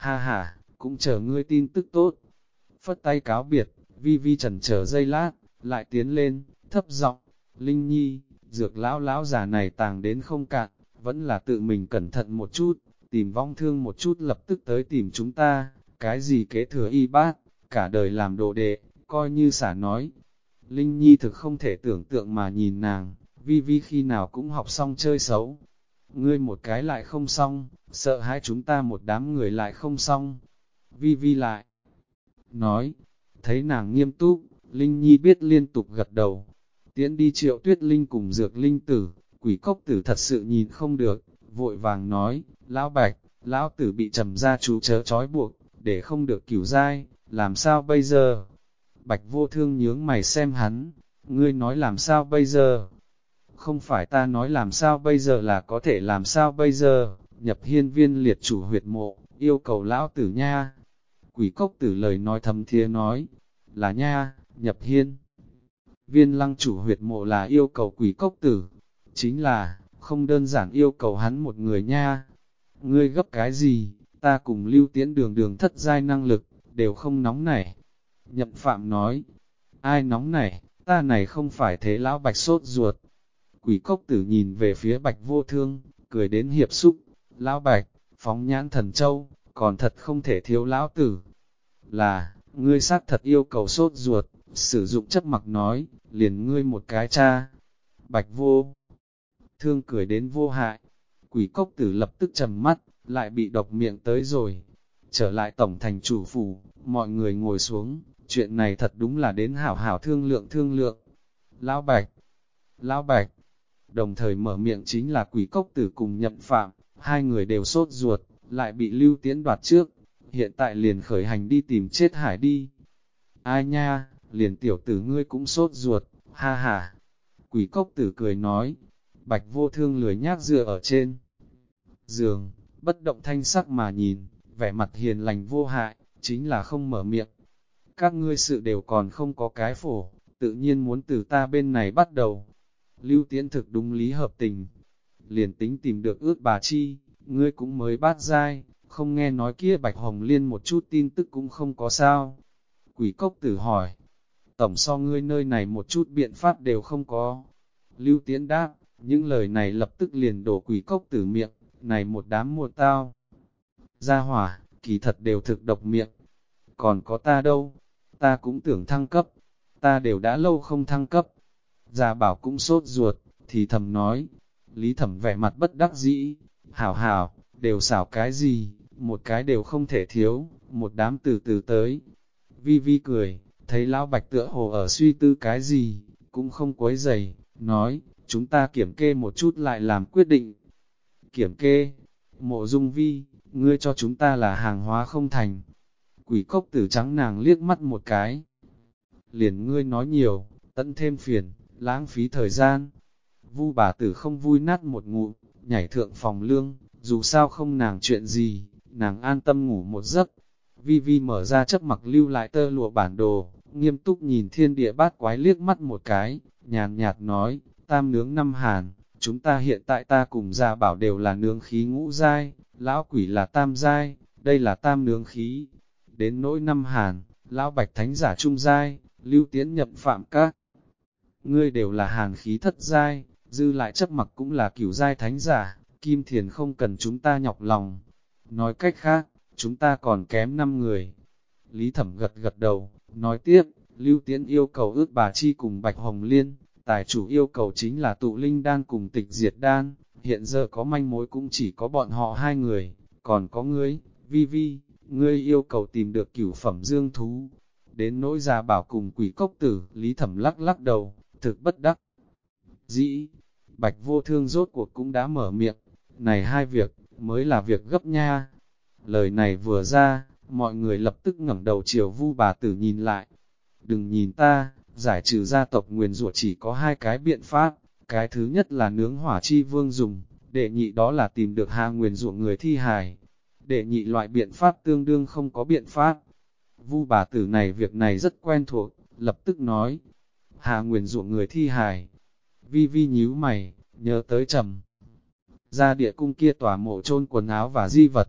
ha ha, cũng chờ ngươi tin tức tốt. Phất tay cáo biệt, Vi Vi chần chờ giây lát, lại tiến lên, thấp giọng, Linh Nhi, dược lão già này tàng đến không cạn, vẫn là tự mình cẩn thận một chút, tìm vong thương một chút lập tức tới tìm chúng ta, cái gì kế thừa y bát, cả đời làm đồ đệ, coi như xả nói. Linh Nhi thực không thể tưởng tượng mà nhìn nàng, Vi Vi khi nào cũng học xong chơi xấu. Ngươi một cái lại không xong, sợ hãi chúng ta một đám người lại không xong. Vi Vi lại nói, thấy nàng nghiêm túc, Linh Nhi biết liên tục gật đầu. Tiễn đi Triệu Tuyết Linh cùng Dược Linh Tử, Quỷ Cốc Tử thật sự nhìn không được, vội vàng nói, Lão Bạch, Lão Tử bị trầm gia chú chớ trói buộc, để không được cửu giai, làm sao bây giờ? Bạch Vô Thương nhướng mày xem hắn, ngươi nói làm sao bây giờ? Không phải ta nói làm sao bây giờ là có thể làm sao bây giờ, nhập hiên viên liệt chủ huyệt mộ, yêu cầu Lão Tử nha. Quỷ Cốc Tử lời nói thầm thía nói, là nha, nhập hiên. Viên lăng chủ huyệt mộ là yêu cầu Quỷ Cốc Tử, chính là, không đơn giản yêu cầu hắn một người nha. Ngươi gấp cái gì, ta cùng Lưu Tiễn đường thất giai năng lực, đều không nóng nảy. Nhậm Phạm nói, ai nóng nảy, ta này không phải thế Lão Bạch sốt ruột. Quỷ Cốc Tử nhìn về phía Bạch Vô Thương, cười đến hiệp xúc, Lão Bạch, phóng nhãn thần châu, còn thật không thể thiếu Lão Tử. Là, ngươi xác thật yêu cầu sốt ruột, sử dụng chấp mặc nói, liền ngươi một cái cha. Bạch Vô Thương cười đến vô hại, Quỷ Cốc Tử lập tức trầm mắt, lại bị độc miệng tới rồi. Trở lại tổng thành chủ phủ, mọi người ngồi xuống, chuyện này thật đúng là đến hảo hảo thương lượng. Lão Bạch, Lão Bạch, đồng thời mở miệng chính là Quỷ Cốc Tử cùng Nhậm Phạm, hai người đều sốt ruột, lại bị Lưu Tiễn đoạt trước, hiện tại liền khởi hành đi tìm chết hải đi. Ai nha, liền tiểu tử ngươi cũng sốt ruột, ha ha. Quỷ Cốc Tử cười nói, Bạch Vô Thương lười nhác dựa ở trên giường, bất động thanh sắc mà nhìn, vẻ mặt hiền lành vô hại, chính là không mở miệng. Các ngươi sự đều còn không có cái phổ, tự nhiên muốn từ ta bên này bắt đầu. Lưu Tiễn thực đúng lý hợp tình, liền tính tìm được ước bà chi, ngươi cũng mới bát giai, không nghe nói kia Bạch Hồng Liên một chút tin tức cũng không có sao. Quỷ Cốc Tử hỏi, tổng so ngươi nơi này một chút biện pháp đều không có. Lưu Tiễn đáp, những lời này lập tức liền đổ Quỷ Cốc Tử miệng, này một đám muộn tao. Gia hỏa, kỳ thật đều thực độc miệng. Còn có ta đâu, ta cũng tưởng thăng cấp, ta đều đã lâu không thăng cấp. Gia Bảo cũng sốt ruột, thì thầm nói, Lý Thẩm vẻ mặt bất đắc dĩ, hảo hảo, đều xảo cái gì, một cái đều không thể thiếu, một đám từ từ tới. Vi Vi cười, thấy Lão Bạch tựa hồ ở suy tư cái gì, cũng không quấy giày, nói, chúng ta kiểm kê một chút lại làm quyết định. Kiểm kê, Mộ Dung Vi, ngươi cho chúng ta là hàng hóa không thành. Quỷ Cốc Tử trắng nàng liếc mắt một cái. Liền ngươi nói nhiều, tận thêm phiền, lãng phí thời gian. Vu bà tử không vui nát một ngụm, nhảy thượng phòng lương, dù sao không nàng chuyện gì, nàng an tâm ngủ một giấc. Vi Vi mở ra chấp mặc lưu lại tơ lụa bản đồ, nghiêm túc nhìn thiên địa bát quái liếc mắt một cái, nhàn nhạt nói, tam nướng năm hàn, chúng ta hiện tại ta cùng Gia Bảo đều là nướng khí ngũ giai, lão quỷ là tam giai, đây là tam nướng khí. Đến nỗi năm hàn, lão Bạch thánh giả trung giai, Lưu Tiễn Nhậm Phạm các. Ngươi đều là hàn khí thất giai, dư lại chấp mặc cũng là cửu giai thánh giả, Kim Thiền không cần chúng ta nhọc lòng. Nói cách khác, chúng ta còn kém 5 người. Lý Thẩm gật gật đầu, nói tiếp, Lưu Tiễn yêu cầu ước bà chi cùng Bạch Hồng Liên, tài chủ yêu cầu chính là tụ linh đan cùng tịch diệt đan, hiện giờ có manh mối cũng chỉ có bọn họ hai người, còn có ngươi, Vi Vi, ngươi yêu cầu tìm được cửu phẩm dương thú. Đến nỗi Gia Bảo cùng Quỷ Cốc Tử, Lý Thẩm lắc lắc đầu, thực bất đắc dĩ. Bạch Vô Thương rốt cuộc cũng đã mở miệng, này hai việc, mới là việc gấp nha. Lời này vừa ra, mọi người lập tức ngẩng đầu chiều Vu bà tử nhìn lại. Đừng nhìn ta, giải trừ gia tộc nguyền rủa chỉ có hai cái biện pháp, cái thứ nhất là nướng hỏa chi vương dùng, đệ nhị đó là tìm được hạ nguyền rủa người thi hài. Đệ nhị loại biện pháp tương đương không có biện pháp. Vu bà tử này việc này rất quen thuộc, lập tức nói, hạ nguyền rủa người thi hài. Vi Vi nhíu mày, nhớ tới trầm ra địa cung kia tòa mộ chôn quần áo và di vật.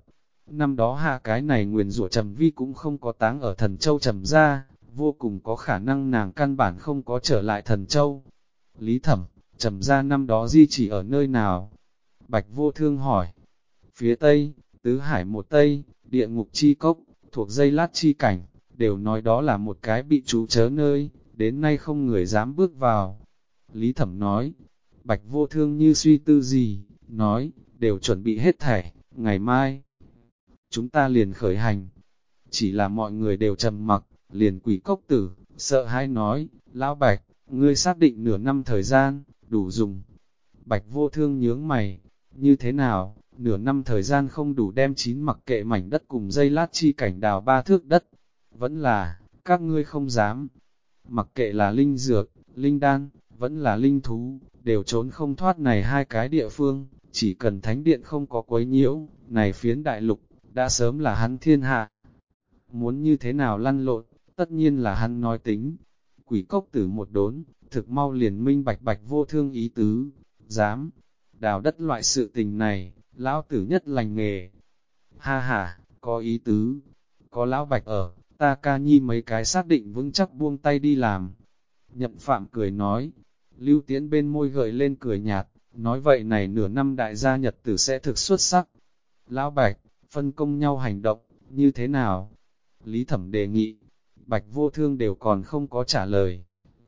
Năm đó hạ cái này nguyền rủa Trầm Vi cũng không có táng ở Thần Châu Trầm gia, vô cùng có khả năng nàng căn bản không có trở lại Thần Châu. Lý Thẩm, Trầm gia năm đó di chỉ ở nơi nào? Bạch Vô Thương hỏi. Phía Tây, Tứ Hải một Tây, địa ngục chi cốc, thuộc Dây Lát chi cảnh, đều nói đó là một cái bị trú chớ nơi, đến nay không người dám bước vào. Lý Thẩm nói. Bạch Vô Thương như suy tư gì, nói, đều chuẩn bị hết thảy, ngày mai chúng ta liền khởi hành. Chỉ là mọi người đều trầm mặc, liền Quỷ Cốc Tử, sợ hãi nói, Lão Bạch, ngươi xác định nửa năm thời gian, đủ dùng. Bạch Vô Thương nhướng mày, như thế nào, nửa năm thời gian không đủ đem chín mặc kệ mảnh đất cùng Dây Lát chi cảnh đào 3 thước đất. Vẫn là, các ngươi không dám. Mặc kệ là linh dược, linh đan, vẫn là linh thú, đều trốn không thoát này hai cái địa phương, chỉ cần thánh điện không có quấy nhiễu, này phiến đại lục, đã sớm là hắn thiên hạ. Muốn như thế nào lăn lộn, tất nhiên là hắn nói tính. Quỷ Cốc Tử một đốn, thực mau liền minh bạch Bạch Vô Thương ý tứ, dám, đào đất loại sự tình này, lão tử nhất lành nghề. Ha ha, có ý tứ, có lão Bạch ở, ta ca nhi mấy cái xác định vững chắc buông tay đi làm. Nhậm Phạm cười nói, Lưu Tiễn bên môi gợi lên cười nhạt, nói vậy này nửa năm đại gia nhật tử sẽ thực xuất sắc. Lão Bạch, phân công nhau hành động, như thế nào? Lý Thẩm đề nghị, Bạch Vô Thương đều còn không có trả lời.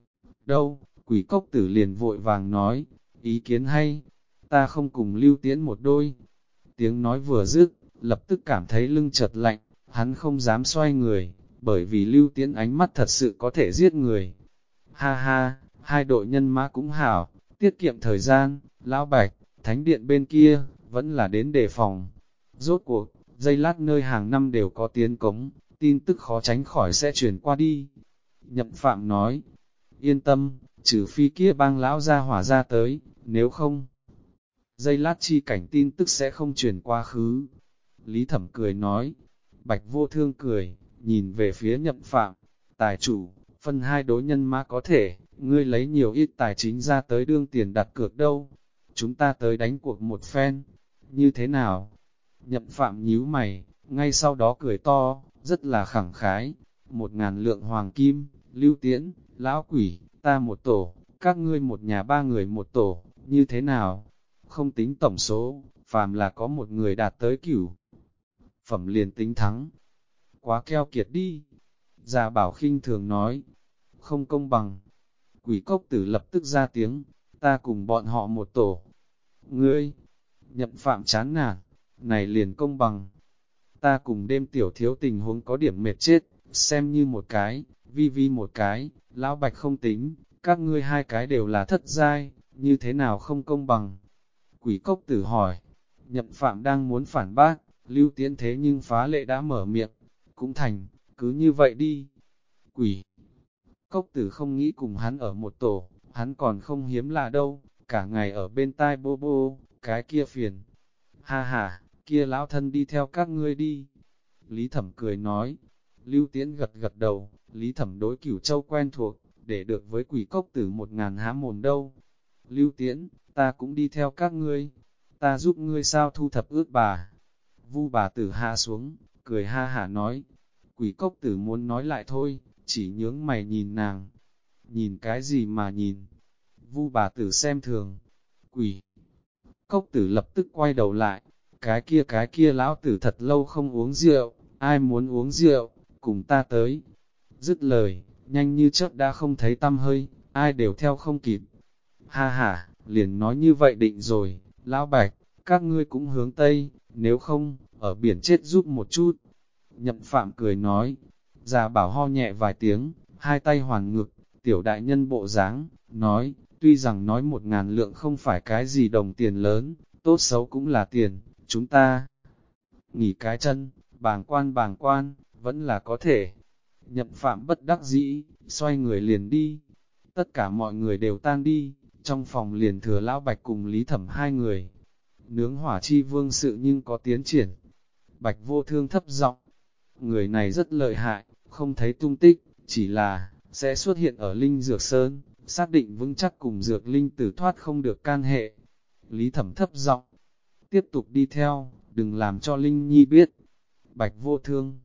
Đâu, Quỷ Cốc Tử liền vội vàng nói, ý kiến hay, ta không cùng Lưu Tiễn một đôi. Tiếng nói vừa dứt, lập tức cảm thấy lưng chợt lạnh, hắn không dám xoay người, bởi vì Lưu Tiễn ánh mắt thật sự có thể giết người. Ha ha, hai đội nhân mã cũng hảo, tiết kiệm thời gian, Lão Bạch, thánh điện bên kia, vẫn là đến đề phòng. Rốt cuộc, Dây Lát nơi hàng năm đều có tiến cống, tin tức khó tránh khỏi sẽ truyền qua đi. Nhậm Phạm nói, yên tâm, trừ phi kia bang lão ra hỏa ra tới, nếu không, Dây Lát chi cảnh tin tức sẽ không truyền qua khứ. Lý Thẩm cười nói, Bạch Vô Thương cười, nhìn về phía Nhậm Phạm, tài chủ, phân hai đối nhân mã có thể, ngươi lấy nhiều ít tài chính ra tới đương tiền đặt cược đâu. Chúng ta tới đánh cuộc một phen, như thế nào? Nhậm Phạm nhíu mày, ngay sau đó cười to, rất là khẳng khái. 1000 lượng hoàng kim, Lưu Tiễn, Lão Quỷ, ta một tổ, các ngươi một nhà ba người một tổ, như thế nào? Không tính tổng số, phàm là có một người đạt tới cửu phẩm liền tính thắng. Quá keo kiệt đi. Già Bảo khinh thường nói, không công bằng. Quỷ Cốc Tử lập tức ra tiếng, ta cùng bọn họ một tổ. Ngươi, Nhậm Phạm chán nản, này liền công bằng. Ta cùng đêm tiểu thiếu tình huống có điểm mệt chết, xem như một cái, vi vi một cái, Lão Bạch không tính, các ngươi hai cái đều là thất giai, như thế nào không công bằng. Quỷ Cốc Tử hỏi, Nhậm Phạm đang muốn phản bác, Lưu Tiễn thế nhưng phá lệ đã mở miệng, cũng thành, cứ như vậy đi. Quỷ Cốc Tử không nghĩ cùng hắn ở một tổ, hắn còn không hiếm lạ đâu, cả ngày ở bên tai bô bô, cái kia phiền. Ha ha, kia lão thân đi theo các ngươi đi. Lý Thẩm cười nói, Lưu Tiễn gật gật đầu, Lý Thẩm đối Cửu Châu quen thuộc, để được với Quỷ Cốc Tử 1000 há mồm đâu. Lưu Tiễn, ta cũng đi theo các ngươi, ta giúp ngươi sao thu thập ước bà. Vu bà tử hạ xuống, cười ha hả nói, Quỷ Cốc Tử muốn nói lại thôi, chỉ nhướng mày nhìn nàng. Nhìn cái gì mà nhìn? Vu bà tử xem thường. Quỷ Cốc Tử lập tức quay đầu lại, cái kia lão tử thật lâu không uống rượu, ai muốn uống rượu, cùng ta tới. Dứt lời, nhanh như chớp đã không thấy tăm hơi, ai đều theo không kịp. Ha ha, liền nói như vậy định rồi, Lão Bạch, các ngươi cũng hướng Tây, nếu không, ở biển chết giúp một chút. Nhậm Phạm cười nói, Già Bảo ho nhẹ vài tiếng, hai tay hoàn ngực, tiểu đại nhân bộ dáng, nói, tuy rằng nói 1000 lượng không phải cái gì đồng tiền lớn, tốt xấu cũng là tiền, chúng ta nghỉ cái chân, bàng quan, vẫn là có thể. Nhậm Phạm bất đắc dĩ, xoay người liền đi. Tất cả mọi người đều tan đi, trong phòng liền thừa Lão Bạch cùng Lý Thẩm hai người. Nướng hỏa chi vương sự nhưng có tiến triển. Bạch Vô Thương thấp giọng, người này rất lợi hại, không thấy tung tích, chỉ là, sẽ xuất hiện ở Linh Dược Sơn, xác định vững chắc cùng Dược Linh tử thoát không được can hệ. Lý Thẩm thấp giọng, tiếp tục đi theo, đừng làm cho Linh Nhi biết. Bạch Vô Thương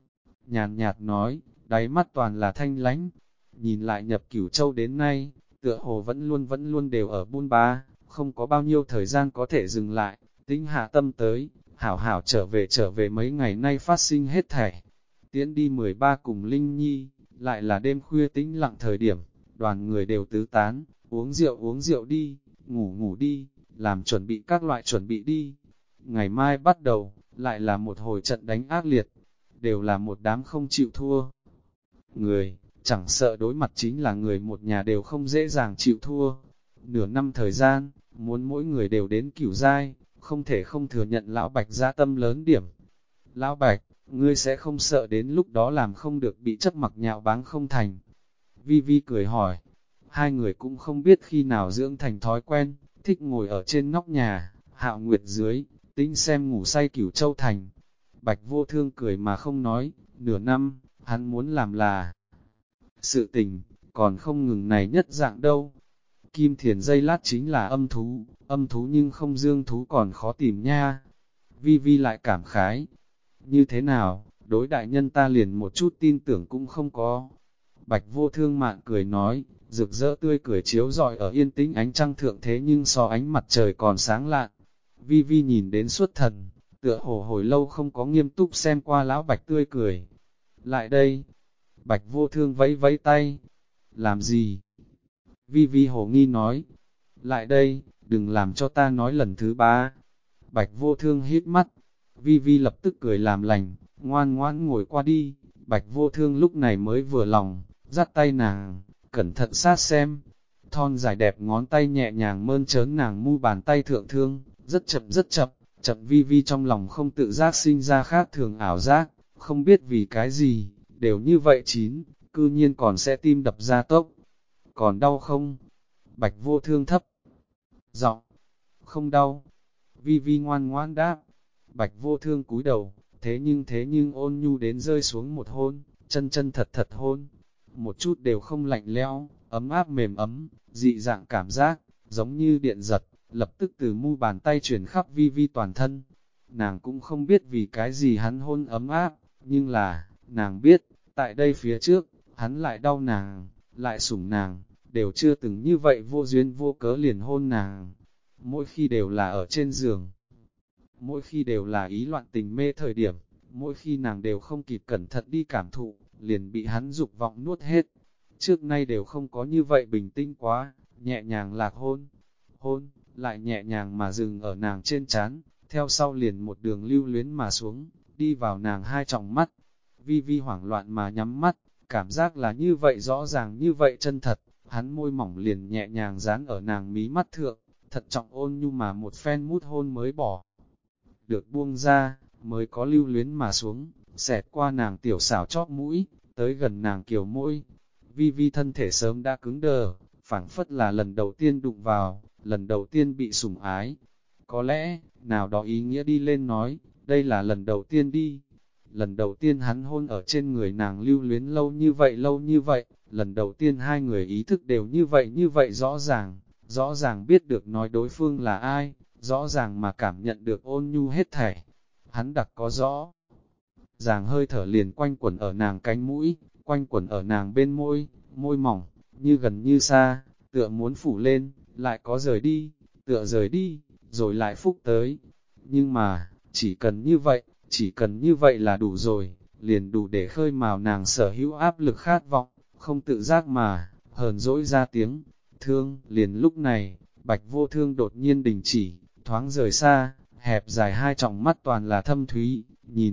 nhàn nhạt nói, đáy mắt toàn là thanh lãnh. Nhìn lại nhập Cửu Châu đến nay, tựa hồ vẫn luôn đều ở buôn ba, không có bao nhiêu thời gian có thể dừng lại, tính hạ tâm tới, hảo hảo trở về mấy ngày nay phát sinh hết thảy. Tiễn đi 13 cùng Linh Nhi, lại là đêm khuya tĩnh lặng thời điểm, đoàn người đều tứ tán, uống rượu đi, ngủ đi, làm chuẩn bị các loại chuẩn bị đi. Ngày mai bắt đầu, lại là một hồi trận đánh ác liệt, đều là một đám không chịu thua. Người, chẳng sợ đối mặt chính là người một nhà đều không dễ dàng chịu thua. Nửa năm thời gian, muốn mỗi người đều đến Cửu giai, không thể không thừa nhận Lão Bạch dã tâm lớn điểm. Lão Bạch, ngươi sẽ không sợ đến lúc đó làm không được bị chấp mặc nhạo báng không thành. Vi Vi cười hỏi, hai người cũng không biết khi nào dưỡng thành thói quen, thích ngồi ở trên nóc nhà, Hạo Nguyệt dưới, tính xem ngủ say Cửu Châu thành. Bạch Vô Thương cười mà không nói, nửa năm, hắn muốn làm là sự tình, còn không ngừng này nhất dạng đâu. Kim Thiền dây lát chính là âm thú nhưng không dương thú còn khó tìm nha. Vi Vi lại cảm khái, như thế nào, đối đại nhân ta liền một chút tin tưởng cũng không có. Bạch Vô Thương mạn cười nói, rực rỡ tươi cười chiếu rọi ở yên tĩnh ánh trăng thượng thế nhưng so ánh mặt trời còn sáng lạn. Vi Vi nhìn đến suốt thần, tựa hồ hồi lâu không có nghiêm túc xem qua lão Bạch tươi cười. Lại đây, Bạch Vô Thương vẫy vẫy tay. Làm gì? Vi Vi hồ nghi nói. Lại đây, đừng làm cho ta nói lần thứ ba. Bạch Vô Thương hít mắt. Vi Vi lập tức cười làm lành, ngoan ngoãn ngồi qua đi. Bạch Vô Thương lúc này mới vừa lòng, dắt tay nàng, cẩn thận sát xem. Thon dài đẹp ngón tay nhẹ nhàng mơn trớn nàng mu bàn tay thượng thương, rất chậm, chậm. Vi Vi trong lòng không tự giác sinh ra khác thường ảo giác, không biết vì cái gì, đều như vậy chín, cư nhiên còn sẽ tim đập ra tốc. Còn đau không? Bạch Vô Thương thấp giọng, không đau. Vi Vi ngoan ngoãn đáp. Bạch Vô Thương cúi đầu, thế nhưng ôn nhu đến rơi xuống một hôn, chân thật hôn. Một chút đều không lạnh lẽo, ấm áp mềm ấm, dị dạng cảm giác, giống như điện giật, lập tức từ mu bàn tay chuyển khắp Vi Vi toàn thân. Nàng cũng không biết vì cái gì hắn hôn ấm áp, nhưng là, nàng biết, tại đây phía trước, hắn lại đau nàng, lại sủng nàng, đều chưa từng như vậy vô duyên vô cớ liền hôn nàng. Mỗi khi đều là ở trên giường, mỗi khi đều là ý loạn tình mê thời điểm, mỗi khi nàng đều không kịp cẩn thận đi cảm thụ, liền bị hắn dục vọng nuốt hết. Trước nay đều không có như vậy bình tĩnh quá, nhẹ nhàng lạc hôn, lại nhẹ nhàng mà dừng ở nàng trên trán, theo sau liền một đường lưu luyến mà xuống, đi vào nàng hai tròng mắt. Vi Vi hoảng loạn mà nhắm mắt, cảm giác là như vậy rõ ràng như vậy chân thật, hắn môi mỏng liền nhẹ nhàng dán ở nàng mí mắt thượng, thật trọng ôn nhu mà một phen mút hôn mới bỏ. Được buông ra, mới có lưu luyến mà xuống, xẹt qua nàng tiểu xảo chóp mũi, tới gần nàng kiều môi. Vi Vi thân thể sớm đã cứng đờ, phảng phất là lần đầu tiên đụng vào, lần đầu tiên bị sủng ái. Có lẽ, nào đó ý nghĩa đi lên nói, đây là lần đầu tiên đi. Lần đầu tiên hắn hôn ở trên người nàng lưu luyến lâu như vậy, lần đầu tiên hai người ý thức đều như vậy rõ ràng biết được nói đối phương là ai, rõ ràng mà cảm nhận được ôn nhu hết thảy. Hắn đặc có rõ ràng hơi thở liền quanh quẩn ở nàng cánh mũi, quanh quẩn ở nàng bên môi, môi mỏng, như gần như xa, tựa muốn phủ lên, lại có rời đi, tựa rời đi, rồi lại phúc tới. Nhưng mà, chỉ cần như vậy là đủ rồi, liền đủ để khơi mào nàng sở hữu áp lực khát vọng, không tự giác mà, hờn dỗi ra tiếng, thương. Liền lúc này, Bạch Vô Thương đột nhiên đình chỉ, thoáng rời xa, hẹp dài hai tròng mắt toàn là thâm thúy,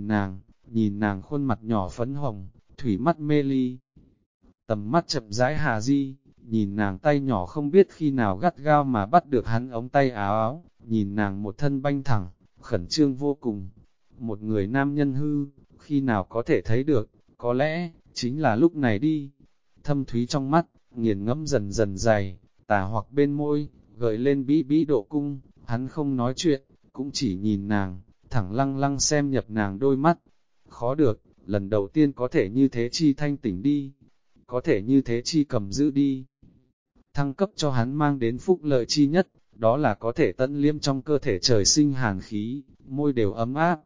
nhìn nàng khuôn mặt nhỏ phấn hồng, thủy mắt mê ly. Tầm mắt chậm rãi hà di, nhìn nàng tay nhỏ không biết khi nào gắt gao mà bắt được hắn ống tay áo, nhìn nàng một thân banh thẳng, khẩn trương vô cùng. Một người nam nhân hư, khi nào có thể thấy được, có lẽ, chính là lúc này đi. Thâm thúy trong mắt, nghiền ngẫm dần dần dày, tà hoặc bên môi, gợi lên bĩ độ cung, hắn không nói chuyện, cũng chỉ nhìn nàng, thẳng lăng lăng xem nhập nàng đôi mắt. Khó được, lần đầu tiên có thể như thế chi thanh tỉnh đi, có thể như thế chi cầm giữ đi. Thăng cấp cho hắn mang đến phúc lợi chi nhất, đó là có thể tận liêm trong cơ thể trời sinh hàn khí, môi đều ấm áp.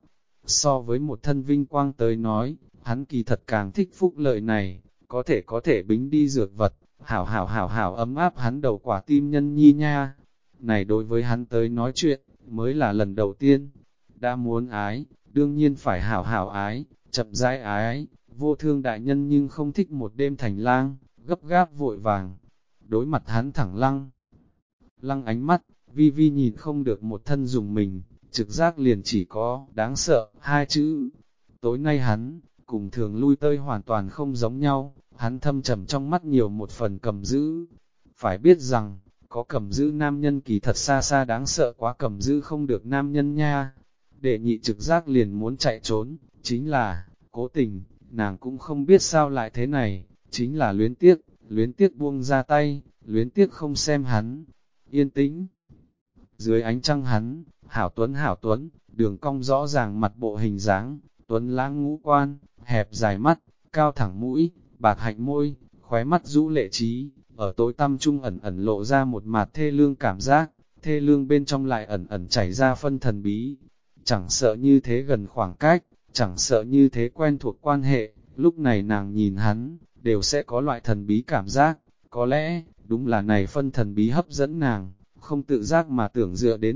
So với một thân vinh quang tới nói, hắn kỳ thật càng thích phúc lợi này, có thể bính đi dược vật, hảo ấm áp hắn đầu quả tim nhân nhi nha. Này đối với hắn tới nói chuyện, mới là lần đầu tiên. Đã muốn ái, đương nhiên phải hảo ái, chậm rãi ái, vô thương đại nhân nhưng không thích một đêm thành lang, gấp gáp vội vàng. Đối mặt hắn thẳng lăng ánh mắt, vi vi nhìn không được một thân dùng mình, trực giác liền chỉ có đáng sợ hai chữ. Tối nay hắn, cùng thường lui tơi hoàn toàn không giống nhau, hắn thâm trầm trong mắt nhiều một phần cầm giữ. Phải biết rằng, có cầm giữ nam nhân kỳ thật xa xa đáng sợ quá cầm giữ không được nam nhân nha. Đệ nhị trực giác liền muốn chạy trốn, chính là, cố tình, nàng cũng không biết sao lại thế này, chính là luyến tiếc buông ra tay, luyến tiếc không xem hắn, yên tĩnh. Dưới ánh trăng hắn, hảo tuấn, đường cong rõ ràng mặt bộ hình dáng, tuấn lãng ngũ quan, hẹp dài mắt, cao thẳng mũi, bạc hạnh môi, khóe mắt rũ lệ trí, ở tối tăm trung ẩn lộ ra một mạt thê lương cảm giác, thê lương bên trong lại ẩn chảy ra phân thần bí. Chẳng sợ như thế gần khoảng cách, chẳng sợ như thế quen thuộc quan hệ, lúc này nàng nhìn hắn, đều sẽ có loại thần bí cảm giác, có lẽ, đúng là này phân thần bí hấp dẫn nàng, không tự giác mà tưởng dựa đến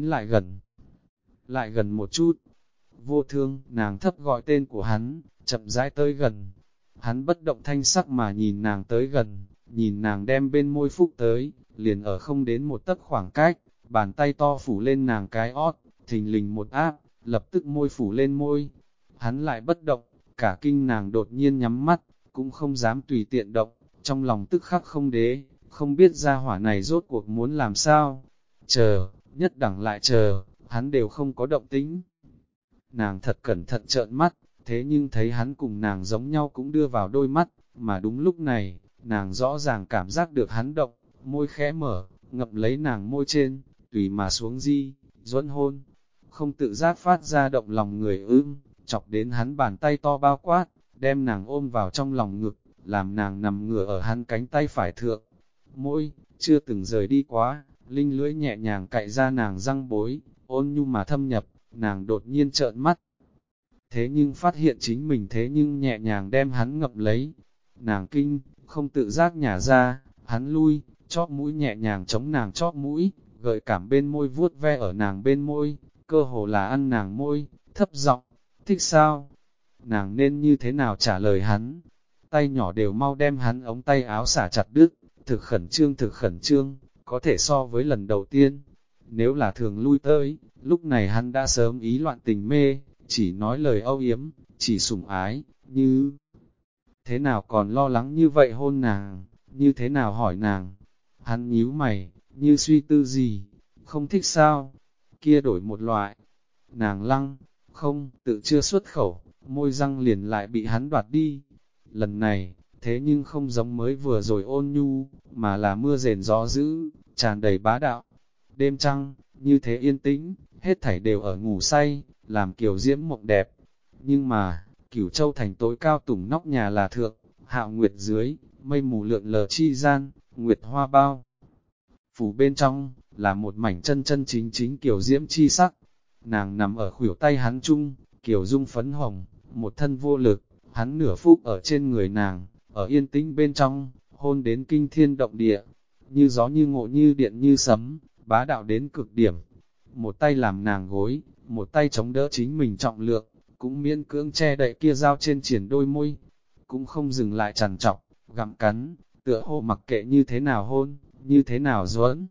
lại gần một chút. Vô thương, nàng thấp gọi tên của hắn, chậm rãi tới gần. Hắn bất động thanh sắc mà nhìn nàng tới gần, nhìn nàng đem bên môi phúc tới, liền ở không đến một tấc khoảng cách, bàn tay to phủ lên nàng cái ót, thình lình một áp, lập tức môi phủ lên môi. Hắn lại bất động, cả kinh nàng đột nhiên nhắm mắt, cũng không dám tùy tiện động, trong lòng tức khắc không đế, không biết ra hỏa này rốt cuộc muốn làm sao. Chờ, nhất đẳng lại chờ, hắn đều không có động tĩnh. Nàng thật cẩn thận trợn mắt, thế nhưng thấy hắn cùng nàng giống nhau cũng đưa vào đôi mắt, mà đúng lúc này, nàng rõ ràng cảm giác được hắn động, môi khẽ mở, ngậm lấy nàng môi trên, tùy mà xuống di, duẫn hôn, không tự giác phát ra động lòng người chọc đến hắn bàn tay to bao quát, đem nàng ôm vào trong lòng ngực, làm nàng nằm ngửa ở hắn cánh tay phải thượng. Môi, chưa từng rời đi quá, linh lưỡi nhẹ nhàng cạy ra nàng răng bối, ôn nhu mà thâm nhập, nàng đột nhiên trợn mắt. Thế nhưng phát hiện chính mình thế nhưng nhẹ nhàng đem hắn ngậm lấy. Nàng kinh, không tự giác nhả ra, hắn lui, chóp mũi nhẹ nhàng chống nàng chóp mũi, gợi cảm bên môi vuốt ve ở nàng bên môi, cơ hồ là ăn nàng môi, thấp giọng, thích sao? Nàng nên như thế nào trả lời hắn? Tay nhỏ đều mau đem hắn ống tay áo xả chặt đứt, thực khẩn trương, có thể so với lần đầu tiên. Nếu là thường lui tới, lúc này hắn đã sớm ý loạn tình mê, chỉ nói lời âu yếm, chỉ sủng ái, như thế nào còn lo lắng như vậy hôn nàng, như thế nào hỏi nàng. Hắn nhíu mày, như suy tư gì, không thích sao, kia đổi một loại. Nàng lăng, không, tự chưa xuất khẩu, môi răng liền lại bị hắn đoạt đi. Lần này, thế nhưng không giống mới vừa rồi ôn nhu, mà là mưa rền gió dữ, tràn đầy bá đạo. Đêm trăng, như thế yên tĩnh, hết thảy đều ở ngủ say, làm Kiều Diễm mộng đẹp. Nhưng mà, Cửu Châu thành tối cao tủng nóc nhà là thượng, Hạo Nguyệt dưới, mây mù lượn lờ chi gian, Nguyệt hoa bao. Phủ bên trong, là một mảnh chân chân chính chính Kiều Diễm chi sắc. Nàng nằm ở khuỷu tay hắn chung, Kiều Dung phấn hồng, một thân vô lực, hắn nửa phút ở trên người nàng, ở yên tĩnh bên trong, hôn đến kinh thiên động địa, như gió như ngộ như điện như sấm, bá đạo đến cực điểm. Một tay làm nàng gối, một tay chống đỡ chính mình trọng lượng, cũng miễn cưỡng che đậy kia dao trên triển đôi môi, cũng không dừng lại trằn trọc, gặm cắn, tựa hồ mặc kệ như thế nào hôn, như thế nào duẫn,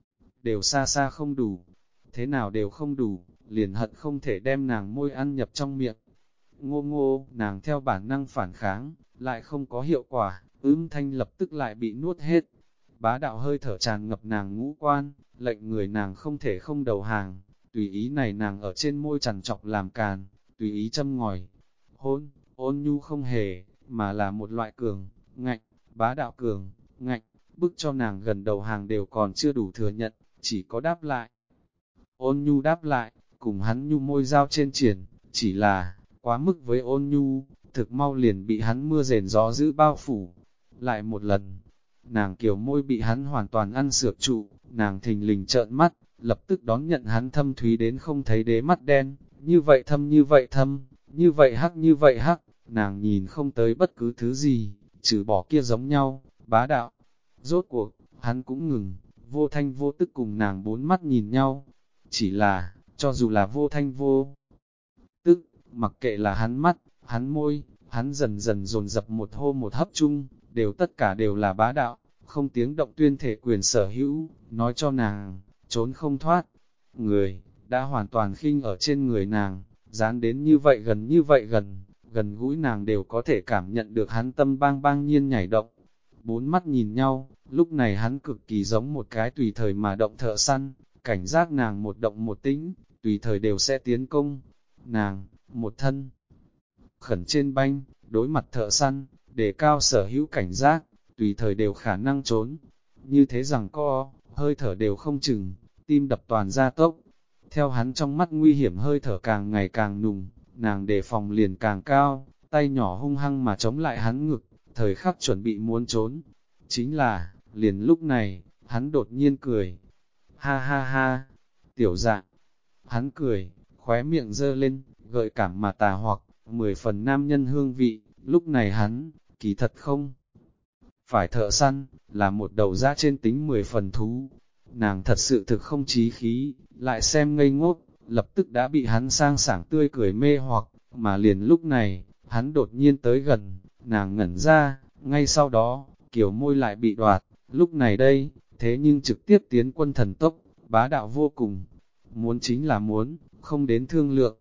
đều xa xa không đủ, thế nào đều không đủ, liền hận không thể đem nàng môi ăn nhập trong miệng. Ngô ngô, nàng theo bản năng phản kháng, lại không có hiệu quả, thanh lập tức lại bị nuốt hết. Bá đạo hơi thở tràn ngập nàng ngũ quan, lệnh người nàng không thể không đầu hàng, tùy ý này nàng ở trên môi trằn trọc làm càn, tùy ý châm ngòi. Hôn, ôn nhu không hề, mà là một loại cường, ngạnh, bá đạo cường, ngạnh, bức cho nàng gần đầu hàng đều còn chưa đủ thừa nhận, chỉ có đáp lại. Ôn nhu đáp lại, cùng hắn nhu môi dao trên triển, chỉ là, quá mức với ôn nhu, thực mau liền bị hắn mưa rền gió giữ bao phủ. Lại một lần, nàng kiều môi bị hắn hoàn toàn ăn sược trụ, nàng thình lình trợn mắt, lập tức đón nhận hắn thâm thúy đến không thấy đế mắt đen, như vậy thâm như vậy thâm, như vậy hắc, nàng nhìn không tới bất cứ thứ gì, trừ bỏ kia giống nhau, bá đạo. Rốt cuộc, hắn cũng ngừng, vô thanh vô tức cùng nàng bốn mắt nhìn nhau. Chỉ là, cho dù là vô thanh vô tức, mặc kệ là hắn mắt, hắn môi, hắn dần dần dồn dập một hô một hấp chung, đều tất cả đều là bá đạo, không tiếng động tuyên thể quyền sở hữu, nói cho nàng, trốn không thoát. Người, đã hoàn toàn khinh ở trên người nàng, dán đến như vậy gần, gần gũi nàng đều có thể cảm nhận được hắn tâm bang bang nhiên nhảy động. Bốn mắt nhìn nhau, lúc này hắn cực kỳ giống một cái tùy thời mà động thợ săn, cảnh giác nàng một động một tĩnh, tùy thời đều sẽ tiến công. Nàng, một thân, khẩn trên banh, đối mặt thợ săn, đề cao sở hữu cảnh giác, tùy thời đều khả năng trốn. Như thế rằng hơi thở đều không chừng, tim đập toàn gia tốc. Theo hắn trong mắt nguy hiểm hơi thở càng ngày càng nùng, nàng đề phòng liền càng cao, tay nhỏ hung hăng mà chống lại hắn ngực, thời khắc chuẩn bị muốn trốn. Chính là, liền lúc này, hắn đột nhiên cười. Ha ha ha, tiểu dạng. Hắn cười, khóe miệng dơ lên, gợi cảm mà tà hoặc, 10 phần nam nhân hương vị. Lúc này hắn, kỳ thật không phải thợ săn, là một đầu dã trên tính 10 phần thú. Nàng thật sự thực không chí khí, lại xem ngây ngốc, lập tức đã bị hắn sang sảng tươi cười mê hoặc, mà liền lúc này, hắn đột nhiên tới gần, nàng ngẩn ra, ngay sau đó, kiểu môi lại bị đoạt, lúc này đây, thế nhưng trực tiếp tiến quân thần tốc, bá đạo vô cùng, muốn chính là muốn, không đến thương lượng.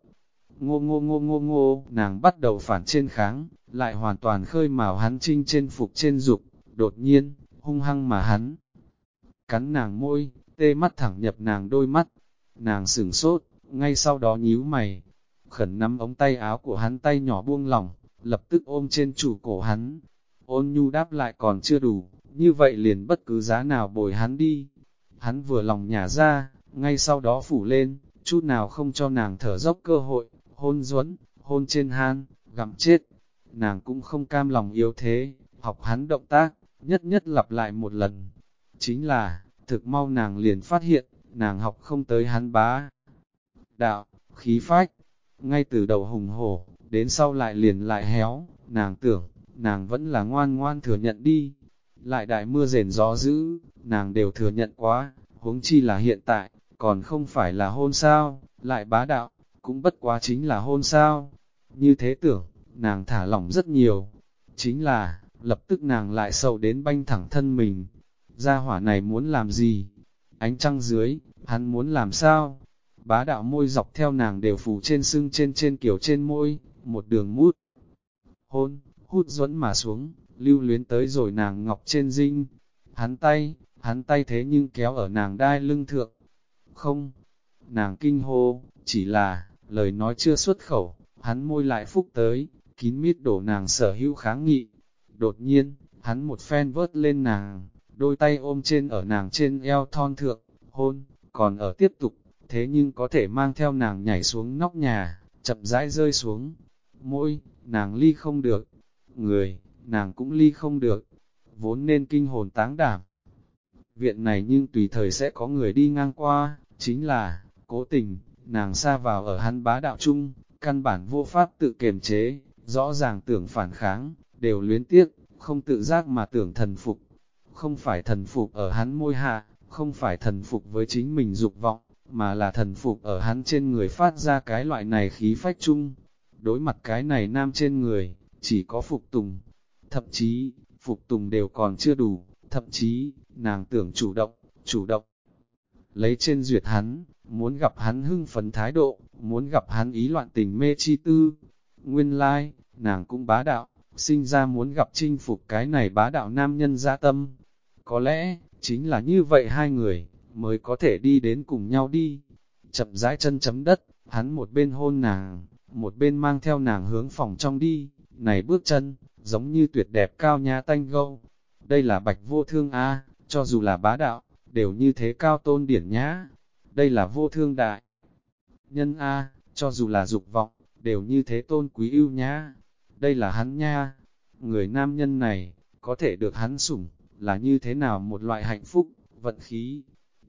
Ngô, nàng bắt đầu phản trên kháng, lại hoàn toàn khơi mào hắn chinh trên phục trên dục, đột nhiên, hung hăng mà hắn cắn nàng môi, tê mắt thẳng nhập nàng đôi mắt, nàng sửng sốt, ngay sau đó nhíu mày, khẩn nắm ống tay áo của hắn tay nhỏ buông lỏng, lập tức ôm trên chủ cổ hắn, ôn nhu đáp lại còn chưa đủ, như vậy liền bất cứ giá nào bồi hắn đi, hắn vừa lòng nhả ra, ngay sau đó phủ lên, chút nào không cho nàng thở dốc cơ hội, hôn duẫn, hôn trên han, gặm chết, nàng cũng không cam lòng yếu thế, học hắn động tác, nhất nhất lặp lại một lần. Chính là, thực mau nàng liền phát hiện, nàng học không tới hắn bá. Đạo, khí phách, ngay từ đầu hùng hổ, đến sau lại liền lại héo, nàng tưởng, nàng vẫn là ngoan ngoan thừa nhận đi. Lại đại mưa rền gió dữ, nàng đều thừa nhận quá, huống chi là hiện tại, còn không phải là hôn sao, lại bá đạo, cũng bất quá chính là hôn sao. Như thế tưởng, nàng thả lỏng rất nhiều. Chính là, lập tức nàng lại sầu đến banh thẳng thân mình. Gia hỏa này muốn làm gì? Ánh trăng dưới, hắn muốn làm sao? Bá đạo môi dọc theo nàng đều phủ trên sưng trên kiểu trên môi, một đường mút. Hôn, hút duẫn mà xuống, lưu luyến tới rồi nàng ngọc trên dinh. Hắn tay thế nhưng kéo ở nàng đai lưng thượng. Không, nàng kinh hô, chỉ là, lời nói chưa xuất khẩu, hắn môi lại phúc tới, kín mít đổ nàng sở hữu kháng nghị. Đột nhiên, hắn một phen vớt lên nàng, đôi tay ôm trên ở nàng trên eo thon thượng, hôn, còn ở tiếp tục, thế nhưng có thể mang theo nàng nhảy xuống nóc nhà, chậm rãi rơi xuống. Môi, nàng ly không được, người, nàng cũng ly không được, vốn nên kinh hồn táng đảm. Viện này nhưng tùy thời sẽ có người đi ngang qua, chính là, cố tình, nàng sa vào ở hắn bá đạo chung, căn bản vô pháp tự kiềm chế, rõ ràng tưởng phản kháng, đều luyến tiếc, không tự giác mà tưởng thần phục. Không phải thần phục ở hắn môi hạ, không phải thần phục với chính mình dục vọng, mà là thần phục ở hắn trên người phát ra cái loại này khí phách chung. Đối mặt cái này nam trên người, chỉ có phục tùng. Thậm chí, phục tùng đều còn chưa đủ, thậm chí, nàng tưởng chủ động. Lấy trên duyệt hắn, muốn gặp hắn hưng phấn thái độ, muốn gặp hắn ý loạn tình mê chi tư. Nguyên lai, nàng cũng bá đạo, sinh ra muốn gặp chinh phục cái này bá đạo nam nhân dã tâm. Có lẽ, chính là như vậy hai người, mới có thể đi đến cùng nhau đi. Chậm rãi chân chấm đất, hắn một bên hôn nàng, một bên mang theo nàng hướng phòng trong đi. Này bước chân, giống như tuyệt đẹp cao nhã tanh gâu. Đây là bạch vô thương a, cho dù là bá đạo, đều như thế cao tôn điển nhã. Đây là vô thương đại nhân a, cho dù là dục vọng, đều như thế tôn quý ưu nhã. Đây là hắn nha, người nam nhân này, có thể được hắn sủng, là như thế nào một loại hạnh phúc, vận khí.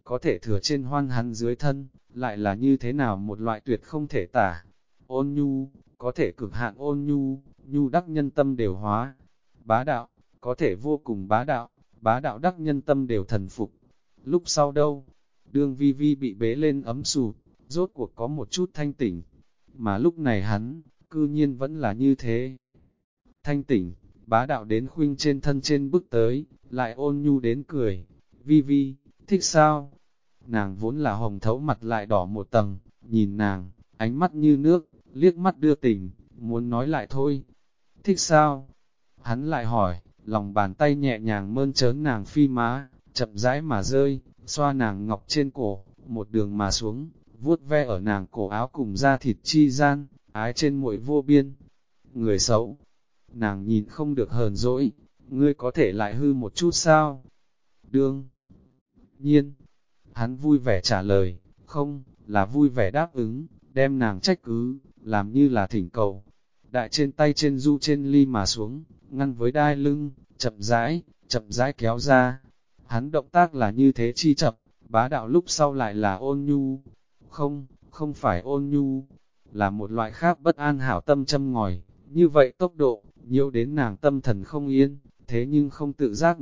có thể thừa trên hoan hắn dưới thân, lại là như thế nào một loại tuyệt không thể tả. Ôn nhu, có thể cực hạn ôn nhu, nhu đắc nhân tâm đều hóa. Bá đạo, có thể vô cùng bá đạo đắc nhân tâm đều thần phục. Lúc sau đâu, đương Vi Vi bị bế lên ấm sụp, rốt cuộc có một chút thanh tỉnh. Mà lúc này hắn, cư nhiên vẫn là như thế. Thanh tỉnh, bá đạo đến khuynh trên thân trên bước tới, lại ôn nhu đến cười. Vi Vi, thích sao? Nàng vốn là hồng thấu mặt lại đỏ một tầng, nhìn nàng, ánh mắt như nước, liếc mắt đưa tình, muốn nói lại thôi. Thích sao? Hắn lại hỏi, lòng bàn tay nhẹ nhàng mơn trớn nàng phi má, chậm rãi mà rơi, xoa nàng ngọc trên cổ, một đường mà xuống, vuốt ve ở nàng cổ áo cùng da thịt chi gian, ái trên muội vô biên. Người xấu, nàng nhìn không được hờn dỗi, ngươi có thể lại hư một chút sao? Đương nhiên, hắn vui vẻ trả lời, không, là vui vẻ đáp ứng, đem nàng trách cứ, làm như là thỉnh cầu. Đại trên tay trên du trên ly mà xuống, ngăn với đai lưng, chậm rãi kéo ra. Hắn động tác là như thế chi chậm, bá đạo lúc sau lại là ôn nhu. Không phải ôn nhu, là một loại khác bất an hảo tâm châm ngòi. Như vậy tốc độ, nhiễu đến nàng tâm thần không yên, thế nhưng không tự giác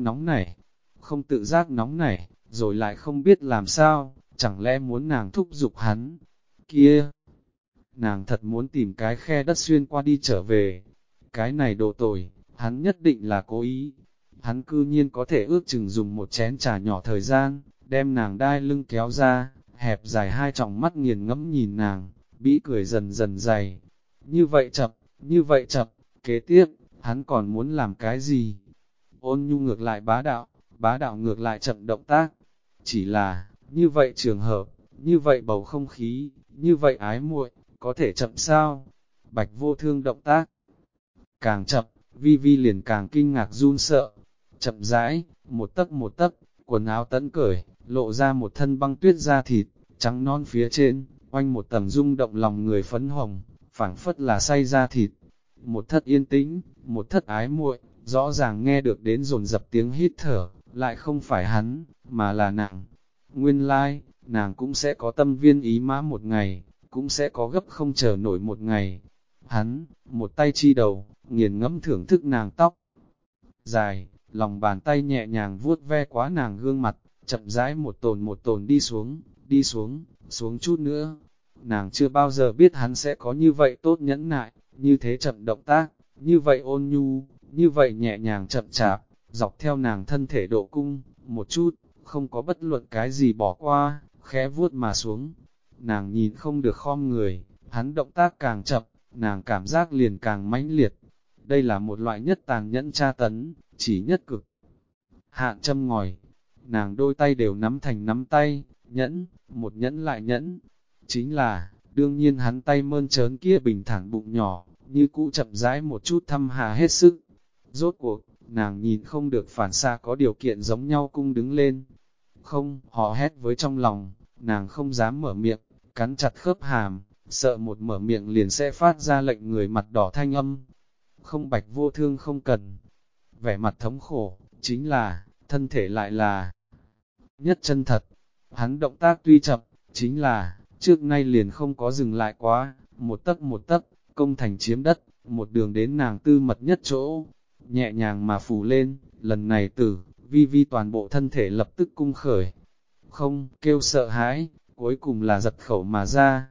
nóng nảy, rồi lại không biết làm sao, chẳng lẽ muốn nàng thúc giục hắn. Kia, nàng thật muốn tìm cái khe đất xuyên qua đi trở về. Cái này đồ tồi, hắn nhất định là cố ý. Hắn cư nhiên có thể ước chừng dùng một chén trà nhỏ thời gian, đem nàng đai lưng kéo ra, hẹp dài hai tròng mắt nghiền ngẫm nhìn nàng, bĩ cười dần dần dày. Như vậy chậm, kế tiếp, hắn còn muốn làm cái gì? Ôn nhu ngược lại bá đạo ngược lại chậm động tác. Chỉ là, như vậy trường hợp, như vậy bầu không khí, như vậy ái muội, có thể chậm sao? Bạch Vô Thương động tác càng chậm, Vi Vi liền càng kinh ngạc run sợ. Chậm rãi, một tấc, quần áo tẫn cởi, lộ ra một thân băng tuyết da thịt, trắng non phía trên, oanh một tầng rung động lòng người phấn hồng, phảng phất là say da thịt. Một thất yên tĩnh, một thất ái muội, rõ ràng nghe được đến dồn dập tiếng hít thở, lại không phải hắn, mà là nàng. Nguyên lai, nàng cũng sẽ có tâm viên ý mã một ngày, cũng sẽ có gấp không chờ nổi một ngày. Hắn, một tay chi đầu, nghiền ngẫm thưởng thức nàng tóc dài, lòng bàn tay nhẹ nhàng vuốt ve quá nàng gương mặt, chậm rãi một tồn đi xuống chút nữa. Nàng chưa bao giờ biết hắn sẽ có như vậy tốt nhẫn nại, như thế chậm động tác, như vậy ôn nhu, như vậy nhẹ nhàng chậm chạp, dọc theo nàng thân thể độ cung, một chút, không có bất luận cái gì bỏ qua, khẽ vuốt mà xuống. Nàng nhìn không được khom người, hắn động tác càng chậm, nàng cảm giác liền càng mãnh liệt. Đây là một loại nhất tàn nhẫn tra tấn, chỉ nhất cực. Hạn châm ngòi, nàng đôi tay đều nắm thành nắm tay, một nhẫn lại nhẫn. Chính là, đương nhiên hắn tay mơn trớn kia bình thản bụng nhỏ, như cũ chậm rãi một chút thăm hà hết sức. Rốt cuộc, nàng nhìn không được phản xạ có điều kiện giống nhau cung đứng lên. Không, họ hét với trong lòng, nàng không dám mở miệng, cắn chặt khớp hàm, sợ một mở miệng liền sẽ phát ra lệnh người mặt đỏ thanh âm. Không, Bạch Vô Thương không cần. Vẻ mặt thống khổ, chính là, thân thể lại là nhất chân thật. Hắn động tác tuy chậm, chính là, trước nay liền không có dừng lại quá, một tấc, công thành chiếm đất, một đường đến nàng tư mật nhất chỗ, nhẹ nhàng mà phủ lên, lần này Vi Vi toàn bộ thân thể lập tức cung khởi. Không, kêu sợ hãi, cuối cùng là giật khẩu mà ra.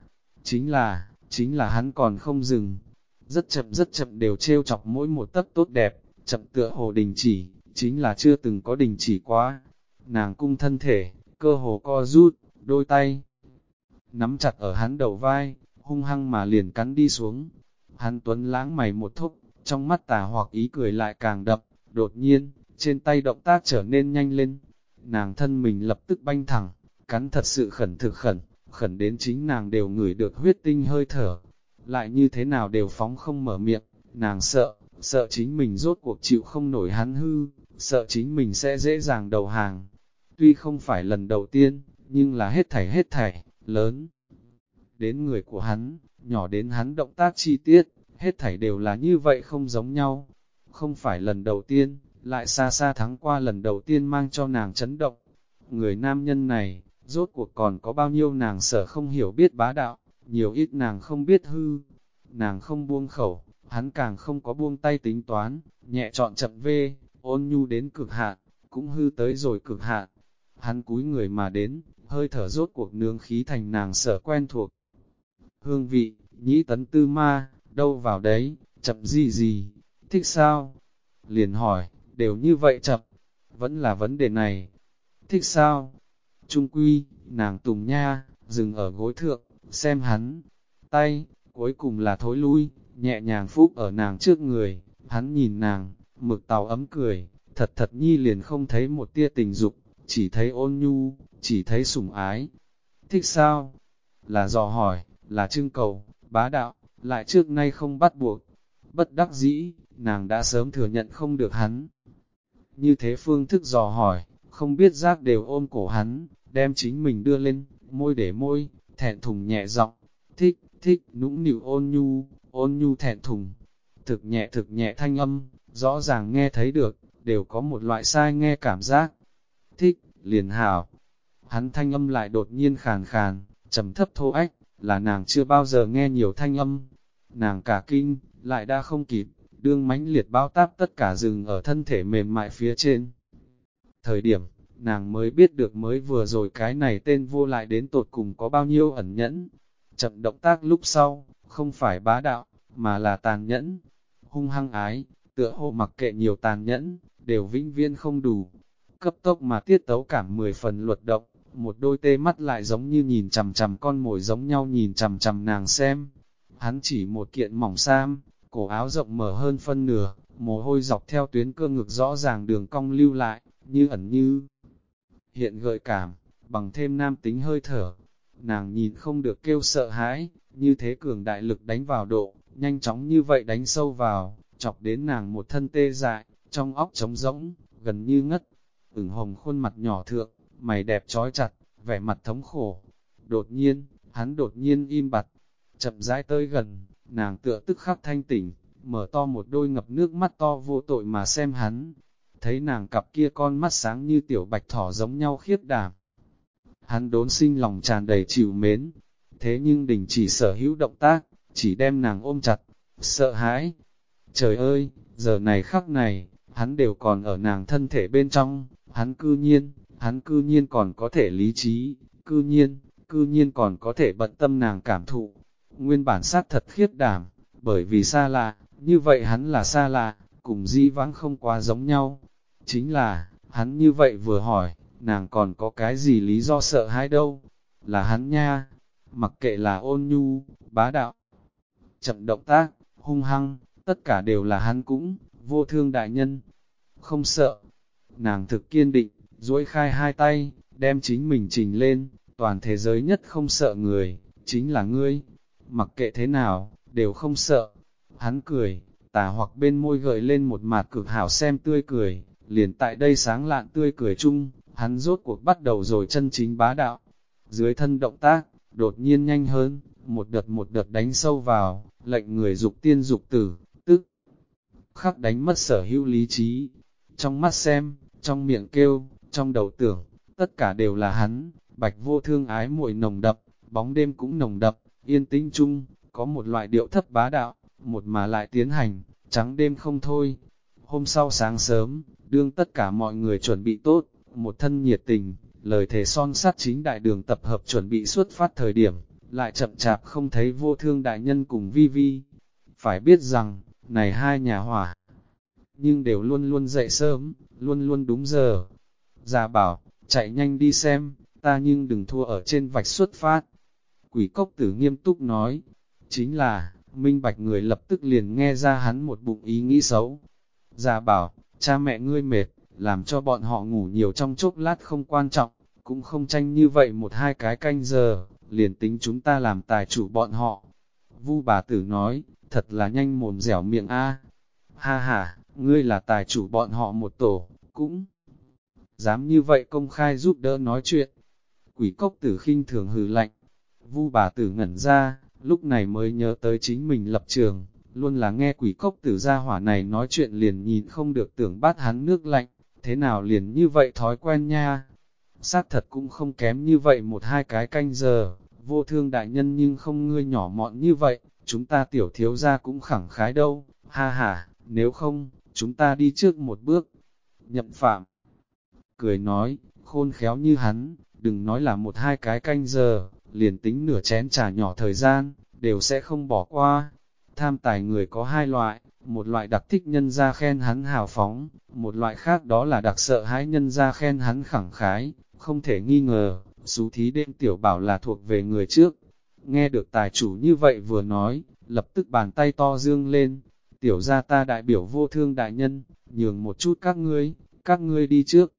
Chính là hắn còn không dừng. Rất chậm đều trêu chọc mỗi một tấc tốt đẹp, chậm tựa hồ đình chỉ, chính là chưa từng có đình chỉ quá. Nàng cung thân thể, cơ hồ co rút, đôi tay nắm chặt ở hắn đầu vai, hung hăng mà liền cắn đi xuống. Hắn tuấn lãng mày một thúc, trong mắt tà hoặc ý cười lại càng đậm, đột nhiên, trên tay động tác trở nên nhanh lên. Nàng thân mình lập tức banh thẳng, cắn thật sự khẩn đến chính nàng đều ngửi được huyết tinh hơi thở. Lại như thế nào đều phóng không mở miệng, nàng sợ chính mình rốt cuộc chịu không nổi hắn hư, sợ chính mình sẽ dễ dàng đầu hàng. Tuy không phải lần đầu tiên, nhưng là hết thảy, lớn đến người của hắn, nhỏ đến hắn động tác chi tiết, hết thảy đều là như vậy không giống nhau. Không phải lần đầu tiên, lại xa xa thắng qua lần đầu tiên mang cho nàng chấn động. Người nam nhân này, Rốt cuộc còn có bao nhiêu nàng sở không hiểu biết bá đạo, nhiều ít nàng không biết hư. Nàng không buông khẩu, hắn càng không có buông tay tính toán, nhẹ chọn chậm vê, ôn nhu đến cực hạn, cũng hư tới rồi cực hạn. Hắn cúi người mà đến, hơi thở rốt cuộc nướng khí thành nàng sở quen thuộc. Hương vị, nhĩ tấn tư ma, đâu vào đấy, chậm gì gì, thích sao? Liền hỏi, đều như vậy chậm, vẫn là vấn đề này. Thích sao? Trung quy, nàng tùng nha, dừng ở gối thượng, xem hắn, tay, cuối cùng là thối lui, nhẹ nhàng phúc ở nàng trước người, hắn nhìn nàng, mực tàu ấm cười, thật thật nhi liền không thấy một tia tình dục, chỉ thấy ôn nhu, chỉ thấy sủng ái. Thích sao? Là dò hỏi, là trưng cầu, bá đạo, lại trước nay không bắt buộc. Bất đắc dĩ, nàng đã sớm thừa nhận không được hắn. Như thế phương thức dò hỏi, không biết giác đều ôm cổ hắn, đem chính mình đưa lên, môi để môi, thẹn thùng nhẹ giọng, thích, thích, nũng nịu ôn nhu thẹn thùng. Thực nhẹ thanh âm, rõ ràng nghe thấy được, đều có một loại sai nghe cảm giác. Thích, liền hảo. Hắn thanh âm lại đột nhiên khàn khàn, trầm thấp thô ách, là nàng chưa bao giờ nghe nhiều thanh âm. Nàng cả kinh, lại đã không kịp, đương mãnh liệt bao táp tất cả rừng ở thân thể mềm mại phía trên. Thời điểm, nàng mới biết được mới vừa rồi cái này tên vô lại đến tột cùng có bao nhiêu ẩn nhẫn. Chậm động tác lúc sau, không phải bá đạo, mà là tàn nhẫn. Hung hăng ái, tựa hồ mặc kệ nhiều tàn nhẫn, đều vĩnh viễn không đủ. Cấp tốc mà tiết tấu cảm 10 phần luật động, một đôi tê mắt lại giống như nhìn chằm chằm con mồi giống nhau nhìn chằm chằm nàng xem. Hắn chỉ một kiện mỏng sam, cổ áo rộng mở hơn phân nửa, mồ hôi dọc theo tuyến cơ ngực rõ ràng đường cong lưu lại, như ẩn như hiện gợi cảm, bằng thêm nam tính hơi thở. Nàng nhìn không được kêu sợ hãi, như thế cường đại lực đánh vào độ, nhanh chóng như vậy đánh sâu vào, chọc đến nàng một thân tê dại, trong óc trống rỗng, gần như ngất. Ửng hồng khuôn mặt nhỏ thượng, mày đẹp trói chặt, vẻ mặt thống khổ. Đột nhiên, hắn đột nhiên im bặt, chậm rãi tới gần, nàng tựa tức khắc thanh tỉnh, mở to một đôi ngập nước mắt to vô tội mà xem hắn. Thấy nàng cặp kia con mắt sáng như tiểu bạch thỏ giống nhau khiếp đảm. Hắn đốn sinh lòng tràn đầy chịu mến, thế nhưng đình chỉ sở hữu động tác, chỉ đem nàng ôm chặt, sợ hãi. Trời ơi, giờ này khắc này, hắn đều còn ở nàng thân thể bên trong, hắn cư nhiên còn có thể lý trí, cư nhiên còn có thể bận tâm nàng cảm thụ. Nguyên bản sát thật khiếp đảm, bởi vì xa lạ, như vậy hắn là xa lạ, cùng dĩ vãng không quá giống nhau. Chính là, hắn như vậy vừa hỏi, nàng còn có cái gì lý do sợ hãi đâu, là hắn nha, mặc kệ là ôn nhu, bá đạo, chậm động tác, hung hăng, tất cả đều là hắn cũng, vô thương đại nhân, không sợ. Nàng thực kiên định, duỗi khai hai tay, đem chính mình trình lên, toàn thế giới nhất không sợ người, chính là ngươi, mặc kệ thế nào, đều không sợ. Hắn cười, tà hoặc bên môi gợi lên một mặt cực hảo xem tươi cười, liền tại đây sáng lạn tươi cười chung, hắn rốt cuộc bắt đầu rồi chân chính bá đạo. Dưới thân động tác, đột nhiên nhanh hơn, một đợt đánh sâu vào, lệnh người dục tiên dục tử, tức khắc đánh mất sở hữu lý trí. Trong mắt xem, trong miệng kêu, trong đầu tưởng, tất cả đều là hắn, bạch vô thương ái muội nồng đậm, bóng đêm cũng nồng đậm, yên tĩnh chung, có một loại điệu thấp bá đạo, một mà lại tiến hành, trắng đêm không thôi. Hôm sau sáng sớm, đương tất cả mọi người chuẩn bị tốt, một thân nhiệt tình, lời thề son sắt chính đại đường tập hợp chuẩn bị xuất phát thời điểm, lại chậm chạp không thấy vô thương đại nhân cùng vi vi. Phải biết rằng, này hai nhà hỏa, nhưng đều luôn luôn dậy sớm, luôn luôn đúng giờ. Già bảo, chạy nhanh đi xem, ta nhưng đừng thua ở trên vạch xuất phát. Quỷ cốc tử nghiêm túc nói, chính là, minh bạch người lập tức liền nghe ra hắn một bụng ý nghĩ xấu. Già bảo, cha mẹ ngươi mệt, làm cho bọn họ ngủ nhiều trong chốc lát không quan trọng, cũng không tranh như vậy một hai cái canh giờ, liền tính chúng ta làm tài chủ bọn họ. Vu bà tử nói, thật là nhanh mồm dẻo miệng a. Ha ha, ngươi là tài chủ bọn họ một tổ, cũng dám như vậy công khai giúp đỡ nói chuyện. Quỷ cốc tử khinh thường hừ lạnh. Vu bà tử ngẩn ra, lúc này mới nhớ tới chính mình lập trường, luôn là nghe quỷ cốc tử gia hỏa này nói chuyện liền nhìn không được tưởng bắt hắn nước lạnh, thế nào liền như vậy thói quen nha. xác thật cũng không kém như vậy một hai cái canh giờ, vô thương đại nhân nhưng không ngươi nhỏ mọn như vậy, chúng ta tiểu thiếu gia cũng khẳng khái đâu, ha ha, nếu không, chúng ta đi trước một bước. Nhậm Phạm cười nói, khôn khéo như hắn, đừng nói là một hai cái canh giờ, liền tính nửa chén trà nhỏ thời gian, đều sẽ không bỏ qua. Tham tài người có hai loại, một loại đặc thích nhân ra khen hắn hào phóng, một loại khác đó là đặc sợ hãi nhân ra khen hắn khẳng khái, không thể nghi ngờ, xú thí đêm tiểu bảo là thuộc về người trước. Nghe được tài chủ như vậy vừa nói, lập tức bàn tay to dương lên, tiểu gia ta đại biểu vô thương đại nhân, nhường một chút các ngươi đi trước.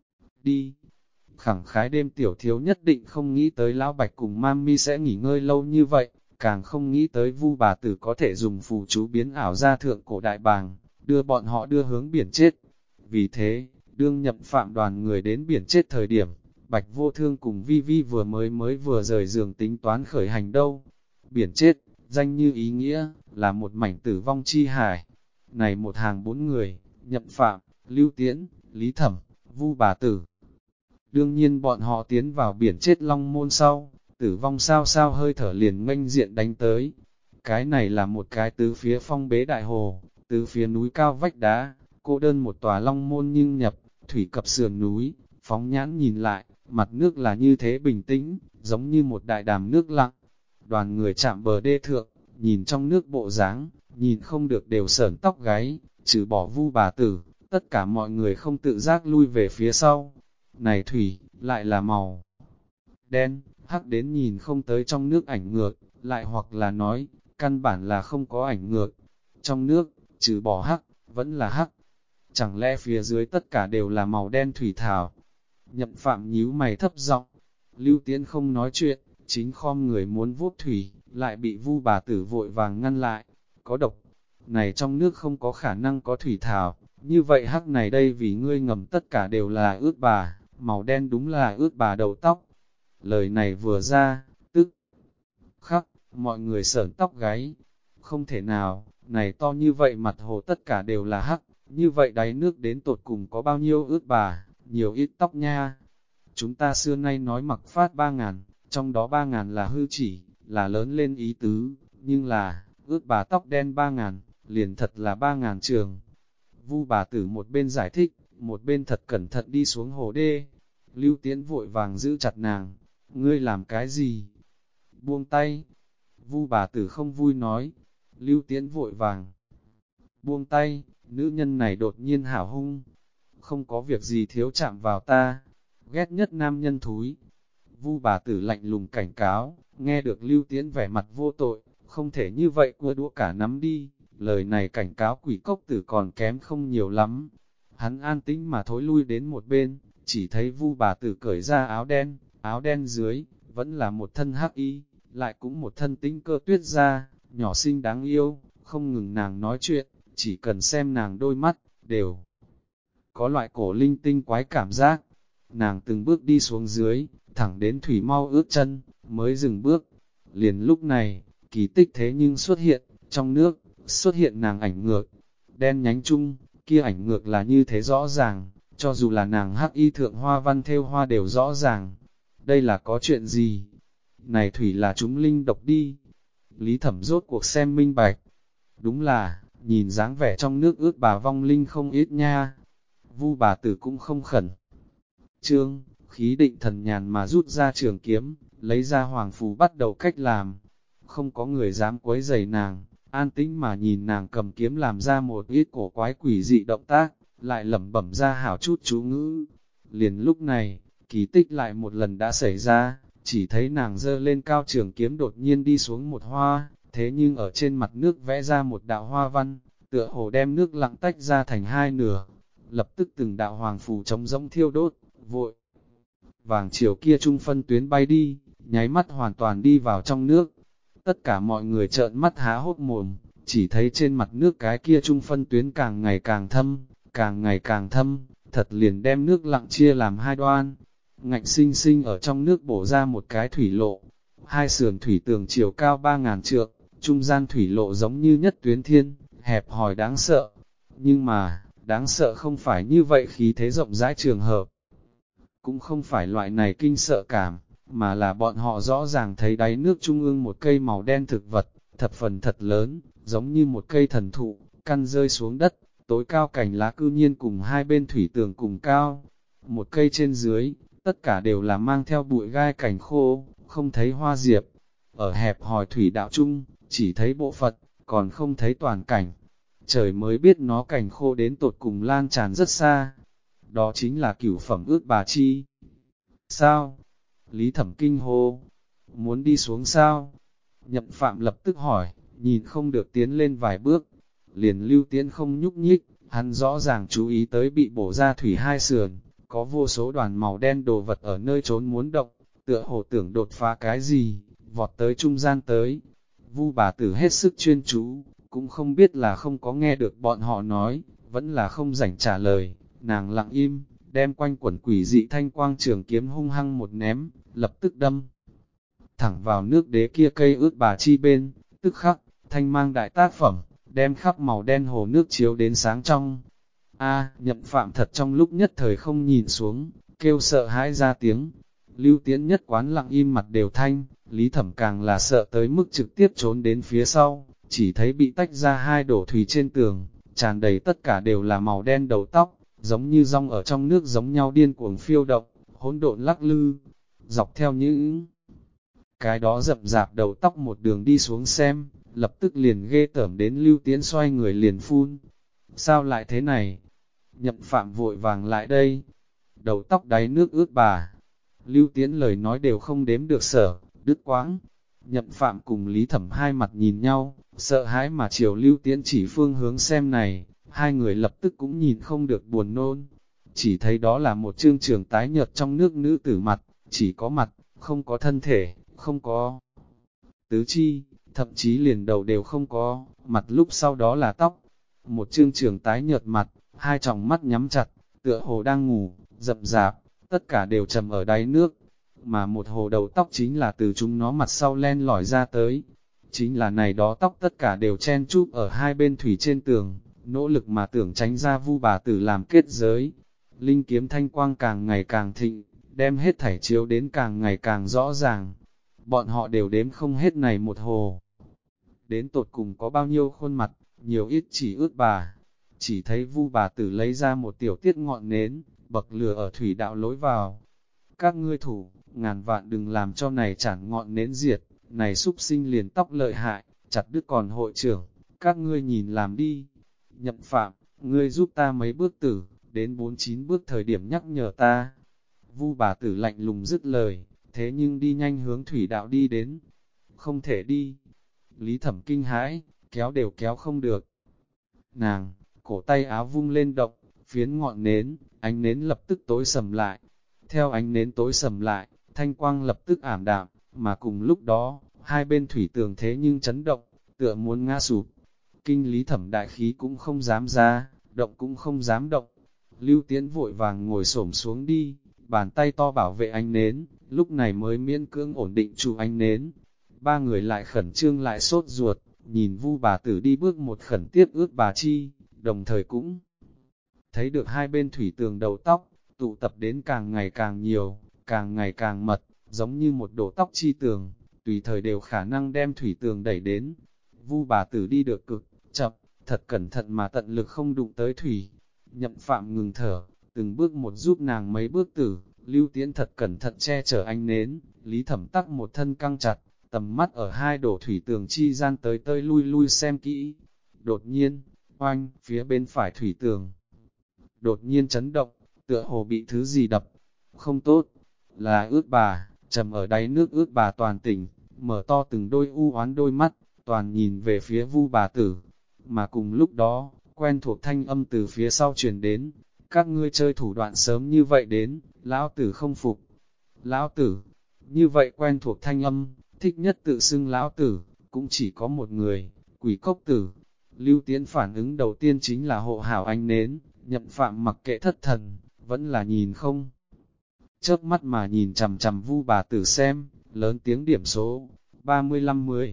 Đi. Khẳng khái đêm tiểu thiếu nhất định không nghĩ tới lão bạch cùng mami sẽ nghỉ ngơi lâu như vậy, càng không nghĩ tới Vu bà tử có thể dùng phù chú biến ảo ra thượng cổ đại bàng, đưa bọn họ đưa hướng biển chết. Vì thế, đương Nhậm Phạm đoàn người đến biển chết thời điểm, Bạch Vô Thương cùng Vi Vi vừa rời giường tính toán khởi hành đâu. Biển chết, danh như ý nghĩa, là một mảnh tử vong chi hải. Này một hàng 4 người, Nhậm Phạm, Lưu Tiễn, Lý Thẩm, Vu bà tử. Đương nhiên bọn họ tiến vào biển chết Long Môn sau, tử vong sao sao hơi thở liền nghênh diện đánh tới. Cái này là một cái tứ phía phong bế đại hồ, tứ phía núi cao vách đá, cô đơn một tòa Long Môn nhưng nhập, thủy cập sườn núi, phóng nhãn nhìn lại, mặt nước là như thế bình tĩnh, giống như một đại đàm nước lặng. Đoàn người chạm bờ đê thượng, nhìn trong nước bộ dáng, nhìn không được đều sởn tóc gáy, trừ bỏ Vu bà tử, tất cả mọi người không tự giác lui về phía sau. Này thủy, lại là màu đen, hắc đến nhìn không tới trong nước ảnh ngược, lại hoặc là nói, căn bản là không có ảnh ngược. Trong nước, trừ bỏ hắc, vẫn là hắc. Chẳng lẽ phía dưới tất cả đều là màu đen thủy thảo? Nhậm Phạm nhíu mày thấp giọng. Lưu Tiễn không nói chuyện, chính khom người muốn vuốt thủy, lại bị Vu bà tử vội vàng ngăn lại. Có độc, này trong nước không có khả năng có thủy thảo, như vậy hắc này đây vì ngươi ngầm tất cả đều là ướt bà, màu đen đúng là ướt bà đầu tóc. Lời này vừa ra, tức khắc, mọi người sởn tóc gáy. Không thể nào, này to như vậy mặt hồ tất cả đều là hắc, như vậy đáy nước đến tột cùng có bao nhiêu ướt bà, nhiều ít tóc nha. Chúng ta xưa nay nói mặc phát 3.000, trong đó 3.000 là hư chỉ, là lớn lên ý tứ, nhưng là, ướt bà tóc đen 3.000, liền thật là 3.000 trường. Vu bà tử một bên giải thích, một bên thật cẩn thận đi xuống hồ đê. Lưu Tiễn vội vàng giữ chặt nàng, ngươi làm cái gì? Buông tay. Vu bà tử không vui nói. Lưu Tiễn vội vàng buông tay, nữ nhân này đột nhiên hảo hung. Không có việc gì thiếu chạm vào ta, ghét nhất nam nhân thúi. Vu bà tử lạnh lùng cảnh cáo, nghe được Lưu Tiễn vẻ mặt vô tội, không thể như vậy cua đũa cả nắm đi. Lời này cảnh cáo quỷ cốc tử còn kém không nhiều lắm. Hắn an tĩnh mà thối lui đến một bên, chỉ thấy Vu bà tử cởi ra áo đen dưới, vẫn là một thân hắc y, lại cũng một thân tĩnh cơ tuyết da, nhỏ xinh đáng yêu, không ngừng nàng nói chuyện, chỉ cần xem nàng đôi mắt, đều có loại cổ linh tinh quái cảm giác. Nàng từng bước đi xuống dưới, thẳng đến thủy mau ướt chân, mới dừng bước. Liền lúc này, kỳ tích thế nhưng xuất hiện, trong nước, xuất hiện nàng ảnh ngược, đen nhánh chung, kia ảnh ngược là như thế rõ ràng, cho dù là nàng hắc y thượng hoa văn thêu hoa đều rõ ràng. Đây là có chuyện gì? Này thủy là chúng linh độc đi. Lý Thẩm rốt cuộc xem minh bạch. Đúng là, nhìn dáng vẻ trong nước ướt bà vong linh không ít nha. Vu bà tử cũng không khẩn trương, khí định thần nhàn mà rút ra trường kiếm, lấy ra hoàng phù bắt đầu cách làm. Không có người dám quấy rầy nàng, an tĩnh mà nhìn nàng cầm kiếm làm ra một ít cổ quái quỷ dị động tác, lại lẩm bẩm ra hảo chút chú ngữ. Liền lúc này, kỳ tích lại một lần đã xảy ra, chỉ thấy nàng giơ lên cao trường kiếm đột nhiên đi xuống một hoa, thế nhưng ở trên mặt nước vẽ ra một đạo hoa văn, tựa hồ đem nước lặng tách ra thành hai nửa. Lập tức từng đạo hoàng phù trống rỗng thiêu đốt, vội vàng chiều kia trung phân tuyến bay đi, nháy mắt hoàn toàn đi vào trong nước. Tất cả mọi người trợn mắt há hốt mồm, chỉ thấy trên mặt nước cái kia trung phân tuyến càng ngày càng thâm, càng ngày càng thâm, thật liền đem nước lặng chia làm hai đoan. Ngạnh sinh sinh ở trong nước bổ ra một cái thủy lộ, hai sườn thủy tường chiều cao 3.000 trượng, trung gian thủy lộ giống như nhất tuyến thiên, hẹp hòi đáng sợ. Nhưng mà, đáng sợ không phải như vậy khí thế rộng rãi trường hợp. cũng không phải loại này kinh sợ cảm, mà là bọn họ rõ ràng thấy đáy nước trung ương một cây màu đen thực vật, thập phần thật lớn, giống như một cây thần thụ, căn rơi xuống đất, tối cao cành lá cư nhiên cùng hai bên thủy tường cùng cao. Một cây trên dưới, tất cả đều là mang theo bụi gai cành khô, không thấy hoa diệp. Ở hẹp hòi thủy đạo chung, chỉ thấy bộ phận, còn không thấy toàn cảnh. Trời mới biết nó cành khô đến tột cùng lan tràn rất xa. Đó chính là cửu phẩm ước bà chi. Sao? Lý Thẩm kinh hô. Muốn đi xuống sao? Nhậm Phạm lập tức hỏi, nhìn không được tiến lên vài bước. Liền Lưu Tiễn không nhúc nhích, hắn rõ ràng chú ý tới bị bổ ra thủy hai sườn, có vô số đoàn màu đen đồ vật ở nơi trốn muốn động, tựa hồ tưởng đột phá cái gì, vọt tới trung gian tới. Vu bà tử hết sức chuyên chú, cũng không biết là không có nghe được bọn họ nói, vẫn là không rảnh trả lời, nàng lặng im, đem quanh quẩn quỷ dị thanh quang trường kiếm hung hăng một ném, lập tức đâm thẳng vào nước đế kia cây ước bà chi bên, tức khắc, thanh mang đại tác phẩm, đem khắp màu đen hồ nước chiếu đến sáng trong. Nhậm Phạm thật trong lúc nhất thời không nhìn xuống, kêu sợ hãi ra tiếng. Lưu Tiễn nhất quán lặng im mặt đều thanh, Lý Thẩm càng là sợ tới mức trực tiếp trốn đến phía sau, chỉ thấy bị tách ra hai đổ thủy trên tường, tràn đầy tất cả đều là màu đen đầu tóc, giống như rong ở trong nước giống nhau điên cuồng phiêu động, hỗn độn lắc lư, dọc theo những cái đó rậm rạp đầu tóc một đường đi xuống xem, lập tức liền ghê tởm đến Lưu Tiễn xoay người liền phun. Sao lại thế này? Nhậm Phạm vội vàng lại đây. Đầu tóc đáy nước ướt bà. Lưu Tiễn lời nói đều không đếm được sở, đứt quãng. Nhậm Phạm cùng Lý Thẩm hai mặt nhìn nhau, sợ hãi mà chiều Lưu Tiễn chỉ phương hướng xem này, hai người lập tức cũng nhìn không được buồn nôn. Chỉ thấy đó là một trương trường tái nhợt trong nước nữ tử mặt, chỉ có mặt, không có thân thể, không có tứ chi, thậm chí liền đầu đều không có, mặt lúc sau đó là tóc. Một trương trường tái nhợt mặt, hai tròng mắt nhắm chặt, tựa hồ đang ngủ, rậm rạp, tất cả đều trầm ở đáy nước. Mà một hồ đầu tóc chính là từ chúng nó mặt sau len lỏi ra tới. Chính là này đó tóc tất cả đều chen chúc ở hai bên thủy trên tường, nỗ lực mà tưởng tránh ra Vu bà tử làm kết giới. Linh kiếm thanh quang càng ngày càng thịnh, đem hết thảy chiếu đến càng ngày càng rõ ràng. Bọn họ đều đếm không hết này một hồ. Đến tột cùng có bao nhiêu khuôn mặt, nhiều ít chỉ ước bà. Chỉ thấy Vu bà tử lấy ra một tiểu tiết ngọn nến, bậc lửa ở thủy đạo lối vào. Các ngươi thủ, ngàn vạn đừng làm cho này chản ngọn nến diệt, này súc sinh liền tóc lợi hại, chặt đứt còn hội trưởng, các ngươi nhìn làm đi. Nhậm Phạm, ngươi giúp ta mấy bước tử, đến 49 bước thời điểm nhắc nhở ta. Vu bà tử lạnh lùng dứt lời, thế nhưng đi nhanh hướng thủy đạo đi đến. Không thể đi. Lý Thẩm kinh hãi, kéo đều kéo không được. Nàng, cổ tay áo vung lên động, phiến ngọn nến, ánh nến lập tức tối sầm lại. Theo ánh nến tối sầm lại, thanh quang lập tức ảm đạm, mà cùng lúc đó, hai bên thủy tường thế nhưng chấn động, tựa muốn ngã sụp. Kinh Lý Thẩm đại khí cũng không dám ra, động cũng không dám động. Lưu Tiễn vội vàng ngồi xổm xuống đi, bàn tay to bảo vệ ánh nến, lúc này mới miễn cưỡng ổn định trụ ánh nến. Ba người lại khẩn trương lại sốt ruột, nhìn Vu bà tử đi bước một khẩn tiếp ước bà chi, đồng thời cũng thấy được hai bên thủy tường đầu tóc, tụ tập đến càng ngày càng nhiều, càng ngày càng mật, giống như một đổ tóc chi tường, tùy thời đều khả năng đem thủy tường đẩy đến. Vu bà tử đi được cực chậm, thật cẩn thận mà tận lực không đụng tới thủy. Nhậm Phạm ngừng thở, từng bước một giúp nàng mấy bước tử, Lưu Tiễn thật cẩn thận che chở ánh nến, Lý Thẩm tắc một thân căng chặt, tầm mắt ở hai đổ thủy tường chi gian tới tơi lui lui xem kỹ. Đột nhiên, oanh, phía bên phải thủy tường, đột nhiên chấn động, tựa hồ bị thứ gì đập. Không tốt, là ước bà, trầm ở đáy nước ước bà toàn tỉnh, mở to từng đôi u oán đôi mắt, toàn nhìn về phía Vu bà tử. Mà cùng lúc đó, quen thuộc thanh âm từ phía sau truyền đến, các ngươi chơi thủ đoạn sớm như vậy đến, lão tử không phục. Lão tử, như vậy quen thuộc thanh âm, thích nhất tự xưng lão tử, cũng chỉ có một người, Quỷ Cốc Tử. Lưu Tiễn phản ứng đầu tiên chính là hộ hảo ánh nến, Nhậm Phạm mặc kệ thất thần, vẫn là nhìn không. Chớp mắt mà nhìn chằm chằm Vu bà tử xem, lớn tiếng điểm số, 35-10,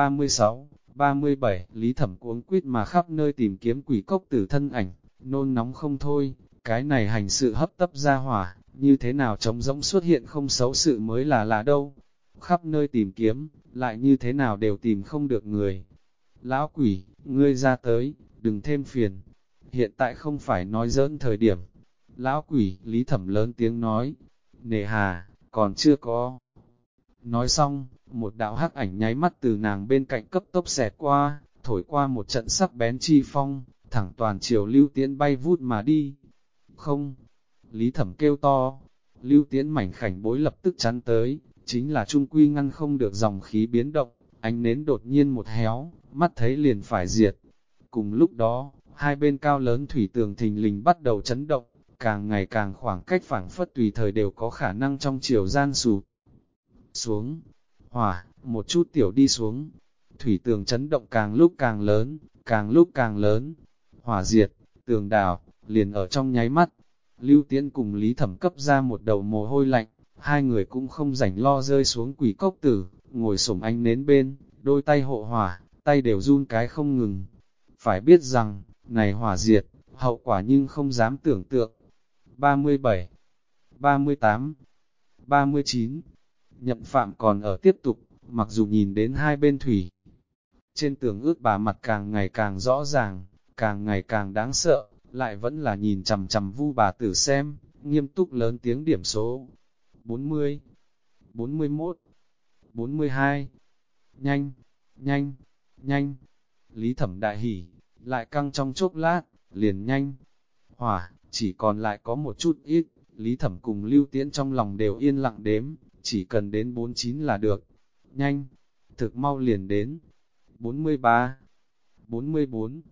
36, 37, Lý Thẩm cuống quýt mà khắp nơi tìm kiếm Quỷ Cốc Tử thân ảnh, nôn nóng không thôi, cái này hành sự hấp tấp ra hỏa, như thế nào trống rỗng xuất hiện không xấu sự mới là đâu. Khắp nơi tìm kiếm, lại như thế nào đều tìm không được người. Lão quỷ, ngươi ra tới, đừng thêm phiền. Hiện tại không phải nói giỡn thời điểm. Lão quỷ, Lý Thẩm lớn tiếng nói. Nề hà, còn chưa có. Nói xong, một đạo hắc ảnh nháy mắt từ nàng bên cạnh cấp tốc xẹt qua, thổi qua một trận sắc bén chi phong, thẳng toàn chiều Lưu Tiễn bay vút mà đi. Không, Lý Thẩm kêu to, Lưu Tiễn mảnh khảnh bối lập tức chắn tới, chính là trung quy ngăn không được dòng khí biến động, ánh nến đột nhiên một héo, mắt thấy liền phải diệt. Cùng lúc đó, hai bên cao lớn thủy tường thình lình bắt đầu chấn động, càng ngày càng khoảng cách phảng phất tùy thời đều có khả năng trong chiều gian sụp xuống. Hỏa, một chút tiểu đi xuống. Thủy tường chấn động càng lúc càng lớn, càng lúc càng lớn. Hỏa diệt, tường đảo, liền ở trong nháy mắt. Lưu Tiễn cùng Lý Thẩm cấp ra một đầu mồ hôi lạnh, hai người cũng không rảnh lo rơi xuống quỷ cốc tử, ngồi xổm ánh nến bên, đôi tay hộ hỏa, tay đều run cái không ngừng. Phải biết rằng, này hỏa diệt, hậu quả nhưng không dám tưởng tượng. 37, 38, 39, Nhậm Phạm còn ở tiếp tục, mặc dù nhìn đến hai bên thủy. Trên tường ước bà mặt càng ngày càng rõ ràng, càng ngày càng đáng sợ, lại vẫn là nhìn chằm chằm Vu bà tử xem, nghiêm túc lớn tiếng điểm số. 40, 41, 42, nhanh, nhanh, nhanh. Lý Thẩm đại hỉ, lại căng trong chốc lát, liền nhanh. Hỏa, chỉ còn lại có một chút ít, Lý Thẩm cùng Lưu Tiễn trong lòng đều yên lặng đếm, chỉ cần đến 49 là được. Nhanh, thực mau liền đến. 43, 44,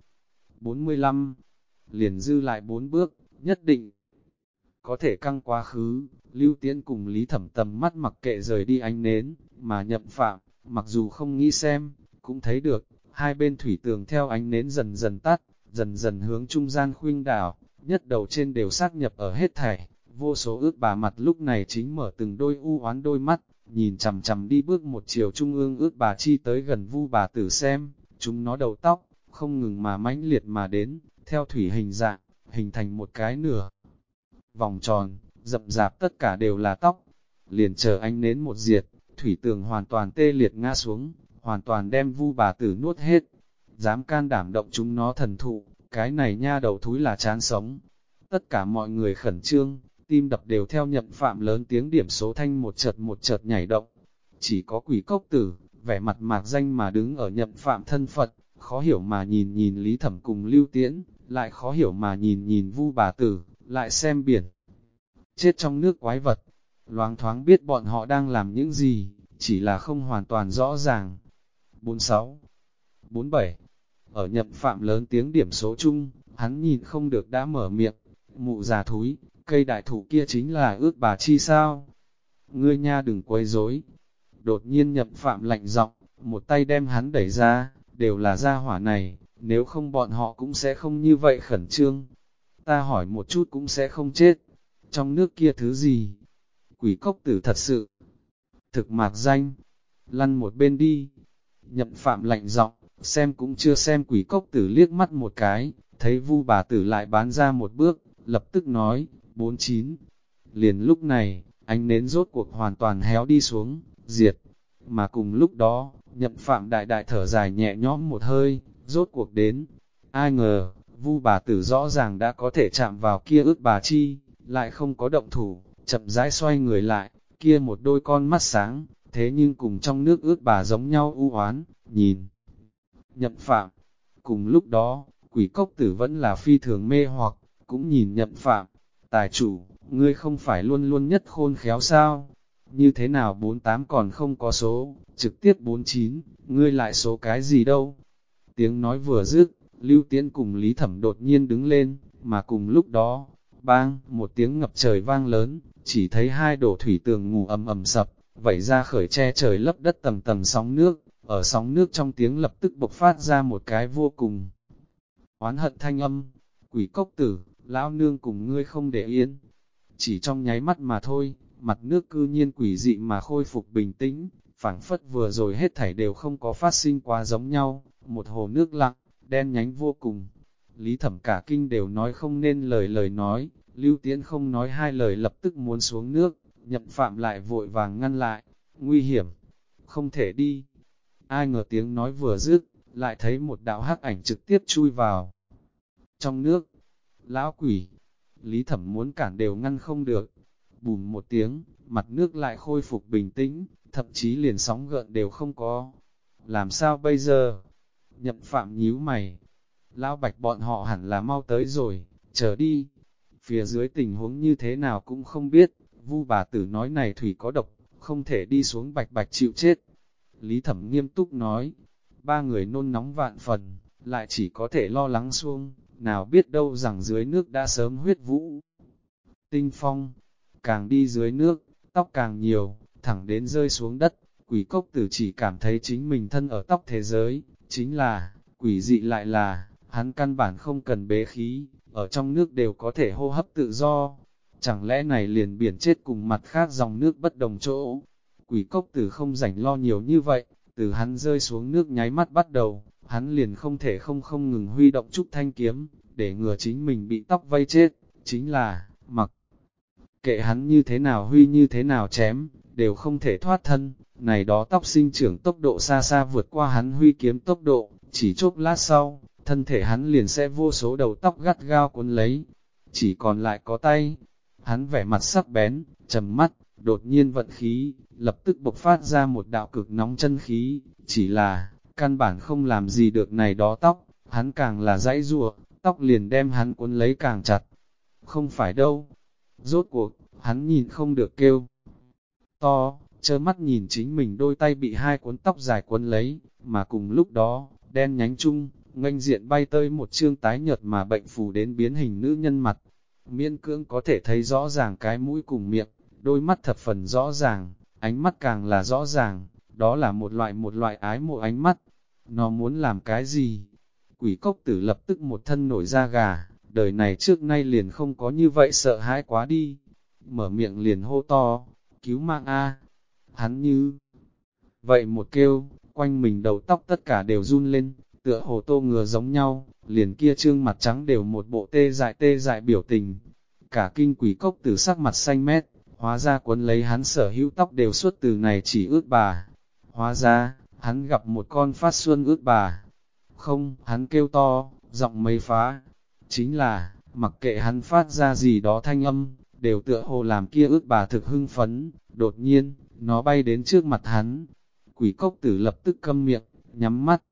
45, liền dư lại 4 bước, nhất định có thể căng quá khứ. Lưu Tiễn cùng Lý Thẩm tầm mắt mặc kệ rời đi ánh nến, mà Nhậm Phạm, mặc dù không nghĩ xem, cũng thấy được, hai bên thủy tường theo ánh nến dần dần tắt, dần dần hướng trung gian khuynh đảo, nhất đầu trên đều xác nhập ở hết thảy. Vô số ước bà mặt lúc này chính mở từng đôi u oán đôi mắt, nhìn chằm chằm đi bước một chiều trung ương ước bà chi tới gần Vu bà tử xem, chúng nó đầu tóc, không ngừng mà mãnh liệt mà đến, theo thủy hình dạng, hình thành một cái nửa vòng tròn, rậm rạp tất cả đều là tóc. Liền chờ ánh nến một diệt, thủy tường hoàn toàn tê liệt ngã xuống, hoàn toàn đem Vu bà tử nuốt hết. Dám can đảm động chúng nó thần thụ, cái này nha đầu thúi là chán sống. Tất cả mọi người khẩn trương, tim đập đều theo Nhậm Phạm lớn tiếng điểm số thanh một chợt nhảy động. Chỉ có quỷ cốc tử, vẻ mặt mạc danh mà đứng ở Nhậm Phạm thân Phật, khó hiểu mà nhìn nhìn Lý Thẩm cùng Lưu Tiễn, lại khó hiểu mà nhìn nhìn Vu bà tử, lại xem biển. Chết trong nước quái vật, loáng thoáng biết bọn họ đang làm những gì, chỉ là không hoàn toàn rõ ràng. 46, 47, ở Nhậm Phạm lớn tiếng điểm số chung, hắn nhìn không được đã mở miệng, mụ già thúi, cây đại thụ kia chính là ước bà chi sao? Ngươi nha đừng quấy rối. Đột nhiên Nhậm Phạm lạnh giọng, một tay đem hắn đẩy ra, đều là gia hỏa này, nếu không bọn họ cũng sẽ không như vậy khẩn trương. Ta hỏi một chút cũng sẽ không chết. Trong nước kia thứ gì? Quỷ cốc tử thật sự. Thực mạc danh. Lăn một bên đi. Nhậm Phạm lạnh giọng, xem cũng chưa xem quỷ cốc tử liếc mắt một cái, thấy Vu bà tử lại bán ra một bước, lập tức nói, 49. Liền lúc này, ánh nến rốt cuộc hoàn toàn héo đi xuống, diệt. Mà cùng lúc đó, Nhậm Phạm đại đại thở dài nhẹ nhõm một hơi, rốt cuộc đến. Ai ngờ, Vu bà tử rõ ràng đã có thể chạm vào kia ước bà chi, lại không có động thủ, chậm rãi xoay người lại, kia một đôi con mắt sáng, thế nhưng cùng trong nước ước bà giống nhau u oán, nhìn. Nhậm Phạm, cùng lúc đó, quỷ cốc tử vẫn là phi thường mê hoặc, cũng nhìn Nhậm Phạm, tài chủ, ngươi không phải luôn luôn nhất khôn khéo sao? Như thế nào 48 còn không có số, trực tiếp 49, ngươi lại số cái gì đâu? Tiếng nói vừa dứt, Lưu Tiễn cùng Lý Thẩm đột nhiên đứng lên, mà cùng lúc đó, bang, một tiếng ngập trời vang lớn, chỉ thấy hai đổ thủy tường ngủ ầm ầm sập, vẩy ra khởi che trời lấp đất tầng tầng sóng nước, ở sóng nước trong tiếng lập tức bộc phát ra một cái vô cùng oán hận thanh âm, quỷ cốc tử, lão nương cùng ngươi không để yên. Chỉ trong nháy mắt mà thôi, mặt nước cư nhiên quỷ dị mà khôi phục bình tĩnh, phảng phất vừa rồi hết thảy đều không có phát sinh quá giống nhau, một hồ nước lặng, đen nhánh vô cùng. Lý Thẩm cả kinh đều nói không nên lời nói, Lưu Tiễn không nói hai lời lập tức muốn xuống nước, Nhậm Phạm lại vội vàng ngăn lại, nguy hiểm, không thể đi. Ai ngờ tiếng nói vừa dứt, lại thấy một đạo hắc ảnh trực tiếp chui vào trong nước. Lão quỷ, Lý Thẩm muốn cản đều ngăn không được. Bùm một tiếng, mặt nước lại khôi phục bình tĩnh, thậm chí liền sóng gợn đều không có. Làm sao bây giờ? Nhậm Phạm nhíu mày. Lão Bạch bọn họ hẳn là mau tới rồi, chờ đi. Phía dưới tình huống như thế nào cũng không biết, Vu bà tử nói này thủy có độc, không thể đi xuống Bạch Bạch chịu chết. Lý Thẩm nghiêm túc nói, ba người nôn nóng vạn phần, lại chỉ có thể lo lắng xuông, nào biết đâu rằng dưới nước đã sớm huyết vũ. Tinh phong, càng đi dưới nước, tóc càng nhiều, thẳng đến rơi xuống đất, quỷ cốc tử chỉ cảm thấy chính mình thân ở tóc thế giới, chính là, quỷ dị lại là, hắn căn bản không cần bế khí, ở trong nước đều có thể hô hấp tự do. Chẳng lẽ này liền biển chết cùng mặt khác dòng nước bất đồng chỗ? Quỷ cốc tử không rảnh lo nhiều như vậy, từ hắn rơi xuống nước nháy mắt bắt đầu, hắn liền không thể không ngừng huy động trúc thanh kiếm, để ngừa chính mình bị tóc vây chết, chính là, mặc kệ hắn như thế nào huy như thế nào chém, đều không thể thoát thân, này đó tóc sinh trưởng tốc độ xa xa vượt qua hắn huy kiếm tốc độ, chỉ chốc lát sau, thân thể hắn liền sẽ vô số đầu tóc gắt gao cuốn lấy, chỉ còn lại có tay. Hắn vẻ mặt sắc bén, trầm mắt, đột nhiên vận khí, lập tức bộc phát ra một đạo cực nóng chân khí, chỉ là, căn bản không làm gì được này đó tóc, hắn càng là dãy rùa, tóc liền đem hắn cuốn lấy càng chặt. Không phải đâu. Rốt cuộc, hắn nhìn không được kêu to, trơ mắt nhìn chính mình đôi tay bị hai cuốn tóc dài cuốn lấy, mà cùng lúc đó, đen nhánh chung, nghênh diện bay tới một chương tái nhợt mà bệnh phù đến biến hình nữ nhân mặt. Miễn cưỡng có thể thấy rõ ràng cái mũi cùng miệng, đôi mắt thập phần rõ ràng, ánh mắt càng là rõ ràng, đó là một loại ái mộ ánh mắt. Nó muốn làm cái gì? Quỷ cốc tử lập tức một thân nổi da gà, đời này trước nay liền không có như vậy sợ hãi quá đi. Mở miệng liền hô to, cứu mạng a! Hắn như vậy một kêu, quanh mình đầu tóc tất cả đều run lên, tựa hồ tô ngừa giống nhau, liền kia trương mặt trắng đều một bộ tê dại biểu tình. Cả kinh quỷ cốc tử sắc mặt xanh mét, hóa ra quấn lấy hắn sở hữu tóc đều suốt từ này chỉ ướt bà. Hóa ra, hắn gặp một con phát xuân ướt bà. Không, hắn kêu to, giọng mấy phá. Chính là, mặc kệ hắn phát ra gì đó thanh âm, đều tựa hồ làm kia ướt bà thực hưng phấn. Đột nhiên, nó bay đến trước mặt hắn. Quỷ cốc tử lập tức câm miệng, nhắm mắt.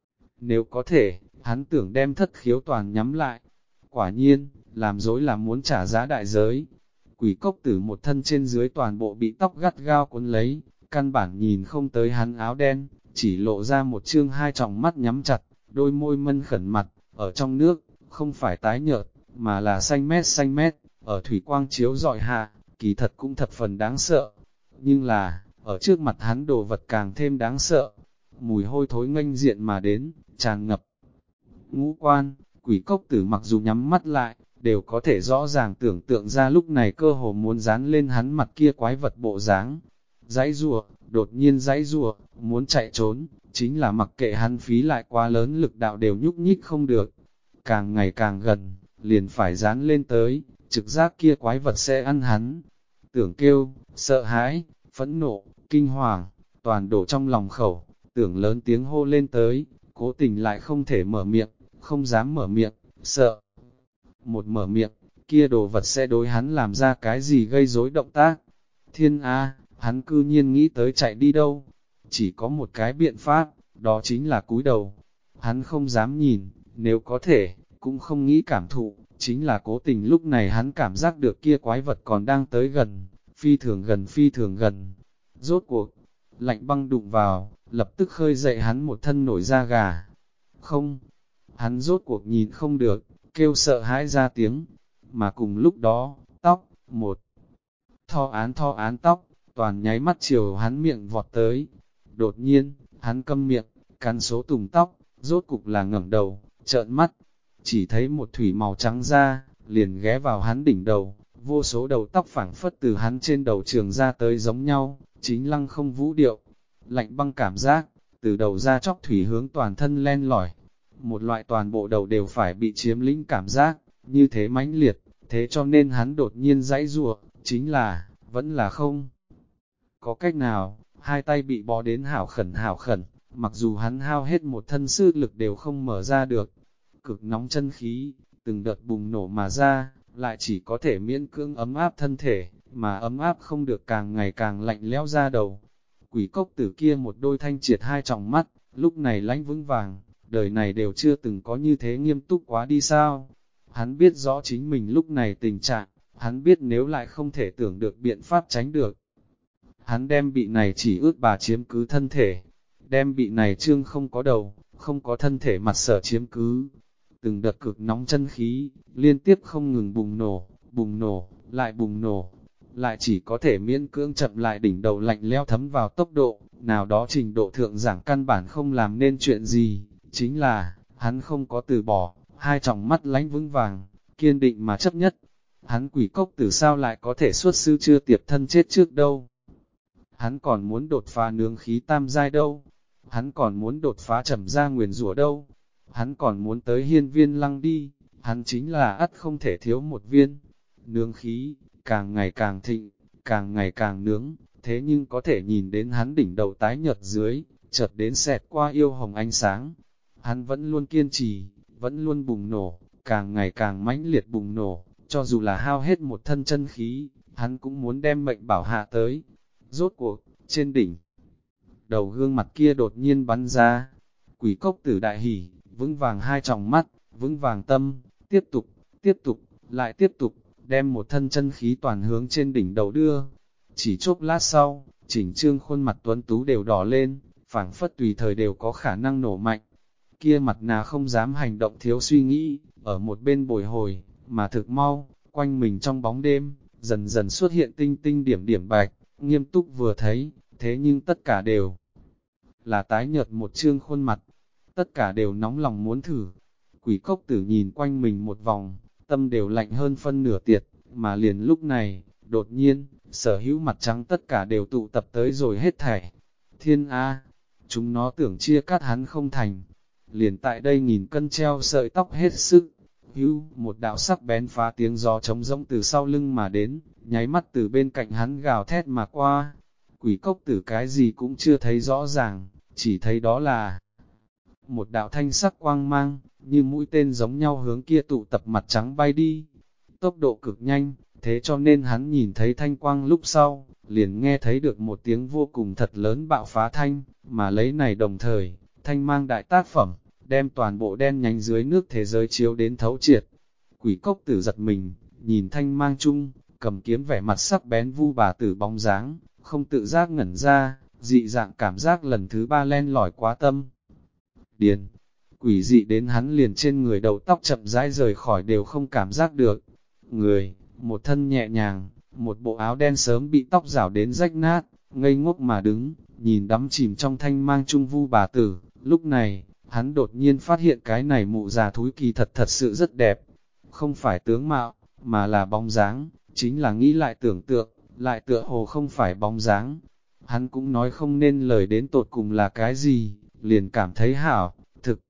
Nếu có thể, hắn tưởng đem thất khiếu toàn nhắm lại. Quả nhiên, làm dối là muốn trả giá đại giới. Quỷ cốc tử một thân trên dưới toàn bộ bị tóc gắt gao cuốn lấy, căn bản nhìn không tới hắn áo đen, chỉ lộ ra một chương hai tròng mắt nhắm chặt, đôi môi mân khẩn mặt, ở trong nước, không phải tái nhợt, mà là xanh mét, ở thủy quang chiếu rọi hạ, kỳ thật cũng thập phần đáng sợ. Nhưng là, ở trước mặt hắn đồ vật càng thêm đáng sợ, mùi hôi thối nghênh diện mà đến, tràn ngập ngũ quan. Quỷ cốc tử mặc dù nhắm mắt lại, đều có thể rõ ràng tưởng tượng ra lúc này cơ hồ muốn dán lên hắn mặt kia quái vật bộ dáng. Dãy rùa, đột nhiên dãy rùa, muốn chạy trốn, chính là mặc kệ hắn phí lại quá lớn lực đạo đều nhúc nhích không được. Càng ngày càng gần, liền phải dán lên tới, trực giác kia quái vật sẽ ăn hắn. Tưởng kêu, sợ hãi, phẫn nộ, kinh hoàng, toàn đổ trong lòng khẩu, tưởng lớn tiếng hô lên tới, cố tình lại không thể mở miệng, không dám mở miệng, sợ. Một mở miệng, kia đồ vật sẽ đối hắn làm ra cái gì gây rối động tác. Thiên A, hắn cư nhiên nghĩ tới chạy đi đâu. Chỉ có một cái biện pháp, đó chính là cúi đầu. Hắn không dám nhìn, nếu có thể, cũng không nghĩ cảm thụ, chính là cố tình lúc này hắn cảm giác được kia quái vật còn đang tới gần, phi thường gần. Rốt cuộc, lạnh băng đụng vào, lập tức khơi dậy hắn một thân nổi da gà. Không, hắn rốt cuộc nhìn không được, kêu sợ hãi ra tiếng, mà cùng lúc đó, tóc, một tho án tóc, toàn nháy mắt chiều hắn miệng vọt tới. Đột nhiên, hắn câm miệng, cắn số tùng tóc, rốt cục là ngẩng đầu, trợn mắt, chỉ thấy một thủy màu trắng ra, liền ghé vào hắn đỉnh đầu, vô số đầu tóc phảng phất từ hắn trên đầu trường ra tới giống nhau, chính lăng không vũ điệu, lạnh băng cảm giác, từ đầu ra chóc thủy hướng toàn thân len lỏi, một loại toàn bộ đầu đều phải bị chiếm lĩnh cảm giác, như thế mãnh liệt, thế cho nên hắn đột nhiên giãy giụa, chính là, vẫn là không có cách nào, hai tay bị bó đến hảo khẩn, mặc dù hắn hao hết một thân sức lực đều không mở ra được. Cực nóng chân khí, từng đợt bùng nổ mà ra, lại chỉ có thể miễn cưỡng ấm áp thân thể, mà ấm áp không được càng ngày càng lạnh lẽo ra đầu. Quỷ cốc tử kia một đôi thanh triệt hai tròng mắt, lúc này lãnh vững vàng, đời này đều chưa từng có như thế nghiêm túc quá đi sao. Hắn biết rõ chính mình lúc này tình trạng, hắn biết nếu lại không thể tưởng được biện pháp tránh được. Hắn đem bị này chỉ ước bà chiếm cứ thân thể, đem bị này trương không có đầu, không có thân thể mặt sở chiếm cứ. Từng đợt cực nóng chân khí, liên tiếp không ngừng bùng nổ, lại chỉ có thể miễn cưỡng chậm lại đỉnh đầu lạnh leo thấm vào tốc độ, nào đó trình độ thượng giảng căn bản không làm nên chuyện gì, chính là, hắn không có từ bỏ, hai tròng mắt lánh vững vàng, kiên định mà chấp nhất. Hắn quỷ cốc tử sao lại có thể xuất sư chưa tiệp thân chết trước đâu. Hắn còn muốn đột phá nướng khí tam giai đâu. Hắn còn muốn đột phá trầm ra nguyền rủa đâu. Hắn còn muốn tới hiên viên lăng đi. Hắn chính là ắt không thể thiếu một viên. Nướng khí, càng ngày càng thịnh, càng ngày càng nướng. Thế nhưng có thể nhìn đến hắn đỉnh đầu tái nhợt dưới, chợt đến xẹt qua yêu hồng ánh sáng. Hắn vẫn luôn kiên trì, vẫn luôn bùng nổ, càng ngày càng mãnh liệt bùng nổ. Cho dù là hao hết một thân chân khí, hắn cũng muốn đem mệnh bảo hạ tới. Rốt cuộc, trên đỉnh, đầu gương mặt kia đột nhiên bắn ra. Quỷ cốc tử đại hỉ, vững vàng hai tròng mắt, vững vàng tâm, tiếp tục, lại tiếp tục, đem một thân chân khí toàn hướng trên đỉnh đầu đưa. Chỉ chốc lát sau, chỉnh trương khuôn mặt tuấn tú đều đỏ lên, phảng phất tùy thời đều có khả năng nổ mạnh. Kia mặt nà không dám hành động thiếu suy nghĩ, ở một bên bồi hồi, mà thực mau, quanh mình trong bóng đêm, dần dần xuất hiện tinh tinh điểm điểm bạch, nghiêm túc vừa thấy, thế nhưng tất cả đều là tái nhợt một trương khuôn mặt, tất cả đều nóng lòng muốn thử. Quỷ cốc tử nhìn quanh mình một vòng, tâm đều lạnh hơn phân nửa tiệt, mà liền lúc này, đột nhiên, sở hữu mặt trắng tất cả đều tụ tập tới rồi hết thảy. Thiên A, chúng nó tưởng chia cắt hắn không thành, liền tại đây nghìn cân treo sợi tóc hết sức. Hữu, một đạo sắc bén phá tiếng gió trống rỗng từ sau lưng mà đến, nháy mắt từ bên cạnh hắn gào thét mà qua. Quỷ cốc tử cái gì cũng chưa thấy rõ ràng, chỉ thấy đó là một đạo thanh sắc quang mang, như mũi tên giống nhau hướng kia tụ tập mặt trắng bay đi. Tốc độ cực nhanh, thế cho nên hắn nhìn thấy thanh quang lúc sau, liền nghe thấy được một tiếng vô cùng thật lớn bạo phá thanh, mà lấy này đồng thời, thanh mang đại tác phẩm, đem toàn bộ đen nhánh dưới nước thế giới chiếu đến thấu triệt. Quỷ cốc tử giật mình, nhìn thanh mang chung, cầm kiếm vẻ mặt sắc bén vu bà tử bóng dáng, không tự giác ngẩn ra, dị dạng cảm giác lần thứ ba len lỏi quá tâm. Điền, quỷ dị đến hắn liền trên người đầu tóc chậm rãi rời khỏi đều không cảm giác được. Người, một thân nhẹ nhàng, một bộ áo đen sớm bị tóc rảo đến rách nát, ngây ngốc mà đứng, nhìn đắm chìm trong thanh mang chung vu bà tử. Lúc này, hắn đột nhiên phát hiện cái này mụ già thúi kỳ thật sự rất đẹp. Không phải tướng mạo, mà là bóng dáng, chính là nghĩ lại tưởng tượng, lại tựa hồ không phải bóng dáng. Hắn cũng nói không nên lời đến tột cùng là cái gì, liền cảm thấy hảo, thực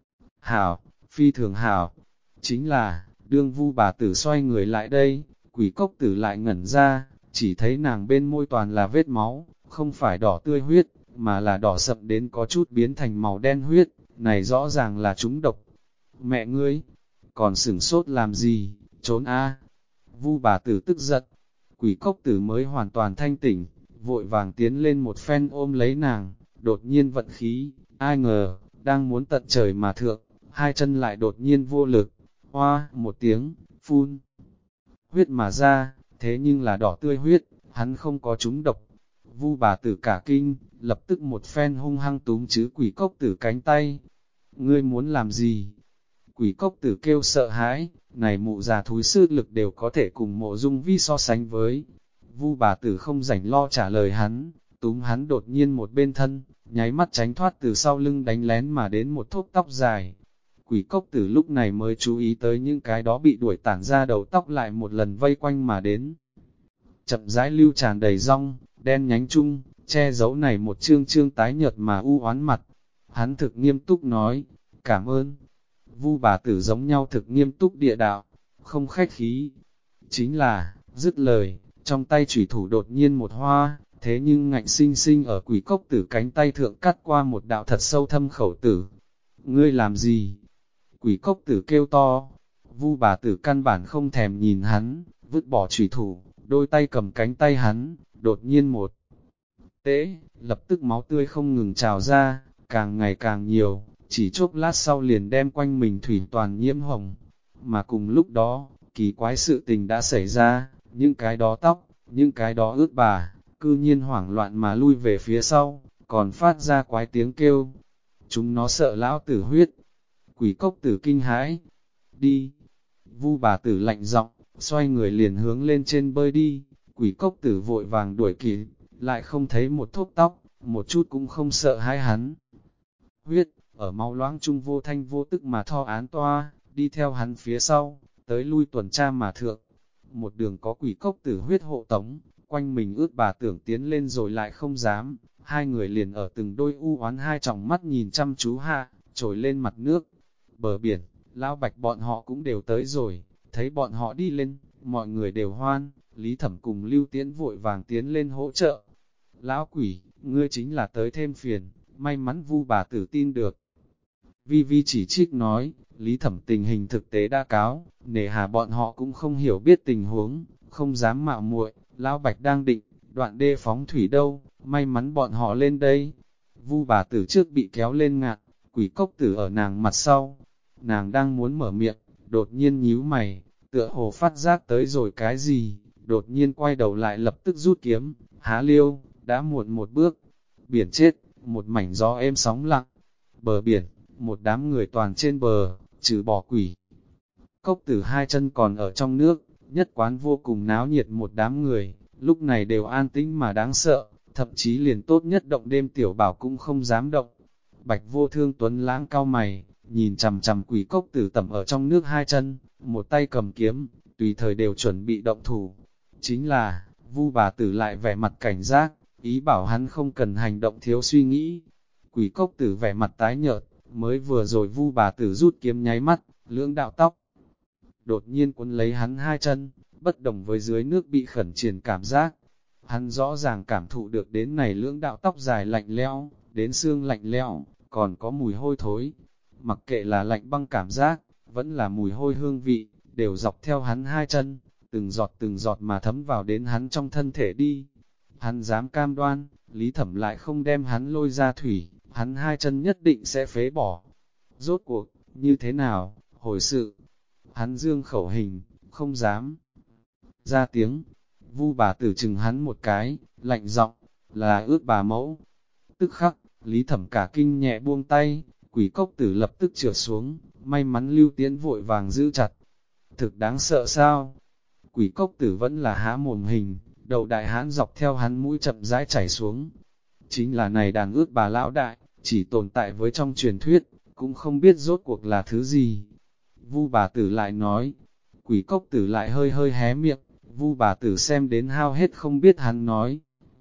hảo, phi thường hảo. Chính là, đương vu bà tử xoay người lại đây, quỷ cốc tử lại ngẩn ra, chỉ thấy nàng bên môi toàn là vết máu, không phải đỏ tươi huyết, mà là đỏ sậm đến có chút biến thành màu đen huyết, này rõ ràng là trúng độc. Mẹ ngươi, còn sửng sốt làm gì, trốn a. Vu bà tử tức giận, quỷ cốc tử mới hoàn toàn thanh tỉnh, vội vàng tiến lên một phen ôm lấy nàng, đột nhiên vận khí, ai ngờ, đang muốn tận trời mà thượng, hai chân lại đột nhiên vô lực, hoa, một tiếng, phun, huyết mà ra, thế nhưng là đỏ tươi huyết, hắn không có trúng độc. Vu bà tử cả kinh, lập tức một phen hung hăng túm chứ quỷ cốc tử cánh tay. Ngươi muốn làm gì? Quỷ cốc tử kêu sợ hãi, này mụ già thúi sư lực đều có thể cùng Mộ Dung Vi so sánh với. Vu bà tử không rảnh lo trả lời hắn, túm hắn đột nhiên một bên thân, nháy mắt tránh thoát từ sau lưng đánh lén mà đến một thúc tóc dài. Quỷ cốc tử lúc này mới chú ý tới những cái đó bị đuổi tản ra đầu tóc lại một lần vây quanh mà đến. Chậm rãi lưu tràn đầy rong, đen nhánh chung, che giấu này một trương trương tái nhợt mà u oán mặt. Hắn thực nghiêm túc nói, cảm ơn. Vu bà tử giống nhau thực nghiêm túc địa đạo, không khách khí. Chính là, dứt lời, trong tay chủy thủ đột nhiên một hoa, thế nhưng ngạnh sinh sinh ở quỷ cốc tử cánh tay thượng cắt qua một đạo thật sâu thâm khẩu tử. Ngươi làm gì? Quỷ cốc tử kêu to. Vu bà tử căn bản không thèm nhìn hắn, vứt bỏ chủy thủ, đôi tay cầm cánh tay hắn, đột nhiên một tễ, lập tức máu tươi không ngừng trào ra, càng ngày càng nhiều, chỉ chốc lát sau liền đem quanh mình thủy toàn nhiễm hồng. Mà cùng lúc đó, kỳ quái sự tình đã xảy ra, những cái đó tóc, những cái đó ướt bà, cư nhiên hoảng loạn mà lui về phía sau, còn phát ra quái tiếng kêu. Chúng nó sợ lão tử huyết. Quỷ cốc tử kinh hãi. Đi. Vu bà tử lạnh giọng, xoay người liền hướng lên trên bơi đi. Quỷ cốc tử vội vàng đuổi kịp, lại không thấy một thốc tóc, một chút cũng không sợ hãi hắn. Huyết, ở máu loãng chung vô thanh vô tức mà tho án toa, đi theo hắn phía sau, tới lui tuần tra mà thượng. Một đường có quỷ cốc tử huyết hộ tống, quanh mình ướt bà tưởng tiến lên rồi lại không dám, hai người liền ở từng đôi u oán hai tròng mắt nhìn chăm chú hạ, trồi lên mặt nước. Bờ biển, lão bạch bọn họ cũng đều tới rồi, thấy bọn họ đi lên, mọi người đều hoan, Lý Thẩm cùng Lưu Tiễn vội vàng tiến lên hỗ trợ. Lão quỷ, ngươi chính là tới thêm phiền, may mắn Vu bà tử tin được. Vi Vi chỉ trích nói, Lý Thẩm tình hình thực tế đã cáo, nể hà bọn họ cũng không hiểu biết tình huống, không dám mạo muội. Lão Bạch đang định, đoạn đê phóng thủy đâu, may mắn bọn họ lên đây. Vu bà tử trước bị kéo lên ngạn, quỷ cốc tử ở nàng mặt sau. Nàng đang muốn mở miệng, đột nhiên nhíu mày, tựa hồ phát giác tới rồi cái gì, đột nhiên quay đầu lại lập tức rút kiếm, há liêu, đã muộn một bước. Biển chết, một mảnh gió êm sóng lặng. Bờ biển, một đám người toàn trên bờ, trừ bỏ quỷ. Cốc tử hai chân còn ở trong nước, nhất quán vô cùng náo nhiệt một đám người, lúc này đều an tĩnh mà đáng sợ, thậm chí liền tốt nhất động đêm tiểu bảo cũng không dám động. Bạch Vô Thương tuấn lãng cao mày, nhìn chằm chằm quỷ cốc tử tẩm ở trong nước hai chân, một tay cầm kiếm, tùy thời đều chuẩn bị động thủ. Chính là, Vu bà tử lại vẻ mặt cảnh giác, ý bảo hắn không cần hành động thiếu suy nghĩ. Quỷ cốc tử vẻ mặt tái nhợt, mới vừa rồi Vu bà tử rút kiếm nháy mắt, lưỡng đạo tóc đột nhiên cuốn lấy hắn hai chân, bất đồng với dưới nước bị khẩn triển cảm giác. Hắn rõ ràng cảm thụ được đến này lưỡng đạo tóc dài lạnh lẽo, đến xương lạnh lẽo, còn có mùi hôi thối. Mặc kệ là lạnh băng cảm giác, vẫn là mùi hôi hương vị, đều dọc theo hắn hai chân, từng giọt mà thấm vào đến hắn trong thân thể đi. Hắn dám cam đoan, Lý Thẩm lại không đem hắn lôi ra thủy, hắn hai chân nhất định sẽ phế bỏ. Rốt cuộc, như thế nào, hồi sự. Hắn dương khẩu hình, không dám ra tiếng. Vu bà tử chừng hắn một cái, lạnh giọng, là ước bà mẫu. Tức khắc, Lý Thẩm cả kinh nhẹ buông tay, quỷ cốc tử lập tức trượt xuống, may mắn Lưu Tiễn vội vàng giữ chặt. Thực đáng sợ sao? Quỷ cốc tử vẫn là há mồm hình, đầu đại hãn dọc theo hắn mũi chậm rãi chảy xuống. Chính là này đàn ước bà lão đại, chỉ tồn tại với trong truyền thuyết, cũng không biết rốt cuộc là thứ gì. Vu bà tử lại nói, quỷ cốc tử lại hơi hơi hé miệng, Vu bà tử xem đến hao hết không biết hắn nói.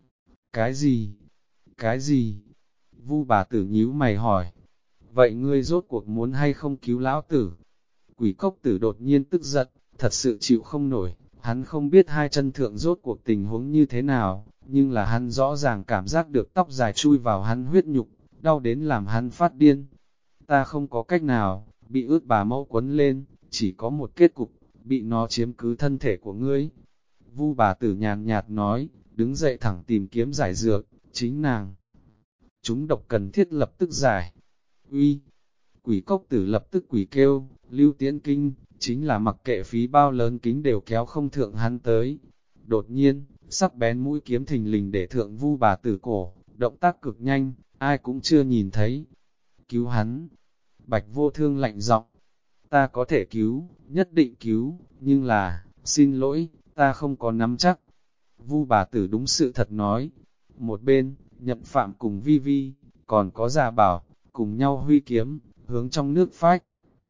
Cái gì? Cái gì? Vu bà tử nhíu mày hỏi. Vậy ngươi rốt cuộc muốn hay không cứu lão tử? Quỷ cốc tử đột nhiên tức giận, thật sự chịu không nổi, hắn không biết hai chân thượng rốt cuộc tình huống như thế nào, nhưng là hắn rõ ràng cảm giác được tóc dài chui vào hắn huyết nhục, đau đến làm hắn phát điên. Ta không có cách nào, bị ướt bà mẫu quấn lên, chỉ có một kết cục, bị nó chiếm cứ thân thể của ngươi. Vu bà tử nhàn nhạt nói, đứng dậy thẳng tìm kiếm giải dược, chính nàng. Chúng độc cần thiết lập tức giải. Uy, quỷ cốc tử lập tức quỷ kêu, Lưu Tiễn kinh, chính là mặc kệ phí bao lớn kính đều kéo không thượng hắn tới. Đột nhiên, sắc bén mũi kiếm thình lình để thượng Vu bà tử cổ, động tác cực nhanh, ai cũng chưa nhìn thấy. Cứu hắn. Bạch Vô Thương lạnh giọng, ta có thể cứu, nhất định cứu, nhưng là, xin lỗi, ta không có nắm chắc. Vu bà tử đúng sự thật nói. Một bên, Nhậm Phạm cùng Vi Vi, còn có Già Bảo, cùng nhau huy kiếm, hướng trong nước phách.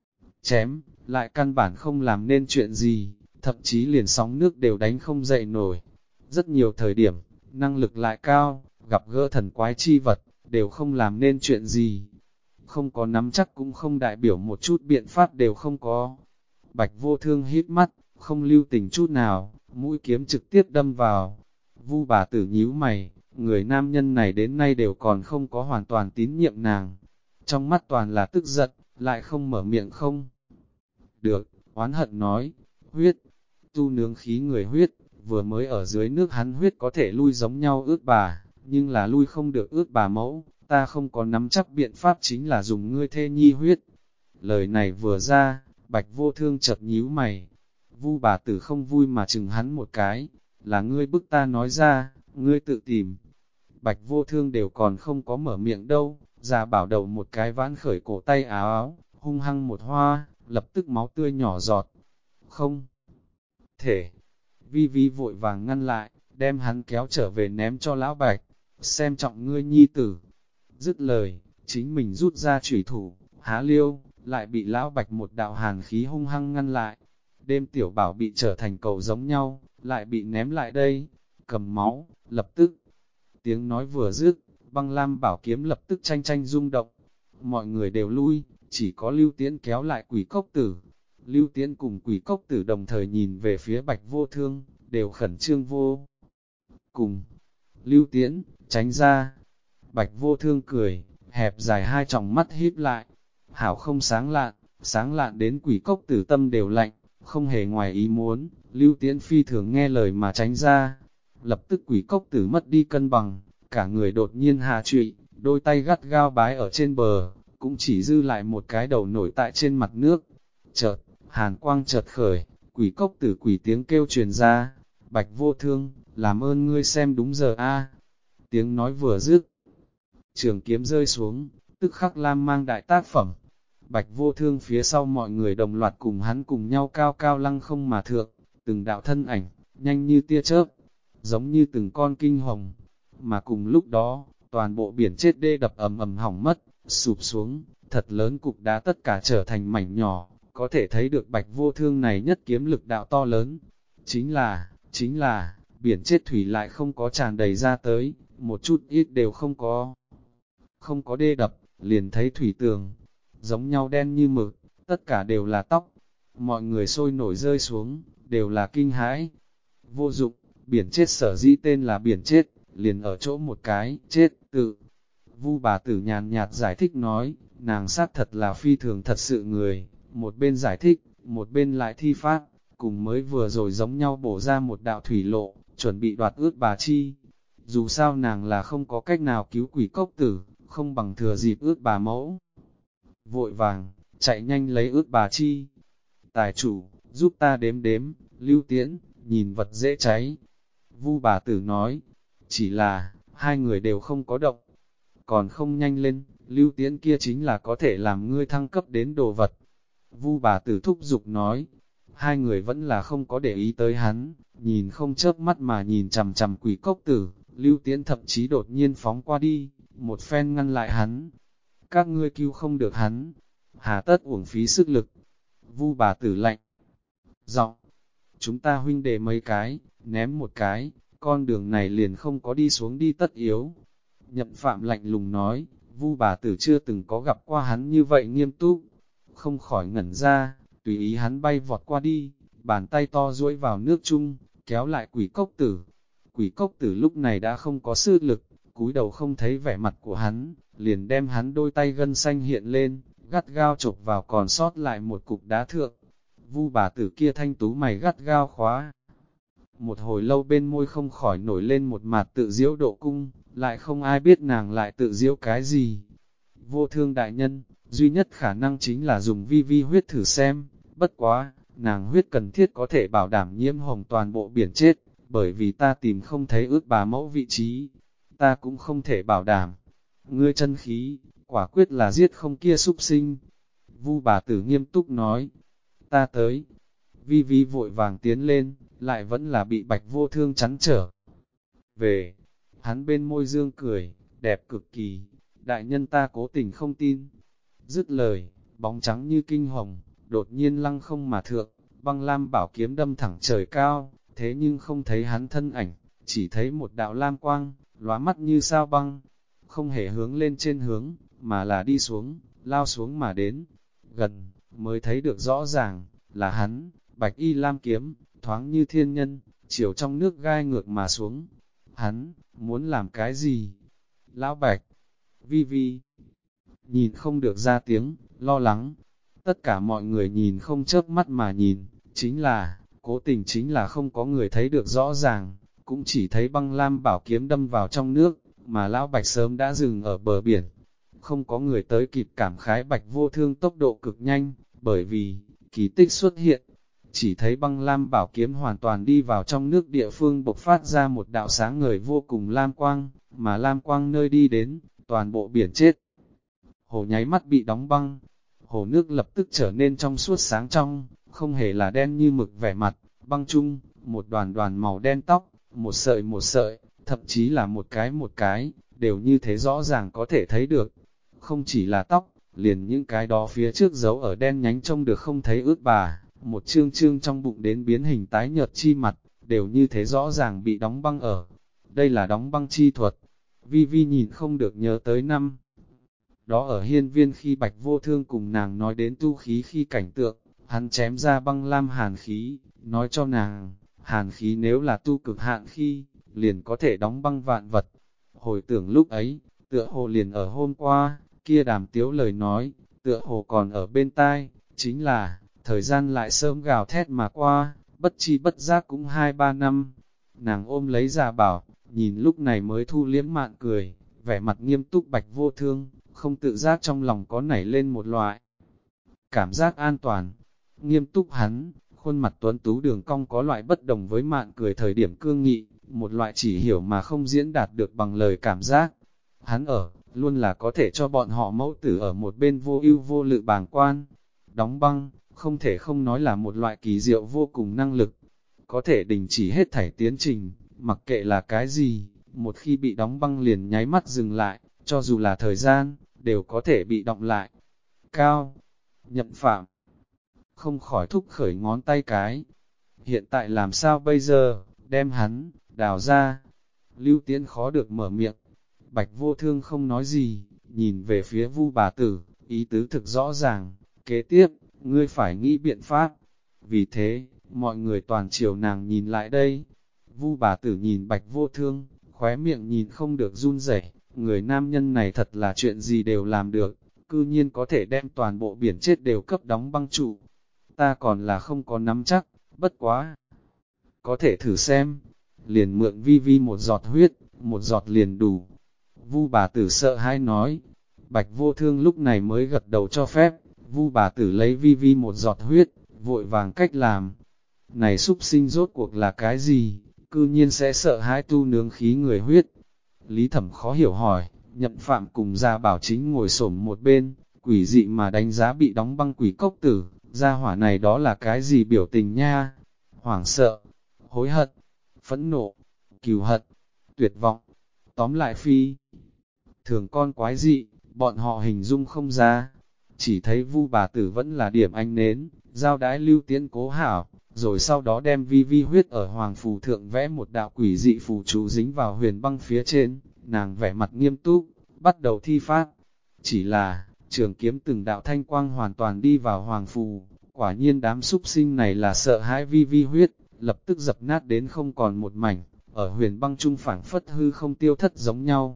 Chém, lại căn bản không làm nên chuyện gì, thậm chí liền sóng nước đều đánh không dậy nổi. Rất nhiều thời điểm, năng lực lại cao, gặp gỡ thần quái chi vật, đều không làm nên chuyện gì. Không có nắm chắc cũng không đại biểu một chút biện pháp đều không có. Bạch Vô Thương hít mắt, không lưu tình chút nào, mũi kiếm trực tiếp đâm vào. Vu bà tử nhíu mày, người nam nhân này đến nay đều còn không có hoàn toàn tín nhiệm nàng. Trong mắt toàn là tức giận, lại không mở miệng không. Được, oán hận nói, huyết, tu nướng khí người huyết, vừa mới ở dưới nước hắn huyết có thể lui giống nhau ướt bà, nhưng là lui không được ướt bà mẫu, ta không có nắm chắc biện pháp chính là dùng ngươi thê nhi huyết. Lời này vừa ra, Bạch Vô Thương chợt nhíu mày. Vu bà tử không vui mà chừng hắn một cái, là ngươi bức ta nói ra, ngươi tự tìm. Bạch Vô Thương đều còn không có mở miệng đâu, già bảo đầu một cái vãn khởi cổ tay áo áo, hung hăng một hoa, lập tức máu tươi nhỏ giọt. Không thể, Vi Vi vội vàng ngăn lại, đem hắn kéo trở về ném cho lão Bạch, xem trọng ngươi nhi tử. Dứt lời, chính mình rút ra chủy thủ, há liêu, lại bị lão Bạch một đạo hàn khí hung hăng ngăn lại. Đêm tiểu bảo bị trở thành cầu giống nhau, lại bị ném lại đây, cầm máu, lập tức. Tiếng nói vừa dứt, băng lam bảo kiếm lập tức tranh tranh rung động. Mọi người đều lui, chỉ có Lưu Tiễn kéo lại Quỷ Cốc Tử. Lưu Tiễn cùng Quỷ Cốc Tử đồng thời nhìn về phía Bạch Vô Thương, đều khẩn trương vô cùng. Lưu Tiễn, tránh ra. Bạch Vô Thương cười, hẹp dài hai tròng mắt híp lại. Hảo không sáng lạn đến Quỷ Cốc Tử tâm đều lạnh, không hề ngoài ý muốn. Lưu Tiễn phi thường nghe lời mà tránh ra. Lập tức Quỷ Cốc Tử mất đi cân bằng, cả người đột nhiên hạ trụy, đôi tay gắt gao bái ở trên bờ, cũng chỉ dư lại một cái đầu nổi tại trên mặt nước. Chợt, hàn quang chợt khởi, Quỷ Cốc Tử quỷ tiếng kêu truyền ra, Bạch Vô Thương, làm ơn ngươi xem đúng giờ a. Tiếng nói vừa dứt, trường kiếm rơi xuống, tức khắc lam mang đại tác phẩm. Bạch Vô Thương phía sau mọi người đồng loạt cùng hắn cùng nhau cao cao lăng không mà thượng, từng đạo thân ảnh, nhanh như tia chớp, giống như từng con kinh hồng. Mà cùng lúc đó, toàn bộ biển chết đê đập ầm ầm hỏng mất, sụp xuống, thật lớn cục đá tất cả trở thành mảnh nhỏ, có thể thấy được Bạch Vô Thương này nhất kiếm lực đạo to lớn. Chính là, biển chết thủy lại không có tràn đầy ra tới, một chút ít đều không có. Không có đê đập, liền thấy thủy tường, giống nhau đen như mực, tất cả đều là tóc. Mọi người sôi nổi rơi xuống, đều là kinh hãi. Vô dụng, biển chết sở dĩ tên là biển chết, liền ở chỗ một cái, chết, tự. Vu bà tử nhàn nhạt giải thích nói, nàng xác thật là phi thường thật sự người, một bên giải thích, một bên lại thi pháp, cùng mới vừa rồi giống nhau bổ ra một đạo thủy lộ, chuẩn bị đoạt ước bà chi. Dù sao nàng là không có cách nào cứu Quỷ Cốc Tử, không bằng thừa dịp ước bà mẫu. Vội vàng, chạy nhanh lấy ước bà chi. Tài chủ, giúp ta đếm đếm, Lưu Tiễn, nhìn vật dễ cháy. Vu bà tử nói, chỉ là, hai người đều không có động. Còn không nhanh lên, Lưu Tiễn kia chính là có thể làm ngươi thăng cấp đến đồ vật. Vu bà tử thúc giục nói, hai người vẫn là không có để ý tới hắn, nhìn không chớp mắt mà nhìn chằm chằm Quỷ Cốc Tử. Lưu Tiễn thậm chí đột nhiên phóng qua đi, một phen ngăn lại hắn. Các ngươi cứu không được hắn, hà tất uổng phí sức lực. Vu bà tử lạnh giọng, chúng ta huynh đệ mấy cái, ném một cái, con đường này liền không có đi xuống đi tất yếu. Nhậm Phạm lạnh lùng nói, Vu bà tử chưa từng có gặp qua hắn như vậy nghiêm túc, không khỏi ngẩn ra, tùy ý hắn bay vọt qua đi, bàn tay to duỗi vào nước chung, kéo lại Quỷ Cốc Tử. Quỷ Cốc Tử lúc này đã không có sư lực, cúi đầu không thấy vẻ mặt của hắn, liền đem hắn đôi tay gân xanh hiện lên, gắt gao chộp vào còn sót lại một cục đá thượng. Vu bà tử kia thanh tú mày gắt gao khóa. Một hồi lâu bên môi không khỏi nổi lên một mặt tự diễu độ cung, lại không ai biết nàng lại tự diễu cái gì. Vô Thương đại nhân, duy nhất khả năng chính là dùng vi vi huyết thử xem, bất quá, nàng huyết cần thiết có thể bảo đảm nhiễm hồng toàn bộ biển chết, bởi vì ta tìm không thấy ước bà mẫu vị trí, ta cũng không thể bảo đảm. Ngươi chân khí, quả quyết là giết không kia súc sinh. Vu bà tử nghiêm túc nói, ta tới. Vi Vi vội vàng tiến lên, lại vẫn là bị Bạch Vô Thương chắn trở về. Hắn bên môi dương cười, đẹp cực kỳ, đại nhân ta cố tình không tin. Dứt lời, bóng trắng như kinh hồng, đột nhiên lăng không mà thượng, băng lam bảo kiếm đâm thẳng trời cao, thế nhưng không thấy hắn thân ảnh, chỉ thấy một đạo lam quang, lóa mắt như sao băng, không hề hướng lên trên hướng, mà là đi xuống, lao xuống mà đến. Gần, mới thấy được rõ ràng, là hắn, bạch y lam kiếm, thoáng như thiên nhân, chiều trong nước gai ngược mà xuống. Hắn, muốn làm cái gì? Lão Bạch, Vi Vi, nhìn không được ra tiếng, lo lắng. Tất cả mọi người nhìn không chớp mắt mà nhìn, chính là, cố tình chính là không có người thấy được rõ ràng, cũng chỉ thấy băng lam bảo kiếm đâm vào trong nước, mà Lão Bạch sớm đã dừng ở bờ biển. Không có người tới kịp cảm khái Bạch Vô Thương tốc độ cực nhanh, bởi vì, kỳ tích xuất hiện. Chỉ thấy băng lam bảo kiếm hoàn toàn đi vào trong nước địa phương bộc phát ra một đạo sáng ngời vô cùng lam quang, mà lam quang nơi đi đến, toàn bộ biển chết. Hồ nháy mắt bị đóng băng, hồ nước lập tức trở nên trong suốt sáng trong, không hề là đen như mực vẻ mặt, băng chung, một đoàn đoàn màu đen tóc, một sợi, thậm chí là một cái, đều như thế rõ ràng có thể thấy được. Không chỉ là tóc, liền những cái đó phía trước giấu ở đen nhánh trông được không thấy ướt bà, một chương chương trong bụng đến biến hình tái nhợt chi mặt, đều như thế rõ ràng bị đóng băng ở. Đây là đóng băng chi thuật. Vi Vi nhìn không được nhớ tới năm. Đó ở hiên viên khi Bạch Vô Thương cùng nàng nói đến tu khí khi cảnh tượng, hắn chém ra băng lam hàn khí, nói cho nàng, hàn khí nếu là tu cực hạn khi, liền có thể đóng băng vạn vật. Hồi tưởng lúc ấy, tựa hồ liền ở hôm qua, kia đàm tiếu lời nói, tựa hồ còn ở bên tai, chính là, thời gian lại sớm gào thét mà qua, bất chi bất giác cũng 2-3 năm. Nàng ôm lấy Gia Bảo, nhìn lúc này mới thu liếm mạn cười, vẻ mặt nghiêm túc Bạch Vô Thương, không tự giác trong lòng có nảy lên một loại cảm giác an toàn. Nghiêm túc hắn, khuôn mặt tuấn tú đường cong có loại bất đồng với mạn cười thời điểm cương nghị, một loại chỉ hiểu mà không diễn đạt được bằng lời cảm giác. Hắn luôn là có thể cho bọn họ mẫu tử ở một bên vô ưu vô lự bàng quan. Đóng băng, không thể không nói là một loại kỳ diệu vô cùng năng lực, có thể đình chỉ hết thảy tiến trình, mặc kệ là cái gì, một khi bị đóng băng liền nháy mắt dừng lại, cho dù là thời gian, đều có thể bị động lại. Cao, Nhậm Phạm, không khỏi thúc khởi ngón tay cái. Hiện tại làm sao bây giờ, đem hắn, đào ra. Lưu Tiễn khó được mở miệng. Bạch Vô Thương không nói gì, nhìn về phía Vu bà tử, ý tứ thực rõ ràng. Kế tiếp, ngươi phải nghĩ biện pháp. Vì thế, mọi người toàn chiều nàng nhìn lại đây. Vu bà tử nhìn Bạch Vô Thương, khóe miệng nhìn không được run rẩy. Người nam nhân này thật là chuyện gì đều làm được, cư nhiên có thể đem toàn bộ biển chết đều cấp đóng băng trụ. Ta còn là không có nắm chắc, bất quá. Có thể thử xem, liền mượn Vi Vi một giọt huyết, một giọt liền đủ. Vu bà tử sợ hãi nói, Bạch Vô Thương lúc này mới gật đầu cho phép. Vu bà tử lấy Vi Vi một giọt huyết, vội vàng cách làm. Này súc sinh rốt cuộc là cái gì, cư nhiên sẽ sợ hãi tu nướng khí người huyết. Lý Thẩm khó hiểu hỏi, Nhậm Phạm cùng Gia Bảo chính ngồi xổm một bên, quỷ dị mà đánh giá bị đóng băng quỷ cốc tử, gia hỏa này đó là cái gì biểu tình nha? Hoảng sợ, hối hận, phẫn nộ, cừu hận, tuyệt vọng, tóm lại phi. Thường con quái dị, bọn họ hình dung không ra, chỉ thấy Vu bà tử vẫn là điểm ánh nến, giao đái Lưu Tiễn cố hảo, rồi sau đó đem Vi Vi huyết ở hoàng phù thượng vẽ một đạo quỷ dị phù chú dính vào huyền băng phía trên, nàng vẻ mặt nghiêm túc, bắt đầu thi pháp. Chỉ là, trường kiếm từng đạo thanh quang hoàn toàn đi vào hoàng phù, quả nhiên đám súc sinh này là sợ hãi Vi Vi huyết, lập tức dập nát đến không còn một mảnh, ở huyền băng trung phảng phất hư không tiêu thất giống nhau.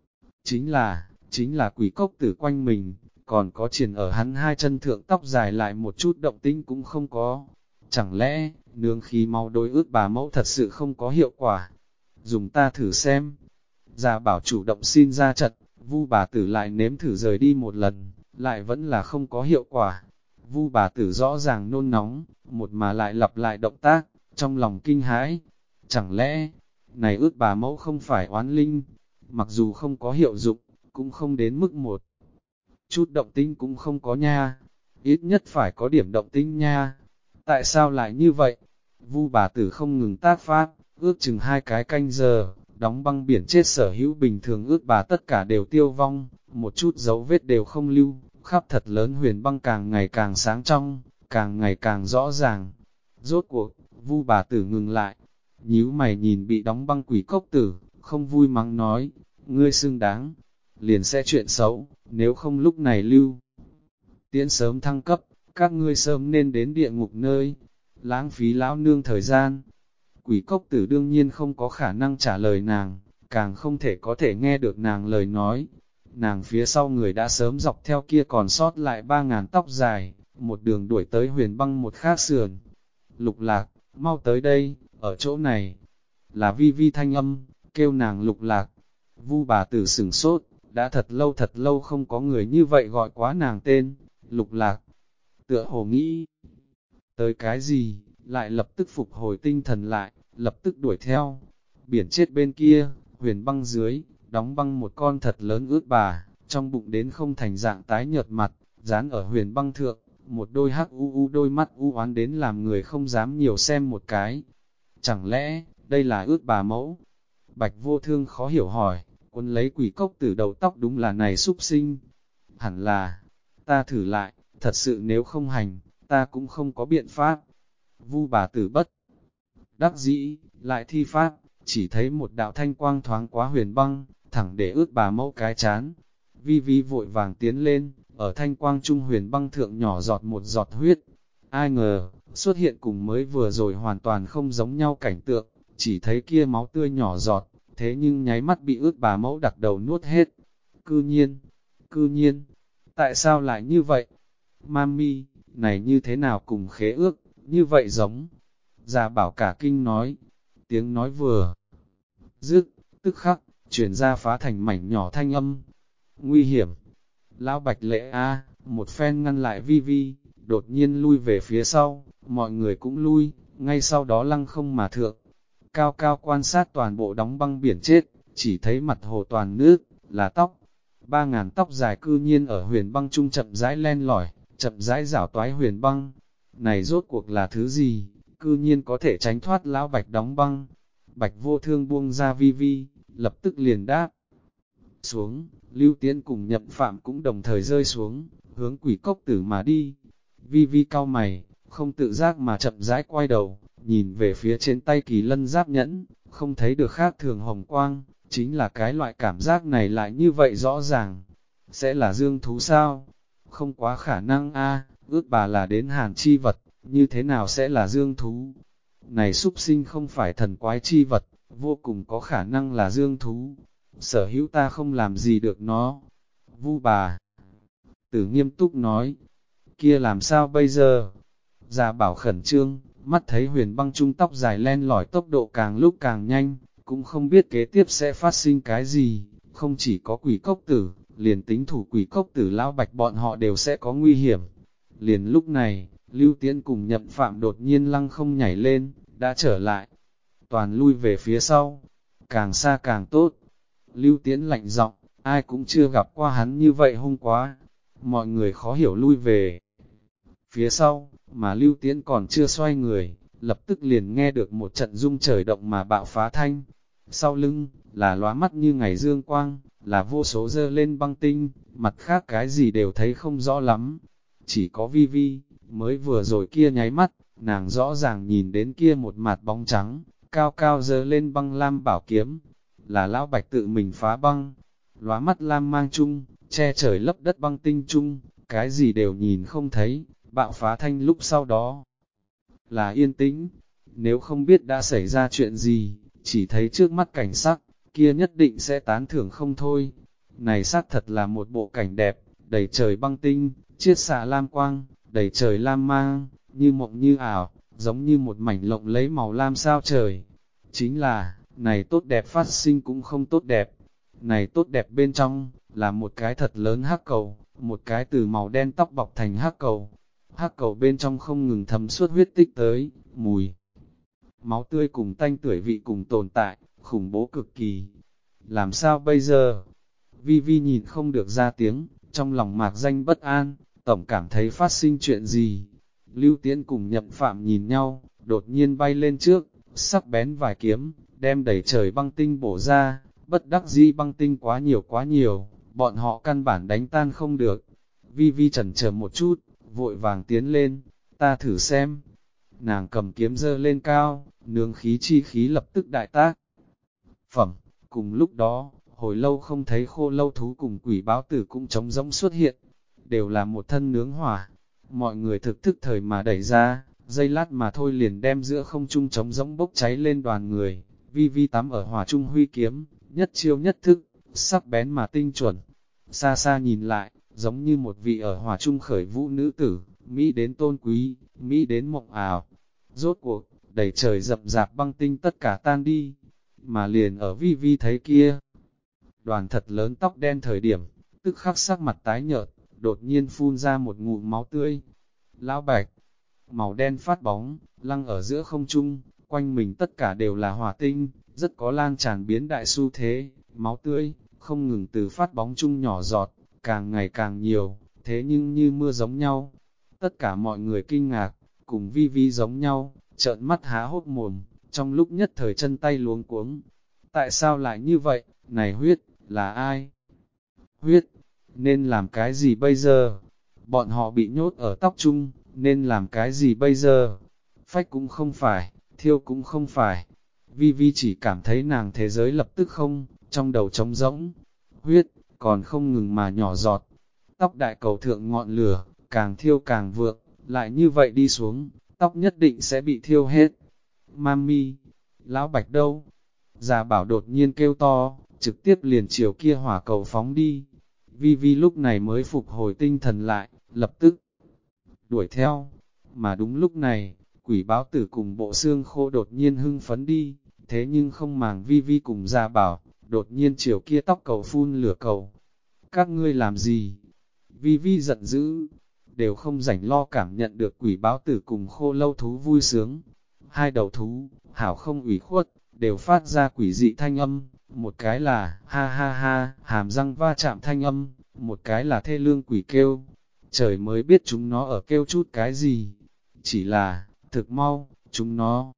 Chính là quỷ cốc tử quanh mình, còn có triển ở hắn hai chân thượng tóc dài lại một chút động tĩnh cũng không có. Chẳng lẽ, nương khí mau đối ước bà mẫu thật sự không có hiệu quả? Dùng ta thử xem. Gia Bảo chủ động xin ra trận, Vu bà tử lại nếm thử rời đi một lần, lại vẫn là không có hiệu quả. Vu bà tử rõ ràng nôn nóng, một mà lại lặp lại động tác, trong lòng kinh hãi. Chẳng lẽ, này ước bà mẫu không phải oán linh, mặc dù không có hiệu dụng, cũng không đến mức một chút động tĩnh cũng không có nha, ít nhất phải có điểm động tĩnh nha. Tại sao lại như vậy? Vu bà tử không ngừng tác phát, ước chừng 2 cái canh giờ, đóng băng biển chết sở hữu bình thường ước bà tất cả đều tiêu vong, một chút dấu vết đều không lưu, khắp thật lớn huyền băng càng ngày càng sáng trong, càng ngày càng rõ ràng. Rốt cuộc, Vu bà tử ngừng lại, nhíu mày nhìn bị đóng băng quỷ cốc tử, không vui mắng nói, ngươi xưng đáng, liền sẽ chuyện xấu, nếu không lúc này Lưu Tiễn sớm thăng cấp, các ngươi sớm nên đến địa ngục nơi. lãng phí lão nương thời gian. Quỷ cốc tử đương nhiên không có khả năng trả lời nàng, càng không thể có thể nghe được nàng lời nói. Nàng phía sau người đã sớm dọc theo kia còn sót lại 3.000 tóc dài, một đường đuổi tới Huyền Băng một khác sườn. Lục Lạc, mau tới đây, ở chỗ này. Là Vi Vi thanh âm, kêu nàng Lục Lạc. Vu bà tử sửng sốt, đã thật lâu không có người như vậy gọi quá nàng tên, Lục Lạc. Tựa hồ nghĩ tới cái gì, lại lập tức phục hồi tinh thần lại, lập tức đuổi theo. Biển chết bên kia, Huyền Băng dưới, đóng băng một con thật lớn ướt bà, trong bụng đến không thành dạng tái nhợt mặt, dán ở Huyền Băng thượng, một đôi hắc u đôi mắt u oán đến làm người không dám nhiều xem một cái. Chẳng lẽ, đây là ướt bà mẫu? Bạch Vô Thương khó hiểu hỏi, quân lấy quỷ cốc tử đầu tóc đúng là này súc sinh. Hẳn là, ta thử lại, thật sự nếu không hành, ta cũng không có biện pháp. Vu bà tử bất đắc dĩ, lại thi pháp, chỉ thấy một đạo thanh quang thoáng quá Huyền Băng, thẳng để ướt bà mẫu cái chán. Vi Vi vội vàng tiến lên, ở thanh quang trung Huyền Băng thượng nhỏ giọt một giọt huyết. Ai ngờ, xuất hiện cùng mới vừa rồi hoàn toàn không giống nhau cảnh tượng, chỉ thấy kia máu tươi nhỏ giọt, thế nhưng nháy mắt bị ướt bà mẫu đặc đầu nuốt hết. Cư nhiên, tại sao lại như vậy? Mami, này như thế nào cùng khế ước, như vậy giống. Già Bảo cả kinh nói, tiếng nói vừa dứt, tức khắc, chuyển ra phá thành mảnh nhỏ thanh âm. Nguy hiểm. Lão Bạch Lệ A, một phen ngăn lại Vi Vi, đột nhiên lui về phía sau, mọi người cũng lui, ngay sau đó lăng không mà thượng. Cao cao quan sát toàn bộ đóng băng biển chết, chỉ thấy mặt hồ toàn nước, là tóc. 3.000 tóc dài cư nhiên ở Huyền Băng trung chậm rãi len lỏi, chậm rãi rảo toái Huyền Băng. Này rốt cuộc là thứ gì, cư nhiên có thể tránh thoát Lão Bạch đóng băng. Bạch Vô Thương buông ra Vi Vi, lập tức liền đáp xuống, Lưu Tiến cùng Nhậm Phạm cũng đồng thời rơi xuống, hướng quỷ cốc tử mà đi. Vi Vi cau mày, không tự giác mà chậm rãi quay đầu, nhìn về phía trên tay Kỳ Lân giáp nhẫn, không thấy được khác thường hồng quang, chính là cái loại cảm giác này lại như vậy rõ ràng. Sẽ là dương thú sao? Không quá khả năng a, ước bà là đến hàn chi vật, như thế nào sẽ là dương thú? Này súc sinh không phải thần quái chi vật, vô cùng có khả năng là dương thú. Sở hữu ta không làm gì được nó. Vu bà tử nghiêm túc nói, kia làm sao bây giờ? Già Bảo khẩn trương, mắt thấy Huyền Băng trung tóc dài len lỏi tốc độ càng lúc càng nhanh, cũng không biết kế tiếp sẽ phát sinh cái gì, không chỉ có quỷ cốc tử, liền tính thủ quỷ cốc tử Lão Bạch bọn họ đều sẽ có nguy hiểm. Liền lúc này, Lưu Tiễn cùng Nhậm Phạm đột nhiên lăng không nhảy lên, đã trở lại, toàn lui về phía sau, càng xa càng tốt. Lưu Tiễn lạnh giọng, ai cũng chưa gặp qua hắn như vậy hung quá. Mọi người khó hiểu lui về phía sau, mà Lưu Tiễn còn chưa xoay người, lập tức liền nghe được một trận rung trời động mà bạo phá thanh. Sau lưng, là lóa mắt như ngày dương quang, là vô số dơ lên băng tinh, mặt khác cái gì đều thấy không rõ lắm. Chỉ có Vi Vi, mới vừa rồi kia nháy mắt, nàng rõ ràng nhìn đến kia một mặt bóng trắng, cao cao dơ lên băng lam bảo kiếm, là Lão Bạch tự mình phá băng, lóa mắt lam mang chung, che trời lấp đất băng tinh chung, cái gì đều nhìn không thấy, bạo phá thanh lúc sau đó là yên tĩnh. Nếu không biết đã xảy ra chuyện gì, chỉ thấy trước mắt cảnh sắc, kia nhất định sẽ tán thưởng không thôi. Này xác thật là một bộ cảnh đẹp, đầy trời băng tinh, chiết xạ lam quang, đầy trời lam mang, như mộng như ảo, giống như một mảnh lộng lấy màu lam sao trời. Chính là, này tốt đẹp phát sinh cũng không tốt đẹp. Này tốt đẹp bên trong, là một cái thật lớn hắc cầu, một cái từ màu đen tóc bọc thành hắc cầu. Hắc cầu bên trong không ngừng thấm suốt huyết tích tới, mùi máu tươi cùng tanh tưởi vị cùng tồn tại, khủng bố cực kỳ. Làm sao bây giờ? Vi Vi nhìn không được ra tiếng, trong lòng mạc danh bất an, tổng cảm thấy phát sinh chuyện gì. Lưu Tiễn cùng Nhậm Phạm nhìn nhau, đột nhiên bay lên trước, sắc bén vài kiếm, đem đẩy trời băng tinh bổ ra, bất đắc dĩ băng tinh quá nhiều, bọn họ căn bản đánh tan không được. Vi Vi chần chờ một chút, vội vàng tiến lên, ta thử xem. Nàng cầm kiếm giơ lên cao, nương khí chi khí lập tức đại tác. Phẩm, cùng lúc đó, hồi lâu không thấy Khô Lâu thú cùng Quỷ Báo Tử cũng trống rỗng xuất hiện, đều là một thân nướng hỏa. Mọi người thực thức thời mà đẩy ra, Giây lát mà thôi liền đem giữa không trung trống rỗng bốc cháy lên đoàn người, vi vi tắm ở hỏa trung huy kiếm, nhất chiêu nhất thức, sắc bén mà tinh chuẩn. Xa xa nhìn lại, giống như một vị ở hỏa trung khởi vũ nữ tử, Mỹ đến tôn quý, Mỹ đến mộng ảo. Rốt cuộc, đầy trời rậm rạp băng tinh tất cả tan đi, mà liền ở vi vi thấy kia. Đoàn thật lớn tóc đen thời điểm, tức khắc sắc mặt tái nhợt, đột nhiên phun ra một ngụm máu tươi. Lão Bạch, màu đen phát bóng, lăng ở giữa không trung, quanh mình tất cả đều là hỏa tinh, rất có lan tràn biến đại xu thế, máu tươi, không ngừng từ phát bóng chung nhỏ giọt, càng ngày càng nhiều, thế nhưng như mưa giống nhau. Tất cả mọi người kinh ngạc, cùng vi vi giống nhau, trợn mắt há hốc mồm, trong lúc nhất thời chân tay luống cuống. Tại sao lại như vậy, này huyết, là ai? Huyết, nên làm cái gì bây giờ? Bọn họ bị nhốt ở tóc chung, nên làm cái gì bây giờ? Phách cũng không phải, thiêu cũng không phải. Vi Vi chỉ cảm thấy nàng thế giới lập tức không, trong đầu trống rỗng. Huyết, còn không ngừng mà nhỏ giọt. Tóc đại cầu thượng ngọn lửa, càng thiêu càng vượng, lại như vậy đi xuống, tóc nhất định sẽ bị thiêu hết. Mami, lão Bạch đâu? Già bảo đột nhiên kêu to, trực tiếp liền chiều kia hỏa cầu phóng đi. Vi Vi lúc này mới phục hồi tinh thần lại, lập tức đuổi theo. Mà đúng lúc này, quỷ báo tử cùng bộ xương khô đột nhiên hưng phấn đi, thế nhưng không màng Vi Vi cùng già bảo, đột nhiên chiều kia tóc cầu phun lửa cầu. Các ngươi làm gì? Vi Vi giận dữ, đều không rảnh lo cảm nhận được quỷ báo tử cùng khô lâu thú vui sướng. Hai đầu thú, hảo không ủy khuất, đều phát ra quỷ dị thanh âm, một cái là ha ha ha, hàm răng va chạm thanh âm, một cái là thê lương quỷ kêu. Trời mới biết chúng nó ở kêu chút cái gì, chỉ là, thực mau, chúng nó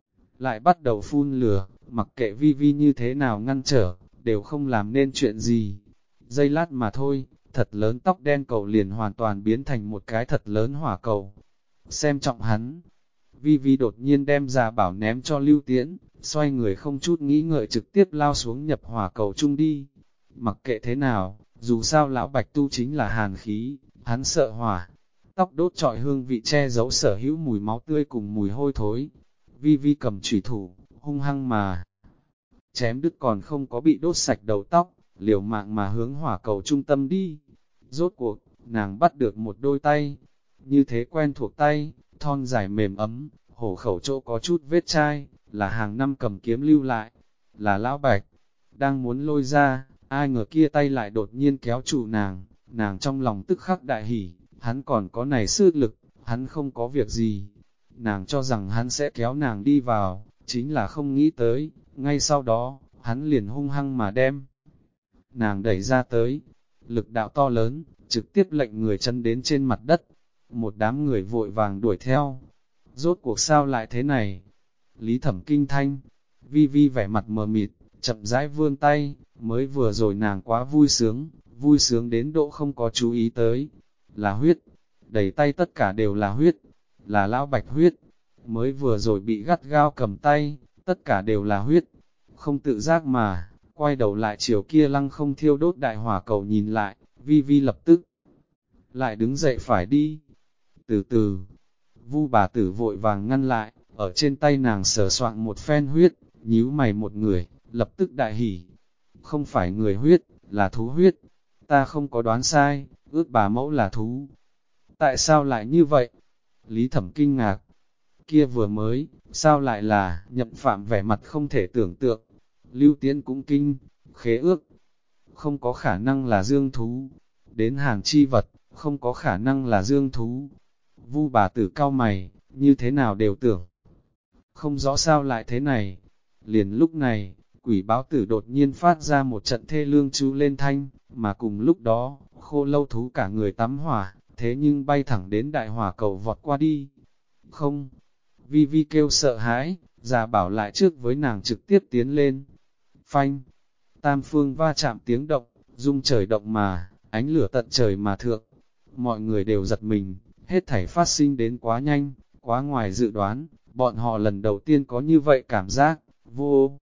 lại bắt đầu phun lửa, mặc kệ Vi Vi như thế nào ngăn trở, đều không làm nên chuyện gì. Giây lát mà thôi, thật lớn tóc đen cầu liền hoàn toàn biến thành một cái thật lớn hỏa cầu. Xem trọng hắn, Vi Vi đột nhiên đem Già Bảo ném cho Lưu Tiễn, xoay người không chút nghĩ ngợi trực tiếp lao xuống nhập hỏa cầu chung đi. Mặc kệ thế nào, dù sao lão Bạch Tu chính là hàn khí, hắn sợ hỏa. Tóc đốt trọi hương vị che giấu sở hữu mùi máu tươi cùng mùi hôi thối. Vi Vi cầm chủy thủ, hung hăng mà chém đứt còn không có bị đốt sạch đầu tóc, liều mạng mà hướng hỏa cầu trung tâm đi. Rốt cuộc, nàng bắt được một đôi tay, như thế quen thuộc tay, thon dài mềm ấm, hổ khẩu chỗ có chút vết chai, là hàng năm cầm kiếm lưu lại, là lão Bạch. Đang muốn lôi ra, ai ngờ kia tay lại đột nhiên kéo trụ nàng trong lòng tức khắc đại hỉ, hắn còn có này sức lực, hắn không có việc gì. Nàng cho rằng hắn sẽ kéo nàng đi vào, chính là không nghĩ tới, ngay sau đó, hắn liền hung hăng mà đem nàng đẩy ra tới, lực đạo to lớn, trực tiếp lệnh người chân đến trên mặt đất. Một đám người vội vàng đuổi theo. Rốt cuộc sao lại thế này? Lý Thẩm kinh thanh, Vi Vi vẻ mặt mờ mịt, chậm rãi vươn tay, mới vừa rồi nàng quá vui sướng đến độ không có chú ý tới. Là huyết, đầy tay tất cả đều là huyết, là lão Bạch huyết. Mới vừa rồi bị gắt gao cầm tay, tất cả đều là huyết. Không tự giác mà, quay đầu lại chiều kia lăng không thiêu đốt đại hỏa cầu nhìn lại, Vi Vi lập tức lại đứng dậy phải đi. Từ từ, Vu bà tử vội vàng ngăn lại, ở trên tay nàng sờ soạng một phen huyết, nhíu mày một người, lập tức đại hỉ. Không phải người huyết, là thú huyết. Ta không có đoán sai, ước bà mẫu là thú. Tại sao lại như vậy? Lý Thẩm kinh ngạc. Kia vừa mới, sao lại là, Nhậm Phạm vẻ mặt không thể tưởng tượng. Lưu Tiễn cũng kinh, khế ước. Không có khả năng là dương thú. Đến hàng chi vật, không có khả năng là dương thú. Vu bà tử cao mày, như thế nào đều tưởng. Không rõ sao lại thế này. Liền lúc này, quỷ báo tử đột nhiên phát ra một trận thê lương chú lên thanh, mà cùng lúc đó, khô lâu thú cả người tắm hỏa, thế nhưng bay thẳng đến đại hỏa cầu vọt qua đi. Không, Vi Vi kêu sợ hãi, Già Bảo lại trước với nàng trực tiếp tiến lên. Phanh, tam phương va chạm tiếng động, rung trời động mà, ánh lửa tận trời mà thượng. Mọi người đều giật mình, hết thảy phát sinh đến quá nhanh, quá ngoài dự đoán, bọn họ lần đầu tiên có như vậy cảm giác, vô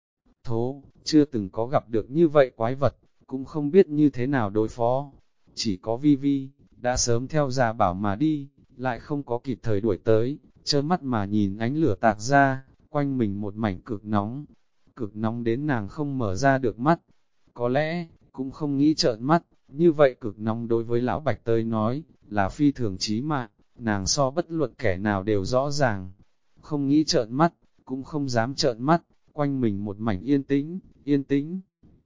thố, chưa từng có gặp được như vậy quái vật, cũng không biết như thế nào đối phó. Chỉ có Vi Vi, đã sớm theo Già Bảo mà đi, lại không có kịp thời đuổi tới, trơ mắt mà nhìn ánh lửa tạc ra, quanh mình một mảnh cực nóng đến nàng không mở ra được mắt, có lẽ, cũng không nghĩ trợn mắt, như vậy cực nóng đối với lão Bạch tới nói, là phi thường chí mạng, nàng so bất luận kẻ nào đều rõ ràng, không nghĩ trợn mắt, cũng không dám trợn mắt, quanh mình một mảnh yên tĩnh,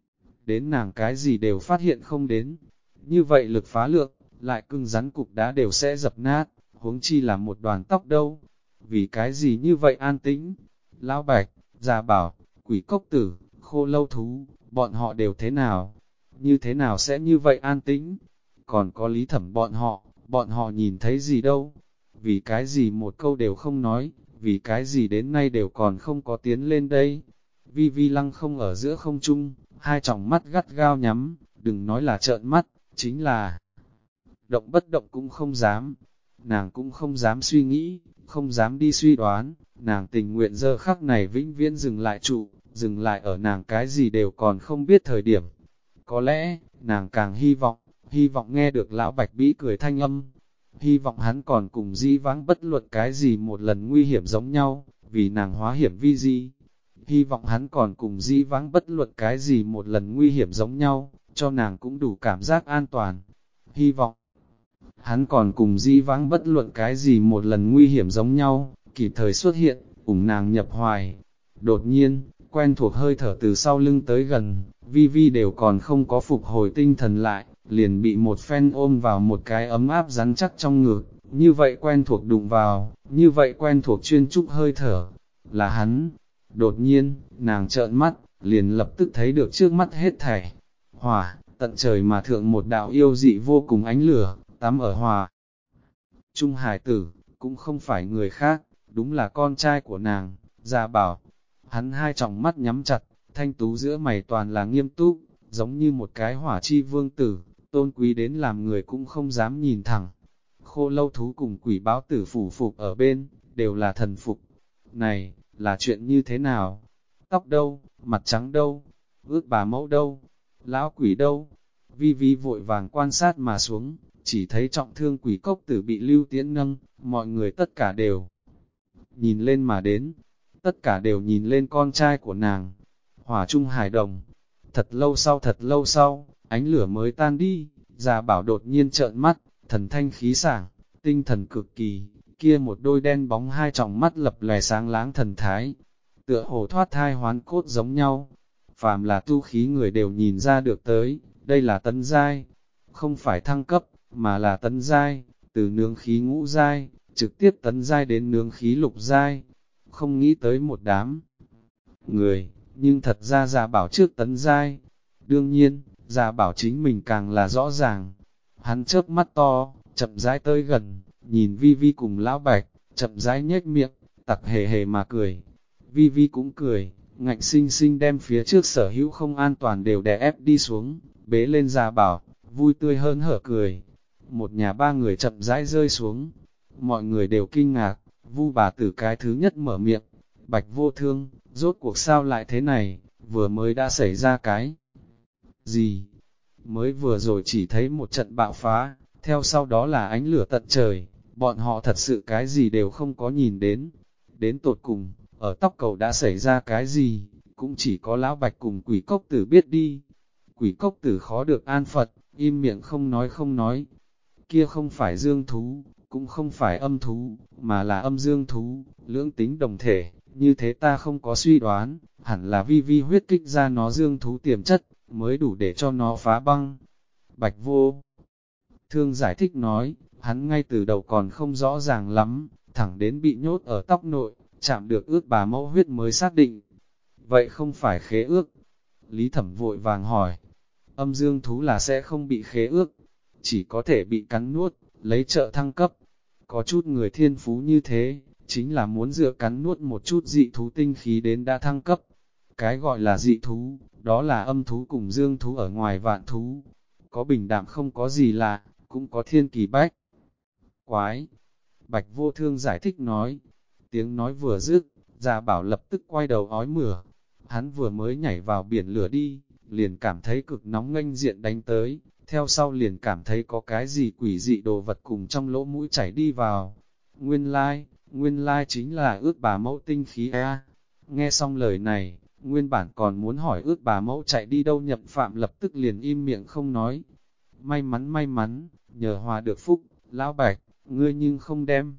đến nàng cái gì đều phát hiện không đến, như vậy lực phá lượng, lại cưng rắn cục đá đều sẽ dập nát, huống chi là một đoàn tóc đâu, vì cái gì như vậy an tĩnh, lão Bạch, Gia Bảo, Quỷ Cốc Tử, Khô Lâu Thú, bọn họ đều thế nào, như thế nào sẽ như vậy an tĩnh, còn có Lý Thẩm bọn họ nhìn thấy gì đâu, vì cái gì một câu đều không nói, vì cái gì đến nay đều còn không có tiến lên đây. Vi Vi lăng không ở giữa không trung, hai tròng mắt gắt gao nhắm, đừng nói là trợn mắt, chính là động bất động cũng không dám. Nàng cũng không dám suy nghĩ, không dám đi suy đoán, nàng tình nguyện giờ khắc này vĩnh viễn dừng lại trụ, dừng lại ở nàng cái gì đều còn không biết thời điểm. Có lẽ, nàng càng hy vọng nghe được lão Bạch Bĩ cười thanh âm, hy vọng hắn còn cùng Di Vãng bất luận cái gì một lần nguy hiểm giống nhau, vì nàng hóa hiểm vi di. Hy vọng hắn còn cùng Di Vãng bất luận cái gì một lần nguy hiểm giống nhau, cho nàng cũng đủ cảm giác an toàn. Hy vọng hắn còn cùng Di Vãng bất luận cái gì một lần nguy hiểm giống nhau, kịp thời xuất hiện, ủng nàng nhập hoài. Đột nhiên, quen thuộc hơi thở từ sau lưng tới gần, Vi Vi đều còn không có phục hồi tinh thần lại, liền bị một phen ôm vào một cái ấm áp rắn chắc trong ngực, như vậy quen thuộc đụng vào, như vậy quen thuộc chuyên trúc hơi thở, là hắn. Đột nhiên, nàng trợn mắt, liền lập tức thấy được trước mắt hết thảy. Hỏa, tận trời mà thượng một đạo yêu dị vô cùng ánh lửa, tắm ở hòa. Trung hải tử, cũng không phải người khác, đúng là con trai của nàng, Gia Bảo. Hắn hai tròng mắt nhắm chặt, thanh tú giữa mày toàn là nghiêm túc, giống như một cái hỏa chi vương tử, tôn quý đến làm người cũng không dám nhìn thẳng. Khô Lâu Thú cùng Quỷ Báo Tử phủ phục ở bên, đều là thần phục. Này, là chuyện như thế nào? Tóc đâu, mặt trắng đâu, ước bà mẫu đâu, lão quỷ đâu? Vi Vi vội vàng quan sát mà xuống, chỉ thấy trọng thương Quỷ Cốc Tử bị Lưu Tiễn nâng, mọi người tất cả đều nhìn lên mà đến, tất cả đều nhìn lên con trai của nàng. Hỏa Trung Hải Đồng. Thật lâu sau, ánh lửa mới tan đi, Gia Bảo đột nhiên trợn mắt, thần thanh khí sảng, tinh thần cực kỳ, kia một đôi đen bóng hai tròng mắt lập lòe sáng láng thần thái, tựa hồ thoát thai hoán cốt giống nhau. Phàm là tu khí người đều nhìn ra được tới, đây là tấn giai, không phải thăng cấp, mà là tấn giai, từ nướng khí ngũ giai, trực tiếp tấn giai đến nướng khí lục giai. Không nghĩ tới một đám người, nhưng thật ra Gia Bảo trước tấn giai. Đương nhiên, Gia Bảo chính mình càng là rõ ràng. Hắn chớp mắt to, chậm rãi tới gần, nhìn Vi Vi cùng lão Bạch, chậm rãi nhếch miệng, tặc hề hề mà cười. Vi Vi cũng cười, ngạnh sinh sinh đem phía trước sở hữu không an toàn đều đè ép đi xuống, bế lên Gia Bảo, vui tươi hơn hở cười. Một nhà ba người chậm rãi rơi xuống, mọi người đều kinh ngạc. Vu bà tử cái thứ nhất mở miệng, Bạch Vô Thương, rốt cuộc sao lại thế này, vừa mới đã xảy ra cái gì? Mới vừa rồi chỉ thấy một trận bạo phá, theo sau đó là ánh lửa tận trời, bọn họ thật sự cái gì đều không có nhìn đến. Đến tột cùng, ở tóc cầu đã xảy ra cái gì, cũng chỉ có lão Bạch cùng Quỷ Cốc Tử biết đi. Quỷ Cốc Tử khó được an Phật, im miệng không nói. Kia không phải dương thú, cũng không phải âm thú, mà là âm dương thú, lưỡng tính đồng thể, như thế ta không có suy đoán, hẳn là Vi Vi huyết kích ra nó dương thú tiềm chất, mới đủ để cho nó phá băng. Bạch Vô Thương giải thích nói, hắn ngay từ đầu còn không rõ ràng lắm, thẳng đến bị nhốt ở tóc nội, chạm được ước bà mẫu huyết mới xác định. Vậy không phải khế ước? Lý Thẩm vội vàng hỏi, âm dương thú là sẽ không bị khế ước, chỉ có thể bị cắn nuốt, lấy trợ thăng cấp. Có chút người thiên phú như thế, chính là muốn dựa cắn nuốt một chút dị thú tinh khí đến đã thăng cấp. Cái gọi là dị thú, đó là âm thú cùng dương thú ở ngoài vạn thú. Có bình đạm không có gì lạ, cũng có thiên kỳ bách quái. Bạch Vô Thương giải thích nói, tiếng nói vừa dứt, Gia Bảo lập tức quay đầu ói mửa. Hắn vừa mới nhảy vào biển lửa đi, liền cảm thấy cực nóng nghênh diện đánh tới, theo sau liền cảm thấy có cái gì quỷ dị đồ vật cùng trong lỗ mũi chảy đi vào. Nguyên lai, nguyên lai chính là ước bà mẫu tinh khí a. Nghe xong lời này, nguyên bản còn muốn hỏi ước bà mẫu chạy đi đâu Nhậm Phạm lập tức liền im miệng không nói. May mắn, nhờ hòa được phúc, lão Bạch, ngươi nhưng không đem.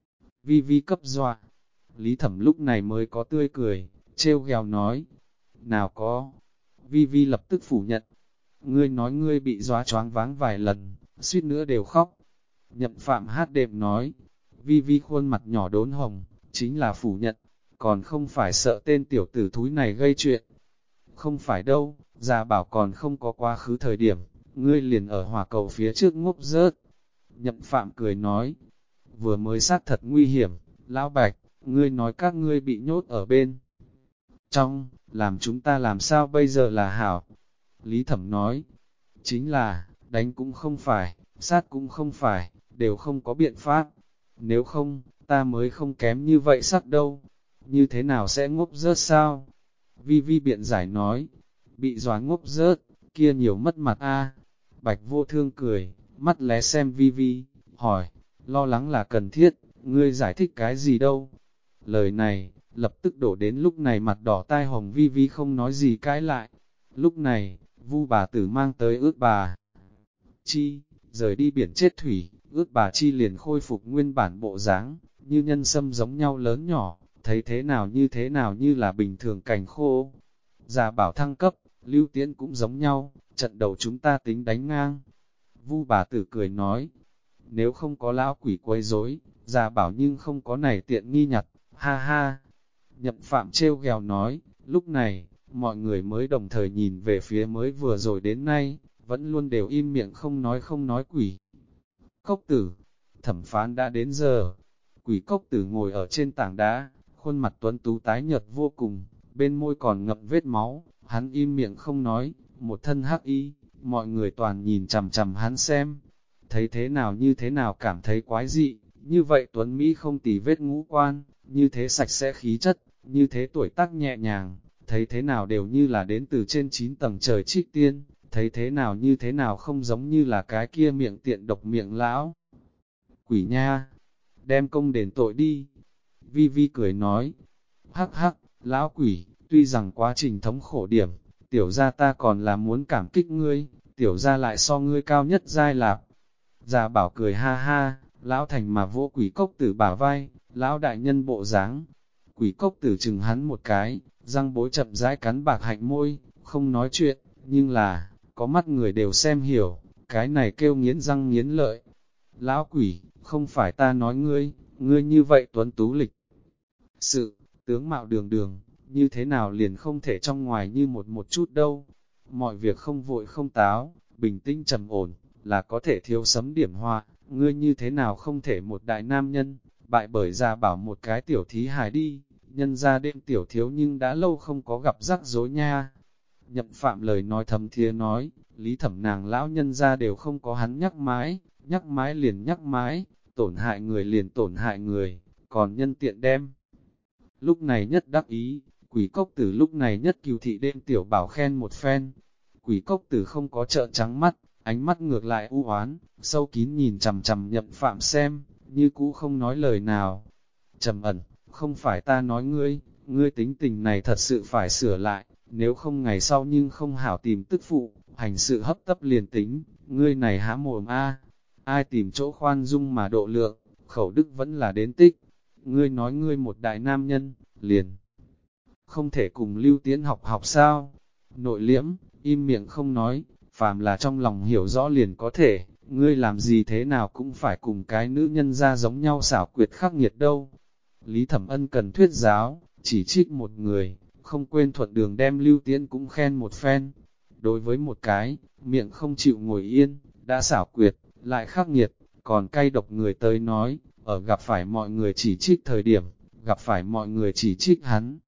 Vi Vi cấp dọa. Lý Thẩm lúc này mới có tươi cười, trêu ghẹo nói. Nào có. Vi Vi lập tức phủ nhận. Ngươi nói ngươi bị dọa choáng váng vài lần, suýt nữa đều khóc. Nhậm Phạm hát đệm nói. Vi Vi khuôn mặt nhỏ đốn hồng, chính là phủ nhận, còn không phải sợ tên tiểu tử thúi này gây chuyện. Không phải đâu, Gia Bảo còn không có quá khứ thời điểm, ngươi liền ở hỏa cầu phía trước ngốc rớt. Nhậm Phạm cười nói, vừa mới sát thật nguy hiểm, Lão Bạch, ngươi nói các ngươi bị nhốt ở bên trong, làm chúng ta làm sao bây giờ là hảo. Lý Thẩm nói, chính là, đánh cũng không phải, sát cũng không phải, đều không có biện pháp. Nếu không, ta mới không kém như vậy sắc đâu. Như thế nào sẽ ngốc rớt sao? Vi Vi biện giải nói, bị dọa ngốc rớt, kia nhiều mất mặt a. Bạch Vô Thương cười, mắt lé xem Vi Vi, hỏi, lo lắng là cần thiết, ngươi giải thích cái gì đâu? Lời này, lập tức đổ đến lúc này mặt đỏ tai hồng. Vi Vi không nói gì cãi lại. Lúc này, Vu bà tử mang tới ước bà Chi, rời đi biển chết thủy, ước bà Chi liền khôi phục nguyên bản bộ dáng, như nhân sâm giống nhau lớn nhỏ, thấy thế nào như là bình thường cành khô. Gia Bảo thăng cấp, Lưu Tiễn cũng giống nhau, trận đầu chúng ta tính đánh ngang. Vu bà tử cười nói, nếu không có lão quỷ quấy rối, Gia Bảo nhưng không có này tiện nghi nhặt, ha ha. Nhậm Phạm trêu ghẹo nói, lúc này, mọi người mới đồng thời nhìn về phía mới vừa rồi đến nay, vẫn luôn đều im miệng không nói quỷ. Cốc tử, thẩm phán đã đến giờ, quỷ cốc tử ngồi ở trên tảng đá, khuôn mặt tuấn tú tái nhợt vô cùng, bên môi còn ngậm vết máu, hắn im miệng không nói, một thân hắc y, mọi người toàn nhìn chằm chằm hắn xem, thấy thế nào cảm thấy quái dị, như vậy tuấn Mỹ không tì vết ngũ quan, như thế sạch sẽ khí chất, như thế tuổi tác nhẹ nhàng, thấy thế nào đều như là đến từ trên 9 tầng trời trích tiên, thấy thế nào như thế nào không giống như là cái kia miệng tiện độc miệng lão. Quỷ nha, đem công đền tội đi. Vi Vi cười nói, hắc hắc, lão quỷ, tuy rằng quá trình thống khổ điểm, tiểu gia ta còn là muốn cảm kích ngươi, tiểu gia lại so ngươi cao nhất giai lạp. Gia Bảo cười ha ha, lão thành mà vỗ quỷ cốc tử bả vai, lão đại nhân bộ dáng. Quỷ cốc tử chừng hắn một cái, răng bối chậm rãi cắn bạc hạnh môi, không nói chuyện, nhưng là, có mắt người đều xem hiểu, cái này kêu nghiến răng nghiến lợi. Lão quỷ, không phải ta nói ngươi, ngươi như vậy tuấn tú lịch. Sự, tướng mạo đường đường, như thế nào liền không thể trong ngoài như một chút đâu. Mọi việc không vội không táo, bình tĩnh trầm ổn, là có thể thiếu sấm điểm hoa, ngươi như thế nào không thể một đại nam nhân, bại bởi Gia Bảo một cái tiểu thí hài đi, nhân ra đêm tiểu thiếu nhưng đã lâu không có gặp rắc rối nha. Nhậm Phạm lời nói thầm thía nói, Lý Thẩm nàng lão nhân ra đều không có hắn nhắc mái liền nhắc mái, tổn hại người liền tổn hại người, còn nhân tiện đem. Lúc này nhất đắc ý, quỷ cốc tử lúc này nhất cừu thị đêm tiểu bảo khen một phen. Quỷ cốc tử không có trợn trắng mắt, ánh mắt ngược lại u oán, sâu kín nhìn chằm chằm Nhậm Phạm xem, như cũ không nói lời nào. Trầm ẩn, không phải ta nói ngươi tính tình này thật sự phải sửa lại, nếu không ngày sau nhưng không hảo tìm tức phụ, hành sự hấp tấp liền tính, ngươi này há mồm a, ai tìm chỗ khoan dung mà độ lượng, khẩu đức vẫn là đến tích. Ngươi nói ngươi một đại nam nhân, liền không thể cùng Lưu Tiễn học sao? Nội liễm, im miệng không nói, phàm là trong lòng hiểu rõ liền có thể, ngươi làm gì thế nào cũng phải cùng cái nữ nhân ra giống nhau xảo quyệt khắc nghiệt đâu. Lý Thẩm Ân cần thuyết giáo, chỉ trích một người, không quên thuận đường đem Lưu Tiễn cũng khen một phen. Đối với một cái, miệng không chịu ngồi yên, đã xảo quyệt, lại khắc nghiệt, còn cay độc người tới nói, ở gặp phải mọi người chỉ trích thời điểm, gặp phải mọi người chỉ trích hắn.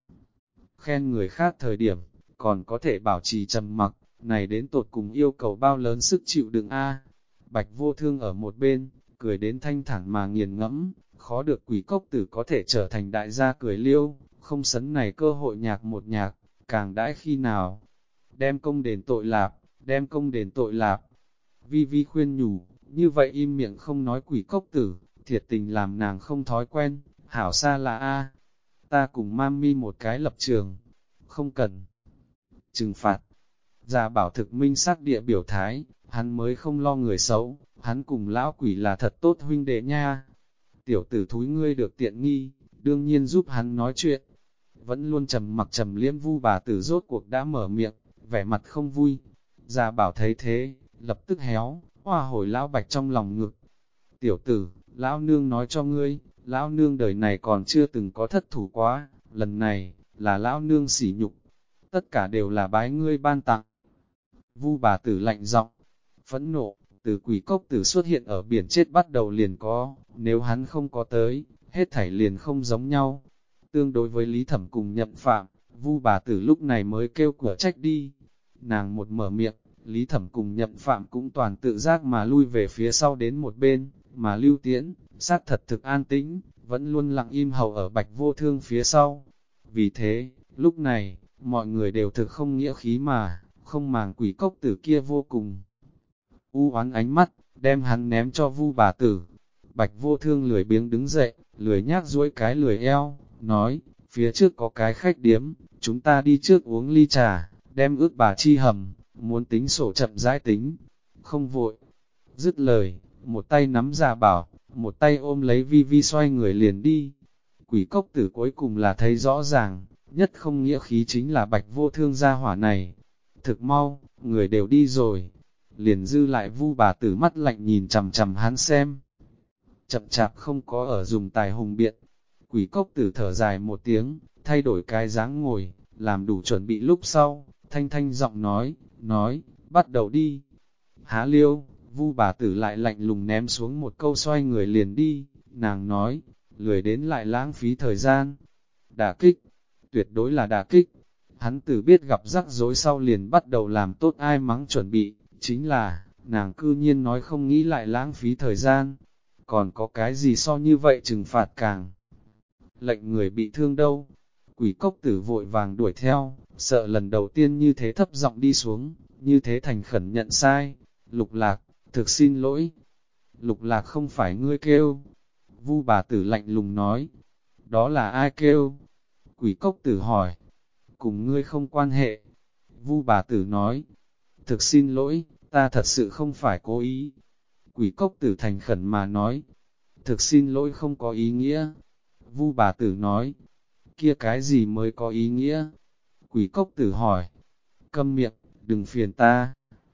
Khen người khác thời điểm, còn có thể bảo trì trầm mặc, này đến tột cùng yêu cầu bao lớn sức chịu đựng a. Bạch Vô Thương ở một bên, cười đến thanh thản mà nghiền ngẫm, khó được quỷ cốc tử có thể trở thành đại gia cười liêu, không sấn này cơ hội nhạc một nhạc, càng đãi khi nào. Đem công đền tội lạp, đem công đền tội lạp. Vi Vi khuyên nhủ, như vậy im miệng không nói quỷ cốc tử, thiệt tình làm nàng không thói quen, hảo xa là A, ta cùng mami một cái lập trường, không cần trừng phạt. Gia Bảo thực minh xác địa biểu thái, hắn mới không lo người xấu, hắn cùng lão quỷ là thật tốt huynh đệ nha. Tiểu tử thúi ngươi được tiện nghi, đương nhiên giúp hắn nói chuyện. Vẫn luôn trầm mặc trầm liêm Vu bà tử rốt cuộc đã mở miệng, vẻ mặt không vui. Gia Bảo thấy thế, lập tức héo, hoa hồi lão Bạch trong lòng ngực. Tiểu tử, lão nương nói cho ngươi, lão nương đời này còn chưa từng có thất thủ quá, lần này, là lão nương sỉ nhục. Tất cả đều là bái ngươi ban tặng. Vu bà tử lạnh giọng, phẫn nộ, từ quỷ cốc tử xuất hiện ở biển chết bắt đầu liền có, nếu hắn không có tới, hết thảy liền không giống nhau. Tương đối với Lý Thẩm cùng Nhậm Phạm, Vu bà tử lúc này mới kêu cửa trách đi. Nàng một mở miệng, Lý Thẩm cùng Nhậm Phạm cũng toàn tự giác mà lui về phía sau đến một bên, mà Lưu Tiễn, sát thật thực an tĩnh, vẫn luôn lặng im hầu ở Bạch Vô Thương phía sau. Vì thế, lúc này, mọi người đều thực không nghĩa khí mà, không màng quỷ cốc tử kia vô cùng u oán ánh mắt, đem hắn ném cho Vu bà tử. Bạch Vô Thương lười biếng đứng dậy, lười nhác duỗi cái lười eo, nói, phía trước có cái khách điếm, chúng ta đi trước uống ly trà, đem ước bà chi hầm, muốn tính sổ chậm rãi tính, không vội. Dứt lời, một tay nắm Gia Bảo, một tay ôm lấy Vi Vi xoay người liền đi. Quỷ cốc tử cuối cùng là thấy rõ ràng, nhất không nghĩa khí chính là Bạch Vô Thương gia hỏa này. Thực mau, người đều đi rồi, liền dư lại Vu bà tử mắt lạnh nhìn chằm chằm hắn xem. Chậm chạp không có ở dùng tài hùng biện. Quỷ cốc tử thở dài một tiếng, thay đổi cái dáng ngồi, làm đủ chuẩn bị lúc sau, thanh thanh giọng nói, bắt đầu đi. Há liêu, Vu bà tử lại lạnh lùng ném xuống một câu xoay người liền đi, nàng nói, lười đến lại lãng phí thời gian. Đả kích, tuyệt đối là đả kích. Hắn tử biết gặp rắc rối sau liền bắt đầu làm tốt ai mắng chuẩn bị, chính là, nàng cư nhiên nói không nghĩ lại lãng phí thời gian. Còn có cái gì so như vậy trừng phạt càng lệnh người bị thương đâu. Quỷ cốc tử vội vàng đuổi theo, sợ lần đầu tiên như thế thấp giọng đi xuống, như thế thành khẩn nhận sai. Lục Lạc, thực xin lỗi. Lục Lạc không phải ngươi kêu. Vu bà tử lạnh lùng nói. Đó là ai kêu? Quỷ cốc tử hỏi. Cùng ngươi không quan hệ. Vu bà tử nói. Thực xin lỗi, ta thật sự không phải cố ý. Quỷ cốc tử thành khẩn mà nói. Thực xin lỗi không có ý nghĩa. Vu bà tử nói. Kia cái gì mới có ý nghĩa? Quỷ cốc tử hỏi. Câm miệng, đừng phiền ta.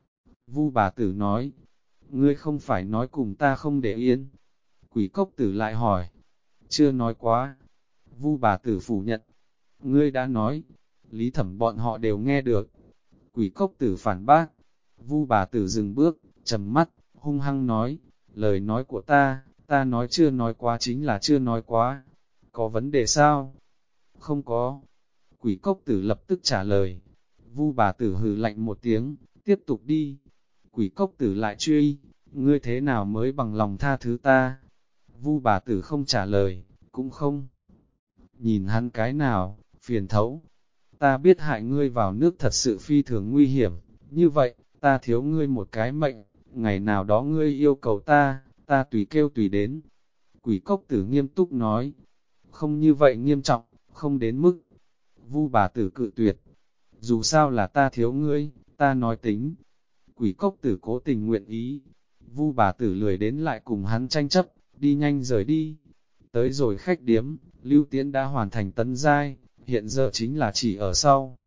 Vu bà tử nói. Ngươi không phải nói cùng ta không để yên. Quỷ cốc tử lại hỏi. Chưa nói quá. Vu bà tử phủ nhận. Ngươi đã nói. Lý Thẩm bọn họ đều nghe được. Quỷ cốc tử phản bác. Vu bà tử dừng bước, trầm mắt, hung hăng nói. Lời nói của ta nói chưa nói quá chính là chưa nói quá. Có vấn đề sao? Không có. Quỷ cốc tử lập tức trả lời. Vu bà tử hừ lạnh một tiếng, tiếp tục đi. Quỷ cốc tử lại truy, ngươi thế nào mới bằng lòng tha thứ ta? Vu bà tử không trả lời, cũng không. Nhìn hắn cái nào, phiền thấu. Ta biết hại ngươi vào nước thật sự phi thường nguy hiểm, như vậy, ta thiếu ngươi một cái mệnh, ngày nào đó ngươi yêu cầu ta tùy kêu tùy đến. Quỷ cốc tử nghiêm túc nói, không như vậy nghiêm trọng, không đến mức. Vu bà tử cự tuyệt, dù sao là ta thiếu ngươi, ta nói tính. Quỷ cốc tử cố tình nguyện ý, Vu bà tử lười đến lại cùng hắn tranh chấp, đi nhanh rời đi. Tới rồi khách điếm, Lưu Tiễn đã hoàn thành tấn giai, hiện giờ chính là chỉ ở sau.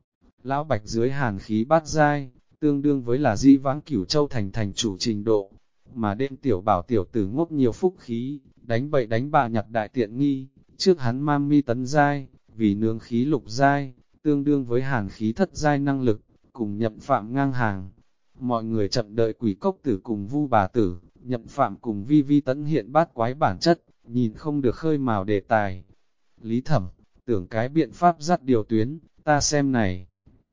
Lão Bạch dưới hàn khí bát giai, tương đương với là di vãng Cửu Châu thành chủ trình độ, mà đêm tiểu bảo tiểu tử ngốc nhiều phúc khí, đánh bậy đánh bạ nhặt đại tiện nghi, trước hắn mami tấn giai, vì nương khí lục giai, tương đương với hàn khí thất giai năng lực, cùng Nhậm Phạm ngang hàng. Mọi người chậm đợi quỷ cốc tử cùng Vu bà tử, Nhậm Phạm cùng Vi Vi tấn hiện bát quái bản chất, nhìn không được khơi mào đề tài. Lý Thẩm, tưởng cái biện pháp dắt điều tuyến, ta xem này.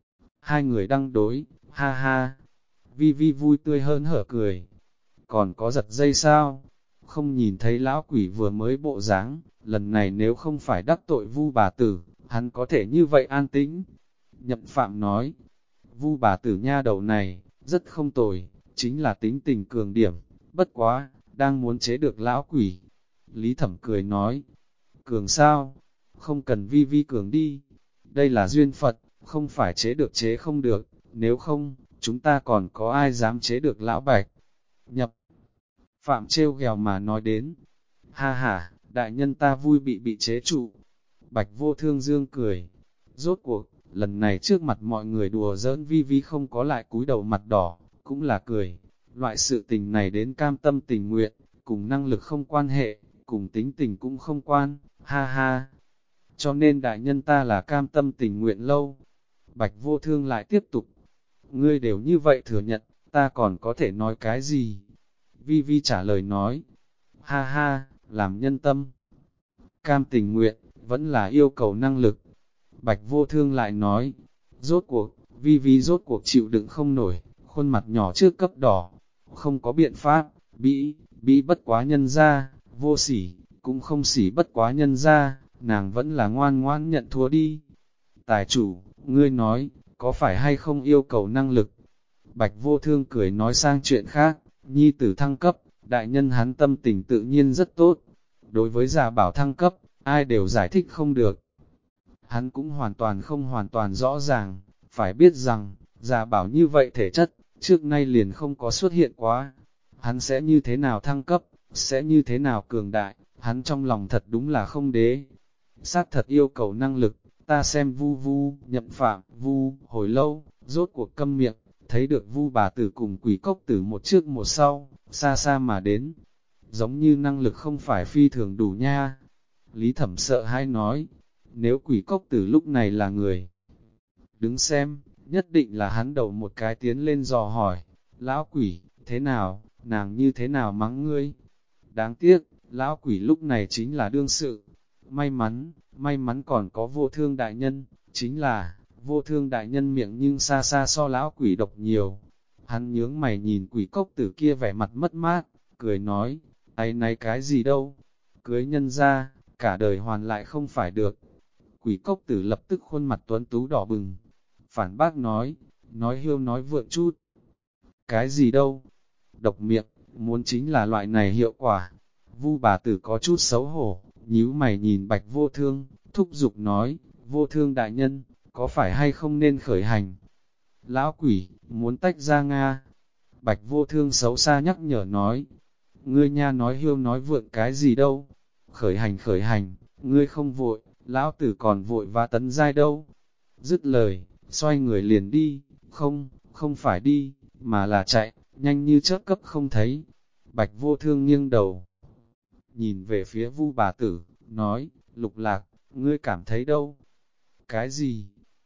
Hai người đăng đối, ha ha. Vi Vi vui tươi hơn hở cười. Còn có giật dây sao? Không nhìn thấy lão quỷ vừa mới bộ dáng, lần này nếu không phải đắc tội Vu bà tử, hắn có thể như vậy an tĩnh. Nhậm Phạm nói, Vu bà tử nha đầu này, rất không tồi, chính là tính tình cường điểm, bất quá, đang muốn chế được lão quỷ. Lý Thẩm cười nói, Cường sao? Không cần vi vi cường đi. Đây là duyên Phật, không phải chế được chế không được, nếu không, chúng ta còn có ai dám chế được lão Bạch. Nhập Phạm trêu ghèo mà nói đến. Ha ha, đại nhân ta vui bị chế trụ. Bạch Vô Thương dương cười. Rốt cuộc, lần này trước mặt mọi người đùa giỡn vi vi không có lại cúi đầu mặt đỏ, cũng là cười. Loại sự tình này đến cam tâm tình nguyện, cùng năng lực không quan hệ, cùng tính tình cũng không quan, ha ha. Cho nên đại nhân ta là cam tâm tình nguyện lâu. Bạch Vô Thương lại tiếp tục. Ngươi đều như vậy thừa nhận, ta còn có thể nói cái gì? Vi Vi trả lời nói. Ha ha, làm nhân tâm. Cam tình nguyện, vẫn là yêu cầu năng lực. Bạch Vô Thương lại nói. Rốt cuộc, Vi Vi rốt cuộc chịu đựng không nổi, khuôn mặt nhỏ trước cấp đỏ. Không có biện pháp, bị bất quá nhân ra, vô sỉ, cũng không sỉ bất quá nhân ra, nàng vẫn là ngoan ngoãn nhận thua đi. Tài chủ, ngươi nói, có phải hay không yêu cầu năng lực? Bạch Vô Thương cười nói sang chuyện khác, nhi tử thăng cấp, đại nhân hắn tâm tình tự nhiên rất tốt. Đối với Gia Bảo thăng cấp, ai đều giải thích không được. Hắn cũng không hoàn toàn rõ ràng, phải biết rằng, Gia Bảo như vậy thể chất, trước nay liền không có xuất hiện quá. Hắn sẽ như thế nào thăng cấp, sẽ như thế nào cường đại, hắn trong lòng thật đúng là không đế. Xác thật yêu cầu năng lực, ta xem Vu Nhậm Phạm, hồi lâu, rốt cuộc câm miệng, thấy được Vu bà tử cùng Quỷ Cốc tử một trước một sau, xa xa mà đến. Giống như năng lực không phải phi thường đủ nha. Lý Thẩm sợ hãi nói, nếu Quỷ Cốc tử lúc này là người đứng xem, nhất định là hắn đầu một cái tiến lên dò hỏi, lão quỷ, thế nào, nàng như thế nào mắng ngươi? Đáng tiếc, lão quỷ lúc này chính là đương sự. May mắn còn có Vô Thương đại nhân, chính là, Vô Thương đại nhân miệng nhưng xa xa so lão quỷ độc nhiều. Hắn nhướng mày nhìn Quỷ Cốc tử kia vẻ mặt mất mát, cười nói, ấy này cái gì đâu, cưới nhân ra, cả đời hoàn lại không phải được. Quỷ Cốc tử lập tức khuôn mặt tuấn tú đỏ bừng, phản bác nói hiêu nói vượng chút. Cái gì đâu, độc miệng, muốn chính là loại này hiệu quả. Vu bà tử có chút xấu hổ, nhíu mày nhìn Bạch Vô Thương, thúc giục nói, Vô Thương đại nhân, có phải hay không nên khởi hành? Lão quỷ, muốn tách ra Nga. Bạch Vô Thương xấu xa nhắc nhở nói, ngươi nha nói hiêu nói vượng cái gì đâu? Khởi hành, ngươi không vội, lão tử còn vội và tấn giai đâu. Dứt lời, xoay người liền đi, không phải đi, mà là chạy, nhanh như chớp cấp không thấy. Bạch Vô Thương nghiêng đầu, nhìn về phía Vu bà tử, nói, Lục Lạc, ngươi cảm thấy đâu? Cái gì?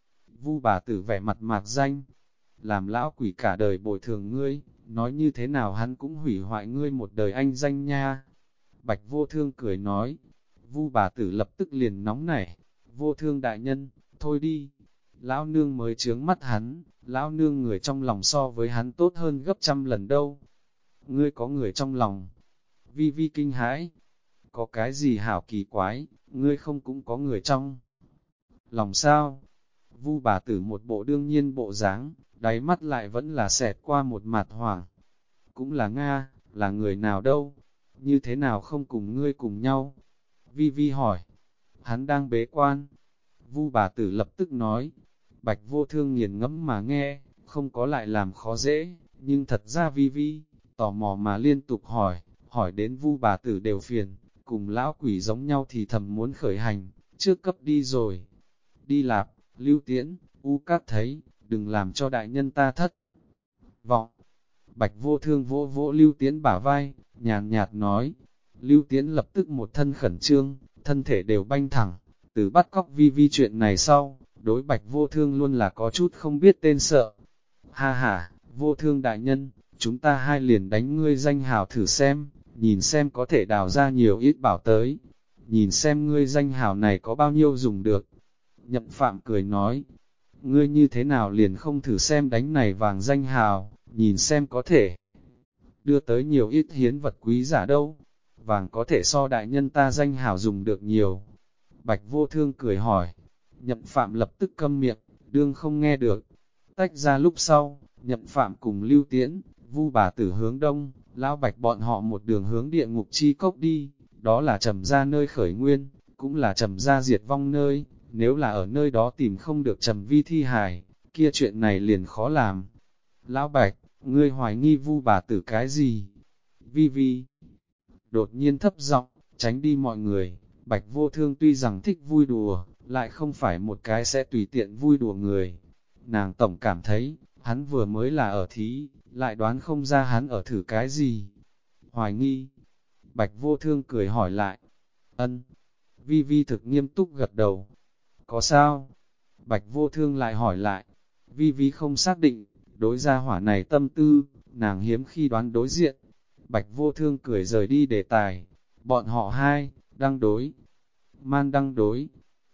Vu bà tử vẻ mặt mạc danh, làm lão quỷ cả đời bồi thường ngươi, nói như thế nào hắn cũng hủy hoại ngươi một đời anh danh nha. Bạch Vô Thương cười nói, Vu bà tử lập tức liền nóng nảy, Vô Thương đại nhân, thôi đi, lão nương mới chướng mắt hắn, lão nương người trong lòng so với hắn tốt hơn gấp trăm lần đâu. Ngươi có người trong lòng? Vi Vi kinh hãi, có cái gì hảo kỳ quái, ngươi không cũng có người trong lòng sao? Vu bà tử một bộ đương nhiên bộ dáng, đáy mắt lại vẫn là xẹt qua một mặt hoảng. Cũng là Nga, là người nào đâu? Như thế nào không cùng ngươi cùng nhau? Vi Vi hỏi. Hắn đang bế quan. Vu bà tử lập tức nói. Bạch Vô Thương nghiền ngẫm mà nghe, không có lại làm khó dễ, nhưng thật ra Vi Vi, tò mò mà liên tục hỏi đến Vu bà tử đều phiền, cùng lão quỷ giống nhau thì thầm muốn khởi hành, trước cấp đi rồi. Đi Lạp, Lưu Tiễn, U Các thấy, đừng làm cho đại nhân ta thất vọng. Bạch Vô Thương vỗ vỗ Lưu Tiễn bả vai, nhàn nhạt nói. Lưu Tiễn lập tức một thân khẩn trương, thân thể đều banh thẳng. Từ bắt cóc Vi Vi chuyện này sau, đối Bạch Vô Thương luôn là có chút không biết tên sợ. Ha ha, Vô Thương đại nhân, chúng ta hai liền đánh ngươi danh hào thử xem, nhìn xem có thể đào ra nhiều ít bảo tới. Nhìn xem ngươi danh hào này có bao nhiêu dùng được. Nhậm Phạm cười nói, ngươi như thế nào liền không thử xem đánh này vàng danh hào, nhìn xem có thể đưa tới nhiều ít hiến vật quý giả đâu. Vàng có thể so đại nhân ta danh hào dùng được nhiều. Bạch Vô Thương cười hỏi, Nhậm Phạm lập tức câm miệng, đương không nghe được. Tách ra lúc sau, Nhậm Phạm cùng Lưu Tiễn, Vu bà tử hướng đông, Lão Bạch bọn họ một đường hướng địa ngục chi cốc đi, đó là trầm ra nơi khởi nguyên, cũng là Trầm gia diệt vong nơi, nếu là ở nơi đó tìm không được Trầm Vi thi hài, kia chuyện này liền khó làm. Lão Bạch, ngươi hoài nghi Vu bà tử cái gì? Vi Vi đột nhiên thấp giọng, tránh đi mọi người. Bạch Vô Thương tuy rằng thích vui đùa, lại không phải một cái sẽ tùy tiện vui đùa người. Nàng tổng cảm thấy, hắn vừa mới là ở thí, lại đoán không ra hắn ở thử cái gì. Hoài nghi. Bạch Vô Thương cười hỏi lại. Ân. Vi Vi thực nghiêm túc gật đầu. Có sao? Bạch Vô Thương lại hỏi lại. Vi Vi không xác định, đối gia hỏa này tâm tư, nàng hiếm khi đoán đối diện. Bạch Vô Thương cười rời đi đề tài. Bọn họ hai, đang đối. Man đang đối.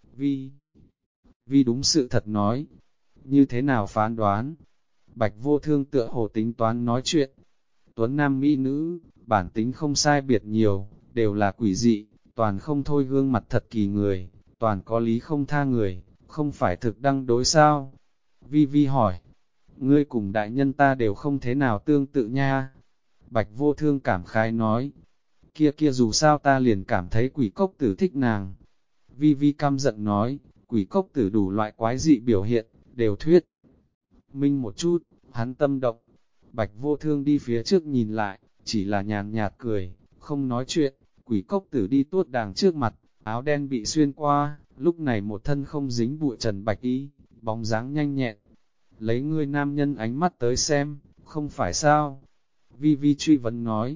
Vi đúng sự thật nói. Như thế nào phán đoán? Bạch Vô Thương tựa hồ tính toán nói chuyện. Tuấn nam mỹ nữ, bản tính không sai biệt nhiều, đều là quỷ dị, toàn không thôi gương mặt thật kỳ người, toàn có lý không tha người, không phải thực đăng đối sao? Vi Vi hỏi, ngươi cùng đại nhân ta đều không thế nào tương tự nha. Bạch Vô Thương cảm khái nói, kia dù sao ta liền cảm thấy quỷ cốc tử thích nàng. Vi Vi căm giận nói, quỷ cốc tử đủ loại quái dị biểu hiện, đều thuyết. Minh một chút, hắn tâm động. Bạch Vô Thương đi phía trước nhìn lại, chỉ là nhàn nhạt cười, không nói chuyện. Quỷ cốc tử đi tuốt đàng trước mặt, áo đen bị xuyên qua, lúc này một thân không dính bụi trần bạch y, bóng dáng nhanh nhẹn. Lấy ngươi nam nhân ánh mắt tới xem, không phải sao? Vi Vi truy vấn nói,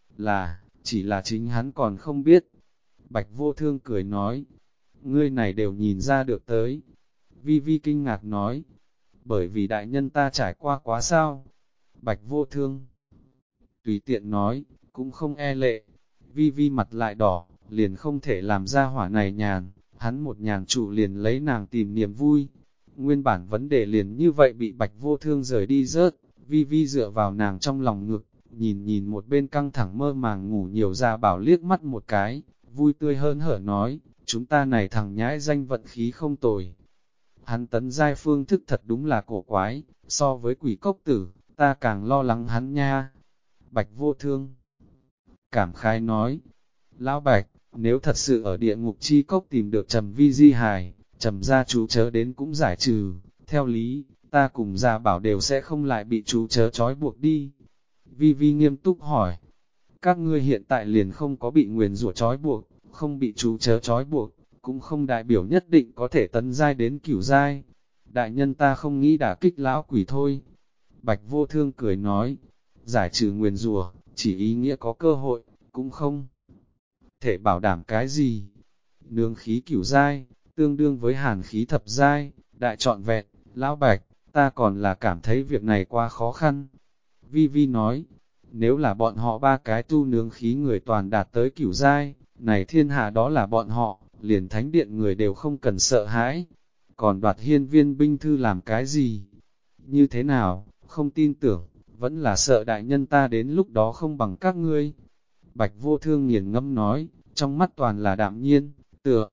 chỉ là chính hắn còn không biết. Bạch Vô Thương cười nói, ngươi này đều nhìn ra được tới. Vi Vi kinh ngạc nói, bởi vì đại nhân ta trải qua quá sao? Bạch Vô Thương tùy tiện nói, cũng không e lệ. Vi Vi mặt lại đỏ, liền không thể làm ra hỏa này nhàn, hắn một nhàn trụ liền lấy nàng tìm niềm vui. Nguyên bản vấn đề liền như vậy bị Bạch Vô Thương rời đi rớt, Vi Vi dựa vào nàng trong lòng ngực, nhìn một bên căng thẳng mơ màng ngủ nhiều ra bảo liếc mắt một cái, vui tươi hơn hở nói, chúng ta này thằng nhãi danh vận khí không tồi. Hắn tấn giai phương thức thật đúng là cổ quái, so với quỷ cốc tử, ta càng lo lắng hắn nha. Bạch Vô Thương cảm khái nói, Lão Bạch, nếu thật sự ở địa ngục chi cốc tìm được Trầm Vi di hài, Trầm gia chú chớ đến cũng giải trừ, theo lý, ta cùng gia bảo đều sẽ không lại bị chú chớ trói buộc đi. Vi Vi nghiêm túc hỏi, các ngươi hiện tại liền không có bị nguyền rủa trói buộc, không bị chú chớ trói buộc, cũng không đại biểu nhất định có thể tấn giai đến cửu giai. Đại nhân ta không nghĩ đả kích lão quỷ thôi. Bạch Vô Thương cười nói, giải trừ nguyền rủa chỉ ý nghĩa có cơ hội, cũng không thể bảo đảm cái gì. Nương khí cửu giai, tương đương với hàn khí thập giai, đại trọn vẹn, lão Bạch, ta còn là cảm thấy việc này quá khó khăn. Vi Vi nói, nếu là bọn họ ba cái tu nương khí người toàn đạt tới cửu giai, này thiên hạ đó là bọn họ, liền thánh điện người đều không cần sợ hãi. Còn đoạt hiên viên binh thư làm cái gì? Như thế nào, không tin tưởng, vẫn là sợ đại nhân ta đến lúc đó không bằng các ngươi. Bạch Vô Thương nghiền ngẫm nói, trong mắt toàn là đạm nhiên, tựa.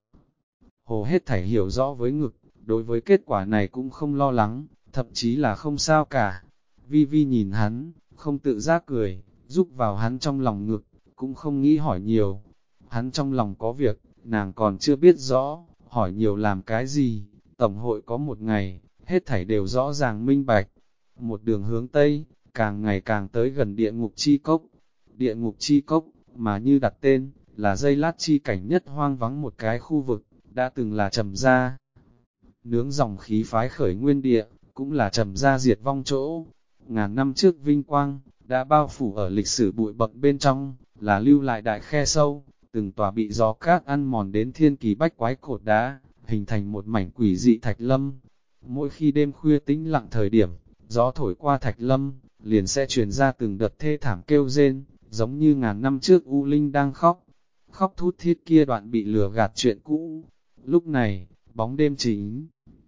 Hồ hết thảy hiểu rõ với ngực, đối với kết quả này cũng không lo lắng, thậm chí là không sao cả. Vi Vi nhìn hắn, không tự giác cười, giúp vào hắn trong lòng ngực, cũng không nghĩ hỏi nhiều. Hắn trong lòng có việc, nàng còn chưa biết rõ, hỏi nhiều làm cái gì. Tổng hội có một ngày, hết thảy đều rõ ràng minh bạch. Một đường hướng Tây, càng ngày càng tới gần địa ngục chi cốc. Địa ngục chi cốc, mà như đặt tên, là dây lát chi cảnh nhất hoang vắng một cái khu vực, đã từng là Trầm gia. Nướng dòng khí phái khởi nguyên địa, cũng là Trầm gia diệt vong chỗ. Ngàn năm trước vinh quang, đã bao phủ ở lịch sử bụi bậm bên trong, là lưu lại đại khe sâu, từng tòa bị gió cát ăn mòn đến thiên kỳ bách quái cột đá, hình thành một mảnh quỷ dị thạch lâm. Mỗi khi đêm khuya tĩnh lặng thời điểm, gió thổi qua thạch lâm, liền sẽ truyền ra từng đợt thê thảm kêu rên, giống như ngàn năm trước U Linh đang khóc. Khóc thút thít kia đoạn bị lừa gạt chuyện cũ. Lúc này, bóng đêm chính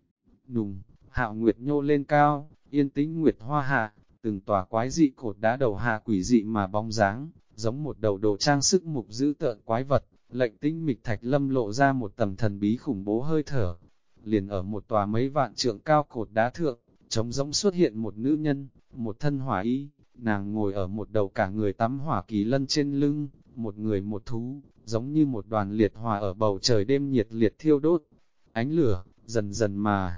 nùng, hạo nguyệt nhô lên cao, yên tĩnh nguyệt hoa hạ, từng tòa quái dị cột đá đầu hạ quỷ dị mà bóng dáng, giống một đầu đồ trang sức mục dữ tợn quái vật, lệnh tinh mịch thạch lâm lộ ra một tầng thần bí khủng bố hơi thở. Liền ở một tòa mấy vạn trượng cao cột đá thượng, trống rỗng xuất hiện một nữ nhân, một thân hỏa y, nàng ngồi ở một đầu cả người tắm hỏa kỳ lân trên lưng, một người một thú, giống như một đoàn liệt hỏa ở bầu trời đêm nhiệt liệt thiêu đốt. Ánh lửa, dần dần mà,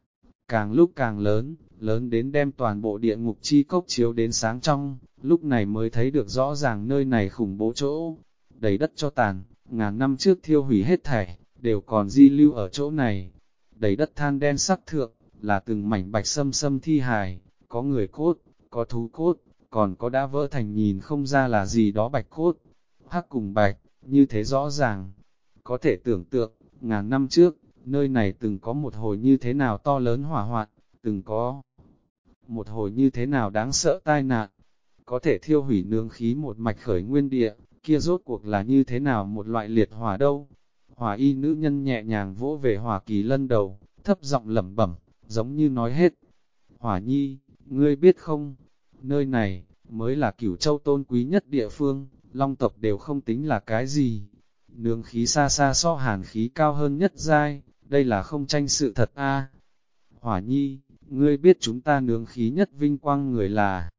càng lúc càng lớn, lớn đến đem toàn bộ địa ngục chi cốc chiếu đến sáng trong, lúc này mới thấy được rõ ràng nơi này khủng bố chỗ. Đầy đất cho tàn, ngàn năm trước thiêu hủy hết thảy, đều còn di lưu ở chỗ này. Đầy đất than đen sắc thượng, là từng mảnh bạch sâm sâm thi hài, có người cốt, có thú cốt, còn có đã vỡ thành nhìn không ra là gì đó bạch cốt. Hắc cùng bạch, như thế rõ ràng. Có thể tưởng tượng, ngàn năm trước, nơi này từng có một hồi như thế nào to lớn hỏa hoạn, từng có một hồi như thế nào đáng sợ tai nạn. Có thể thiêu hủy nương khí một mạch khởi nguyên địa, kia rốt cuộc là như thế nào một loại liệt hỏa đâu. Hỏa y nữ nhân nhẹ nhàng vỗ về Hỏa Kỳ Lân đầu, thấp giọng lẩm bẩm, giống như nói hết. Hỏa nhi, ngươi biết không, nơi này, mới là Cửu Châu tôn quý nhất địa phương, Long tộc đều không tính là cái gì. Nương khí xa xa so hàn khí cao hơn nhất giai, đây là không tranh sự thật a. Hỏa nhi, ngươi biết chúng ta nương khí nhất vinh quang người là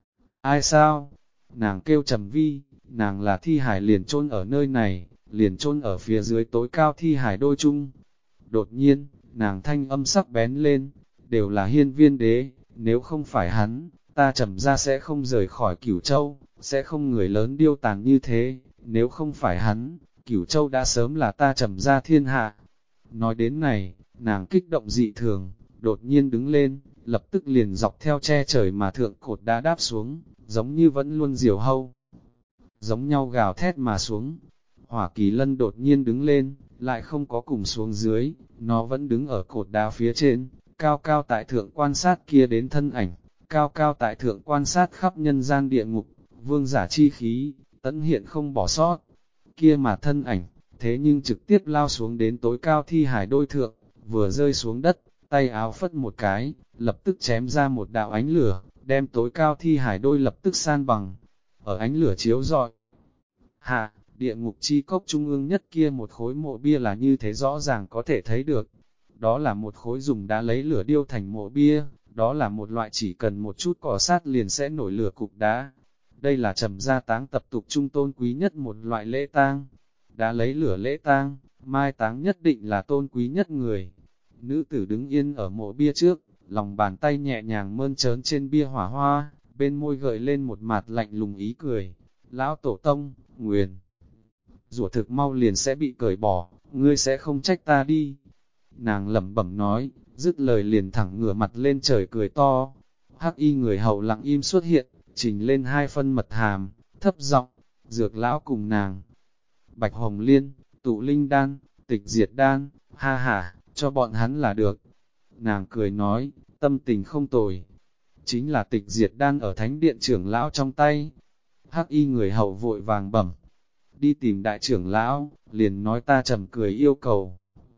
ai sao? Nàng kêu Trầm Vi, nàng là thi hải liền chôn ở nơi này, liền chôn ở phía dưới tối cao thi hải đôi chung. Đột nhiên, nàng thanh âm sắc bén lên, đều là Hiên Viên đế, nếu không phải hắn, ta Trầm ra sẽ không rời khỏi Cửu Châu, sẽ không người lớn điêu tàn như thế, nếu không phải hắn, Cửu Châu đã sớm là ta Trầm ra thiên hạ. Nói đến này, nàng kích động dị thường, đột nhiên đứng lên, lập tức liền dọc theo che trời mà thượng cột đá đáp xuống, giống như vẫn luôn diều hâu. Giống nhau gào thét mà xuống. Hỏa Kỳ Lân đột nhiên đứng lên, lại không có cùng xuống dưới, nó vẫn đứng ở cột đá phía trên, cao cao tại thượng quan sát kia đến thân ảnh, cao cao tại thượng quan sát khắp nhân gian địa ngục, vương giả chi khí, tẫn hiện không bỏ sót. Kia mà thân ảnh, thế nhưng trực tiếp lao xuống đến tối cao thi hải đôi thượng, vừa rơi xuống đất, tay áo phất một cái, lập tức chém ra một đạo ánh lửa, đem tối cao thi hải đôi lập tức san bằng. Ở ánh lửa chiếu rọi hạ, địa ngục chi cốc trung ương nhất kia một khối mộ bia là như thế rõ ràng có thể thấy được. Đó là một khối dùng đá lấy lửa điêu thành mộ bia, đó là một loại chỉ cần một chút cỏ sát liền sẽ nổi lửa cục đá. Đây là Trầm gia táng tập tục trung tôn quý nhất một loại lễ tang. Đá lấy lửa lễ tang, mai táng nhất định là tôn quý nhất người. Nữ tử đứng yên ở mộ bia trước, lòng bàn tay nhẹ nhàng mơn trớn trên bia hỏa hoa, bên môi gợi lên một mặt lạnh lùng ý cười. Lão tổ tông, nguyền rủa thực mau liền sẽ bị cởi bỏ, ngươi sẽ không trách ta đi. Nàng lẩm bẩm nói, dứt lời liền thẳng ngửa mặt lên trời cười to. Hắc y người hậu lặng im xuất hiện, trình lên hai phân mật hàm, thấp giọng, Dược lão cùng nàng. Bạch Hồng Liên, Tụ Linh Đan, Tịch Diệt Đan, ha ha, cho bọn hắn là được. Nàng cười nói, tâm tình không tồi. Chính là Tịch Diệt Đan ở thánh điện trưởng lão trong tay. Hắc y người hậu vội vàng bẩm, đi tìm đại trưởng lão, liền nói ta Trầm cười yêu cầu.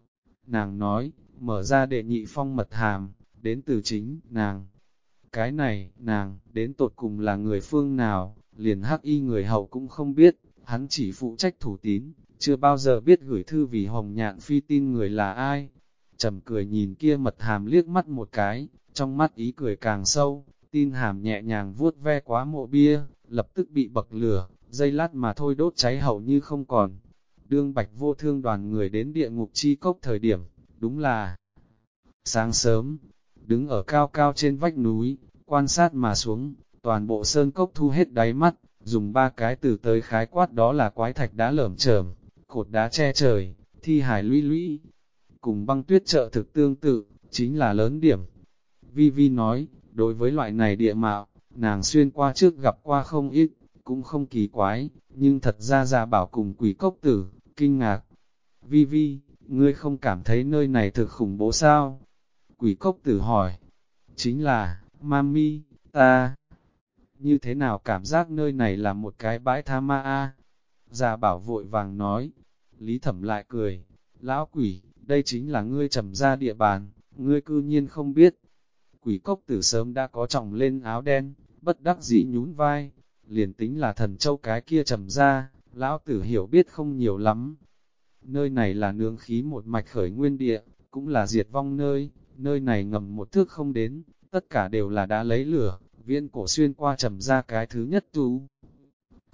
Nàng nói, mở ra đệ nhị phong mật hàm, đến từ chính, nàng. Cái này, nàng, đến tột cùng là người phương nào, liền hắc y người hậu cũng không biết, hắn chỉ phụ trách thủ tín, chưa bao giờ biết gửi thư vì Hồng Nhạn Phi tin người là ai. Trầm cười nhìn kia mật hàm liếc mắt một cái, trong mắt ý cười càng sâu, tin hàm nhẹ nhàng vuốt ve quá mộ bia, lập tức bị bậc lửa, dây lát mà thôi đốt cháy hầu như không còn. Đương Bạch Vô Thương đoàn người đến địa ngục chi cốc thời điểm, đúng là sáng sớm, đứng ở cao cao trên vách núi, quan sát mà xuống, toàn bộ sơn cốc thu hết đáy mắt, dùng ba cái từ tới khái quát đó là quái thạch đá lởm chởm, cột đá che trời, thi hải lũy lũy, cùng băng tuyết trợ thực tương tự, chính là lớn điểm. Vi Vi nói, đối với loại này địa mạo, nàng xuyên qua trước gặp qua không ít, cũng không kỳ quái, nhưng thật ra Gia Bảo cùng Quỷ Cốc Tử, kinh ngạc. Vi Vi, ngươi không cảm thấy nơi này thực khủng bố sao? Quỷ Cốc Tử hỏi, chính là, Mami, ta, như thế nào cảm giác nơi này là một cái bãi tha ma a? Gia Bảo vội vàng nói, Lý Thẩm lại cười, lão quỷ, đây chính là ngươi Trầm ra địa bàn, ngươi cư nhiên không biết. Quỷ Cốc Tử sớm đã có trọng lên áo đen, bất đắc dĩ nhún vai, liền tính là Thần Châu cái kia Trầm ra, lão tử hiểu biết không nhiều lắm. Nơi này là nương khí một mạch khởi nguyên địa, cũng là diệt vong nơi, nơi này ngầm một thước không đến, tất cả đều là đá lấy lửa, viễn cổ xuyên qua Trầm ra cái thứ nhất tu.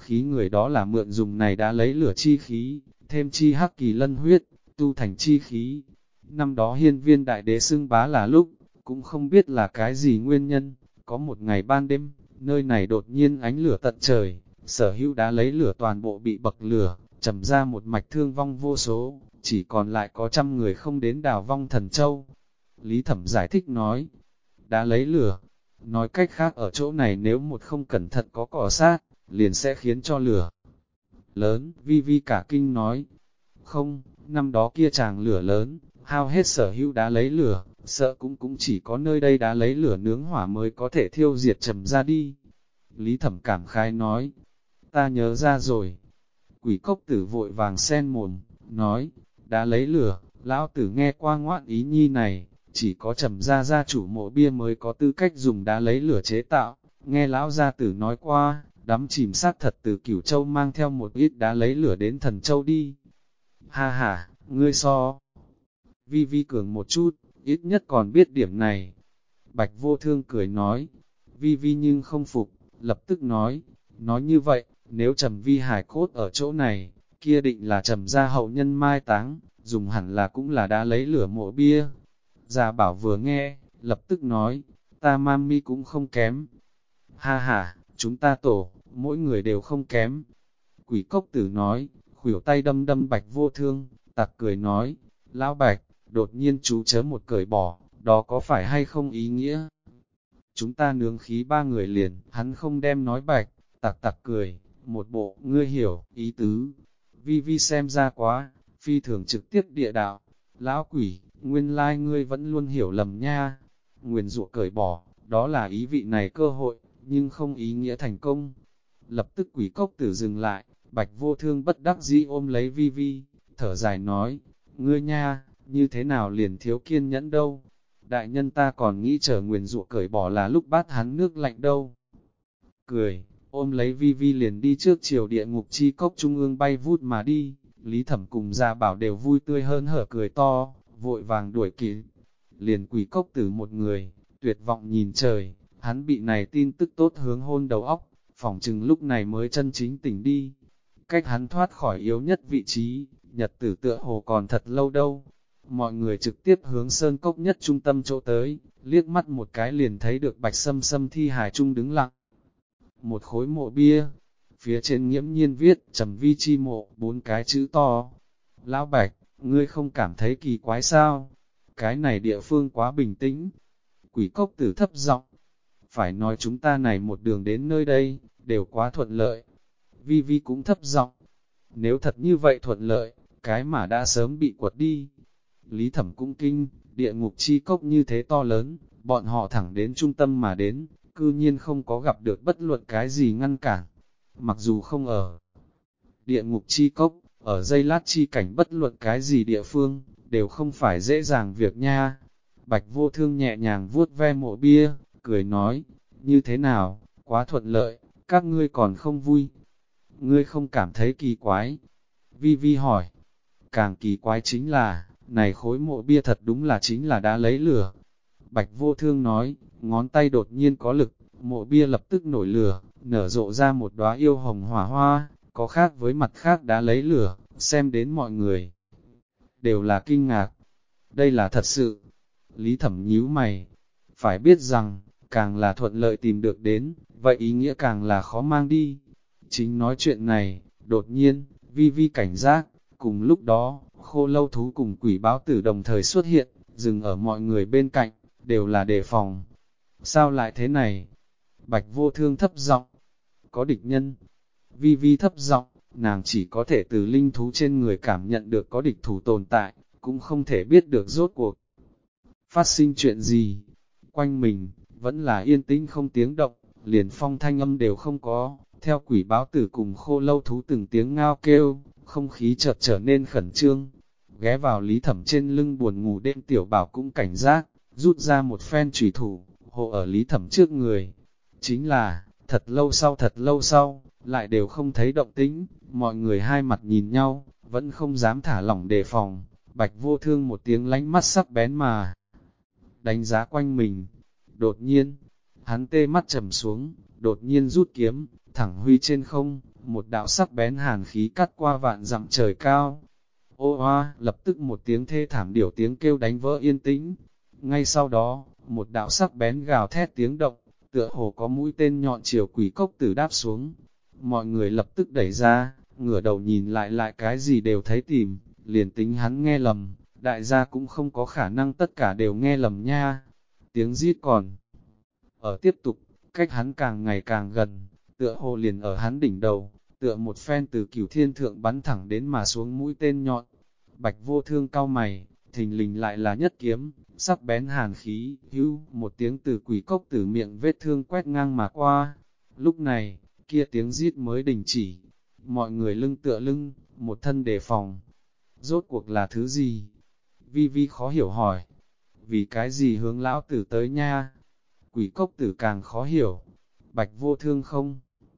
khí người đó là mượn dùng này đã lấy lửa chi khí, thêm chi hắc kỳ lân huyết, tu thành chi khí. Năm đó hiên viên đại đế xưng bá là lúc, cũng không biết là cái gì nguyên nhân, có một ngày ban đêm, nơi này đột nhiên ánh lửa tận trời, sở hữu đã lấy lửa toàn bộ bị bậc lửa, trầm ra một mạch thương vong vô số, chỉ còn lại có 100 người không đến đào vong thần châu. Lý Thẩm giải thích nói, đã lấy lửa, nói cách khác ở chỗ này nếu một không cẩn thận có cỏ sát, liền sẽ khiến cho lửa lớn. Vi Vi cả kinh nói, không, năm đó kia chàng lửa lớn, hao hết sở hữu đã lấy lửa, sợ cũng chỉ có nơi đây đã lấy lửa nướng hỏa mới có thể thiêu diệt trầm ra đi. Lý Thẩm cảm khái nói, ta nhớ ra rồi. Quỷ cốc tử vội vàng sen mồm, nói, đã lấy lửa, lão tử nghe qua ngoạn ý nhi này, chỉ có trầm ra gia chủ mộ bia mới có tư cách dùng đá lấy lửa chế tạo. Nghe lão gia tử nói qua, đắm chìm xác thật từ Cửu Châu mang theo một ít đá lấy lửa đến Thần Châu đi. Ha ha, ngươi so. Vi Vi cường một chút, ít nhất còn biết điểm này. Bạch Vô Thương cười nói, Vi Vi nhưng không phục, lập tức nói như vậy, nếu Trầm Vi hải cốt ở chỗ này, kia định là Trầm gia hậu nhân mai táng, dùng hẳn là cũng là đã lấy lửa mộ bia. Gia Bảo vừa nghe, lập tức nói, ta mami cũng không kém. Ha ha, chúng ta tổ, mỗi người đều không kém. Quỷ cốc tử nói, khuỷu tay đâm đâm Bạch Vô Thương, tặc cười nói, lão Bạch, đột nhiên chú chớ một cởi bỏ, đó có phải hay không ý nghĩa? Chúng ta nướng khí 3 người liền, hắn không đem nói Bạch, tặc cười, một bộ, ngươi hiểu, ý tứ. Vi Vi xem ra quá, phi thường trực tiếp địa đạo, lão quỷ, nguyên lai ngươi vẫn luôn hiểu lầm nha. Nguyền rủa cởi bỏ, đó là ý vị này cơ hội, nhưng không ý nghĩa thành công. Lập tức quỷ cốc tử dừng lại, Bạch Vô Thương bất đắc dĩ ôm lấy Vi Vi, thở dài nói, ngươi nha, như thế nào liền thiếu kiên nhẫn đâu. Đại nhân ta còn nghĩ chờ nguyền rủa cởi bỏ là lúc bát hắn nước lạnh đâu. Cười, ôm lấy Vi Vi liền đi trước chiều địa ngục chi cốc trung ương bay vút mà đi. Lý Thẩm cùng Gia Bảo đều vui tươi hơn hở cười to, vội vàng đuổi kịp. Liền quỷ cốc tử một người, tuyệt vọng nhìn trời, hắn bị này tin tức tốt hướng hôn đầu óc, phỏng chừng lúc này mới chân chính tỉnh đi. Cách hắn thoát khỏi yếu nhất vị trí, nhật tử tựa hồ còn thật lâu đâu. Mọi người trực tiếp hướng sơn cốc nhất trung tâm chỗ tới, liếc mắt một cái liền thấy được Bạch Sâm Sâm thi hài trung đứng lặng. Một khối mộ bia, phía trên nghiễm nhiên viết, Trầm Vi chi mộ, 4 cái chữ to. Lão Bạch, ngươi không cảm thấy kỳ quái sao? Cái này địa phương quá bình tĩnh. Quỷ cốc tử thấp giọng, phải nói chúng ta này một đường đến nơi đây, đều quá thuận lợi. Vi Vi cũng thấp giọng, nếu thật như vậy thuận lợi, cái mà đã sớm bị quật đi. Lý Thẩm cũng kinh, địa ngục chi cốc như thế to lớn, bọn họ thẳng đến trung tâm mà đến, cư nhiên không có gặp được bất luận cái gì ngăn cản. Mặc dù không ở địa ngục chi cốc, ở dây lát chi cảnh bất luận cái gì địa phương, đều không phải dễ dàng việc nha. Bạch Vô Thương nhẹ nhàng vuốt ve mộ bia, cười nói, như thế nào, quá thuận lợi, các ngươi còn không vui. Ngươi không cảm thấy kỳ quái? Vi Vi hỏi, càng kỳ quái chính là, này khối mộ bia thật đúng là chính là đã lấy lửa. Bạch Vô Thương nói, ngón tay đột nhiên có lực, mộ bia lập tức nổi lửa, nở rộ ra một đóa yêu hồng hỏa hoa, có khác với mặt khác đã lấy lửa, xem đến mọi người đều là kinh ngạc. Đây là thật sự. Lý Thẩm nhíu mày, phải biết rằng, càng là thuận lợi tìm được đến, vậy ý nghĩa càng là khó mang đi. Chính nói chuyện này, đột nhiên, Vi Vi cảnh giác, cùng lúc đó, Khô Lâu Thú cùng Quỷ Báo Tử đồng thời xuất hiện, dừng ở mọi người bên cạnh, đều là đề phòng. Sao lại thế này? Bạch Vô Thương thấp giọng, có địch nhân. Vi Vi thấp giọng, nàng chỉ có thể từ linh thú trên người cảm nhận được có địch thủ tồn tại, cũng không thể biết được rốt cuộc phát sinh chuyện gì. Quanh mình, vẫn là yên tĩnh không tiếng động, liền phong thanh âm đều không có, theo Quỷ Báo Tử cùng Khô Lâu Thú từng tiếng ngao kêu, không khí chợt trở nên khẩn trương. Ghé vào Lý Thẩm trên lưng buồn ngủ đêm Tiểu Bảo cũng cảnh giác, rút ra một phen chủy thủ, hộ ở Lý Thẩm trước người. Chính là, thật lâu sau, lại đều không thấy động tĩnh, mọi người hai mặt nhìn nhau, vẫn không dám thả lỏng đề phòng. Bạch Vô Thương một tiếng lánh mắt sắc bén mà đánh giá quanh mình. Đột nhiên, hắn tê mắt trầm xuống, đột nhiên rút kiếm, thẳng huy trên không, một đạo sắc bén hàn khí cắt qua vạn dặm trời cao. Ô hoa, lập tức một tiếng thê thảm điểu tiếng kêu đánh vỡ yên tĩnh. Ngay sau đó, một đạo sắc bén gào thét tiếng động, tựa hồ có mũi tên nhọn chiều quỷ cốc tử đáp xuống. Mọi người lập tức đẩy ra, ngửa đầu nhìn lại cái gì đều thấy tìm, liền tính hắn nghe lầm, đại gia cũng không có khả năng tất cả đều nghe lầm nha. Tiếng rít còn ở tiếp tục, cách hắn càng ngày càng gần, tựa hồ liền ở hắn đỉnh đầu, tựa một phen từ cửu thiên thượng bắn thẳng đến mà xuống mũi tên nhọn. Bạch Vô Thương cau mày, thình lình lại là nhất kiếm, sắc bén hàn khí, hưu, một tiếng từ quỷ cốc tử miệng vết thương quét ngang mà qua. Lúc này, kia tiếng rít mới đình chỉ, mọi người lưng tựa lưng, một thân đề phòng. Rốt cuộc là thứ gì? Vi Vi khó hiểu hỏi. Vì cái gì hướng lão tử tới nha? Quỷ cốc tử càng khó hiểu. Bạch Vô Thương không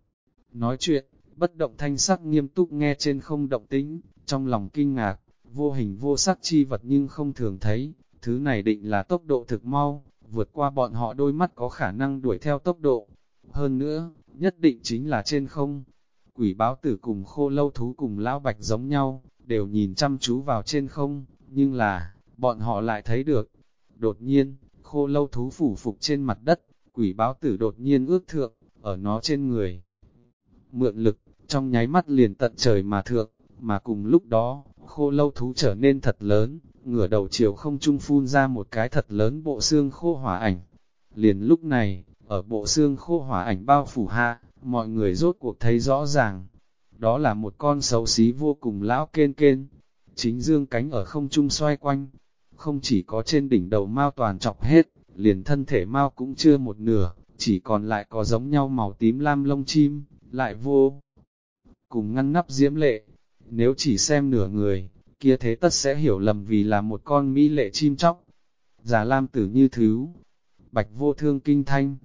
nói chuyện, bất động thanh sắc nghiêm túc nghe trên không động tĩnh, trong lòng kinh ngạc, vô hình vô sắc chi vật nhưng không thường thấy, thứ này định là tốc độ thực mau, vượt qua bọn họ đôi mắt có khả năng đuổi theo tốc độ. Hơn nữa, nhất định chính là trên không. Quỷ báo tử cùng khô lâu thú cùng lão bạch giống nhau, đều nhìn chăm chú vào trên không, nhưng là, bọn họ lại thấy được. Đột nhiên, khô lâu thú phủ phục trên mặt đất, quỷ báo tử đột nhiên ước thượng, ở nó trên người. Mượn lực, trong nháy mắt liền tận trời mà thượng, mà cùng lúc đó, khô lâu thú trở nên thật lớn, ngửa đầu chiều không trung phun ra một cái thật lớn bộ xương khô hỏa ảnh. Liền lúc này, ở bộ xương khô hỏa ảnh bao phủ hạ, mọi người rốt cuộc thấy rõ ràng. Đó là một con xấu xí vô cùng lão kên kên, chính dương cánh ở không trung xoay quanh. Không chỉ có trên đỉnh đầu mao toàn chọc hết, liền thân thể mao cũng chưa một nửa, chỉ còn lại có giống nhau màu tím lam lông chim, lại vô cùng ngăn nắp diễm lệ. Nếu chỉ xem nửa người, kia thế tất sẽ hiểu lầm vì là một con mỹ lệ chim chóc. Già lam tử như thứ, Bạch Vô Thương kinh thanh,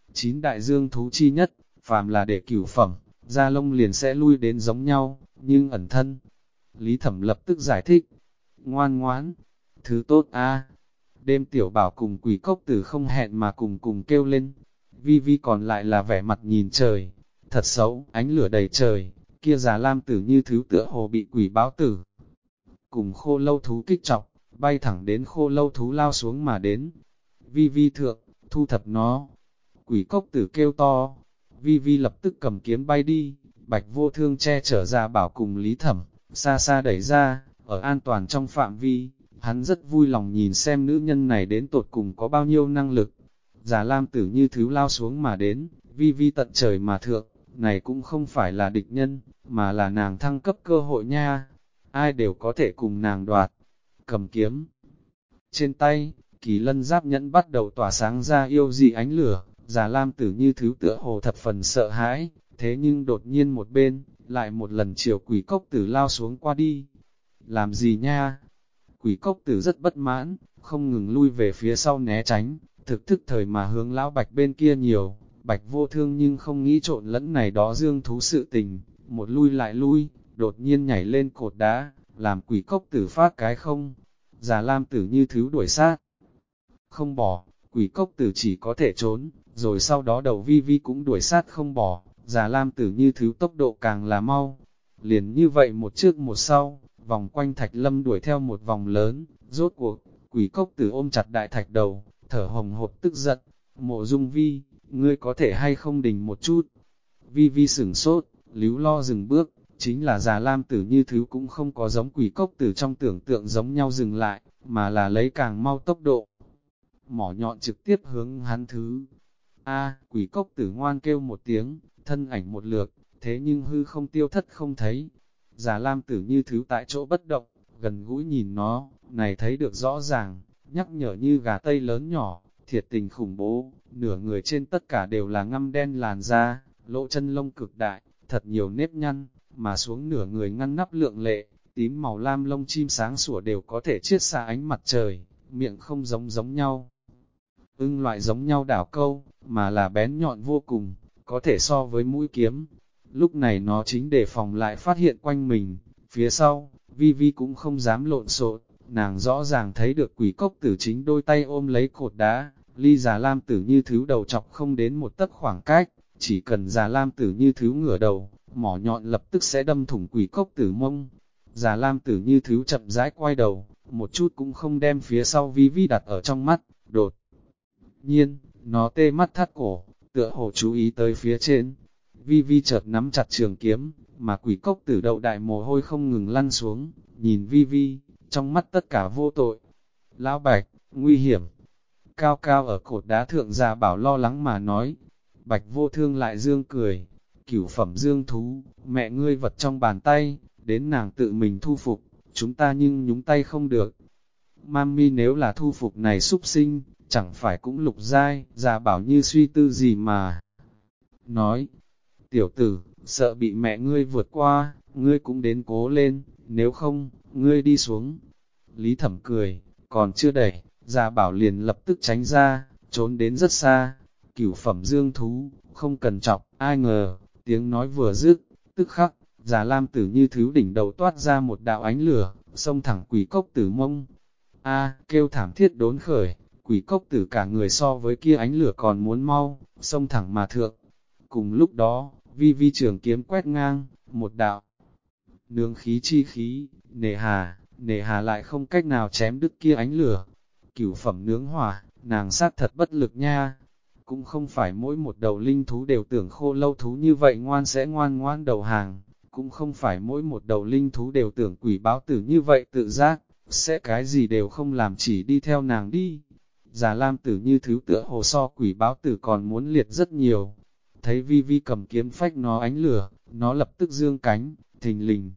9 đại dương thú chi nhất, phàm là để cửu phẩm, da lông liền sẽ lui đến giống nhau, nhưng ẩn thân. Lý Thẩm lập tức giải thích, ngoan ngoãn, thứ tốt a. Đêm tiểu bảo cùng quỷ cốc tử không hẹn mà cùng kêu lên. Vi Vi còn lại là vẻ mặt nhìn trời, thật xấu, ánh lửa đầy trời, kia già lam tử như thứ tựa hồ bị quỷ báo tử. Cùng khô lâu thú kích chọc, bay thẳng đến khô lâu thú lao xuống mà đến. Vi Vi thượng, thu thập nó. Quỷ cốc tử kêu to, Vi Vi lập tức cầm kiếm bay đi, Bạch Vô Thương che chở ra bảo cùng Lý Thẩm, xa xa đẩy ra, ở an toàn trong phạm vi. Hắn rất vui lòng nhìn xem nữ nhân này đến tột cùng có bao nhiêu năng lực. Già lam tử như thứ lao xuống mà đến, Vi Vi tận trời mà thượng, này cũng không phải là địch nhân, mà là nàng thăng cấp cơ hội nha. Ai đều có thể cùng nàng đoạt. Cầm kiếm trên tay, kỳ lân giáp nhẫn bắt đầu tỏa sáng ra yêu dị ánh lửa. Già lam tử như thứ tựa hồ thập phần sợ hãi, thế nhưng đột nhiên một bên, lại một lần chiều quỷ cốc tử lao xuống qua đi. Làm gì nha? Quỷ cốc tử rất bất mãn, không ngừng lui về phía sau né tránh, thực thức thời mà hướng lão Bạch bên kia nhiều. Bạch Vô Thương nhưng không nghĩ trộn lẫn này đó dương thú sự tình, một lui lại lui, đột nhiên nhảy lên cột đá, làm quỷ cốc tử phát cái không. Già lam tử như thứ đuổi sát, không bỏ, quỷ cốc tử chỉ có thể trốn, rồi sau đó đầu Vi Vi cũng đuổi sát không bỏ, già lam tử như thứ tốc độ càng là mau. Liền như vậy một trước một sau, vòng quanh thạch lâm đuổi theo một vòng lớn, rốt cuộc, quỷ cốc tử ôm chặt đại thạch đầu, thở hồng hộc tức giận. Mộ Dung Vi, ngươi có thể hay không đình một chút? Vi Vi sửng sốt, líu lo dừng bước, chính là già lam tử như thứ cũng không có giống quỷ cốc tử trong tưởng tượng giống nhau dừng lại, mà là lấy càng mau tốc độ. Mỏ nhọn trực tiếp hướng hắn thứ. Quỷ cốc tử ngoan kêu một tiếng, thân ảnh một lượt, thế nhưng hư không tiêu thất không thấy. Già lam tử như thứ tại chỗ bất động, gần gũi nhìn nó, này thấy được rõ ràng, nhắc nhở như gà tây lớn nhỏ, thiệt tình khủng bố, nửa người trên tất cả đều là ngăm đen làn da, lỗ chân lông cực đại, thật nhiều nếp nhăn, mà xuống nửa người ngăn nắp lượng lệ, tím màu lam lông chim sáng sủa đều có thể chiết xa ánh mặt trời, miệng không giống nhau. Ưng loại giống nhau đảo câu, mà là bén nhọn vô cùng, có thể so với mũi kiếm. Lúc này nó chính đề phòng lại phát hiện quanh mình, phía sau, Vi Vi cũng không dám lộn xộn, nàng rõ ràng thấy được quỷ cốc tử chính đôi tay ôm lấy cột đá, ly già lam tử như thứ đầu chọc không đến một tấc khoảng cách, chỉ cần già lam tử như thứ ngửa đầu, mỏ nhọn lập tức sẽ đâm thủng quỷ cốc tử mông. Già Lam Tử Như Thứ chậm rãi quay đầu, một chút cũng không đem phía sau Vi Vi đặt ở trong mắt, đột nhiên, nó tê mắt thắt cổ, tựa hồ chú ý tới phía trên. Vi Vi chợt nắm chặt trường kiếm, mà quỷ cốc tử đậu đại mồ hôi không ngừng lăn xuống, nhìn Vi Vi, trong mắt tất cả vô tội. Lão Bạch, nguy hiểm. Cao cao ở cột đá thượng Già Bảo lo lắng mà nói. Bạch Vô Thương lại dương cười, cửu phẩm dương thú, mẹ ngươi vật trong bàn tay, đến nàng tự mình thu phục, chúng ta nhưng nhúng tay không được. Mami nếu là thu phục này súc sinh, chẳng phải cũng lục giai, Già Bảo như suy tư gì mà. Nói, tiểu tử, sợ bị mẹ ngươi vượt qua, ngươi cũng đến cố lên, nếu không, ngươi đi xuống. Lý Thẩm cười, còn chưa đẩy, Già Bảo liền lập tức tránh ra, trốn đến rất xa. Cửu phẩm dương thú, không cần chọc, ai ngờ, tiếng nói vừa dứt, tức khắc, Già Lam Tử Như Thứ đỉnh đầu toát ra một đạo ánh lửa, xông thẳng quỷ cốc tử mông. Kêu thảm thiết đốn khởi, quỷ cốc tử cả người so với kia ánh lửa còn muốn mau, xông thẳng mà thượng. Cùng lúc đó, Vi Vi trường kiếm quét ngang, một đạo nương khí chi khí, nề hà lại không cách nào chém đứt kia ánh lửa. Cửu phẩm nướng hỏa, nàng sát thật bất lực nha. Cũng không phải mỗi một đầu linh thú đều tưởng Khô Lâu thú như vậy ngoan sẽ ngoan ngoan đầu hàng, cũng không phải mỗi một đầu linh thú đều tưởng quỷ báo tử như vậy tự giác, sẽ cái gì đều không làm chỉ đi theo nàng đi. Già Lam Tử Như Thứ tựa hồ so quỷ báo tử còn muốn liệt rất nhiều. Thấy Vi Vi cầm kiếm phách nó ánh lửa, nó lập tức dương cánh, thình lình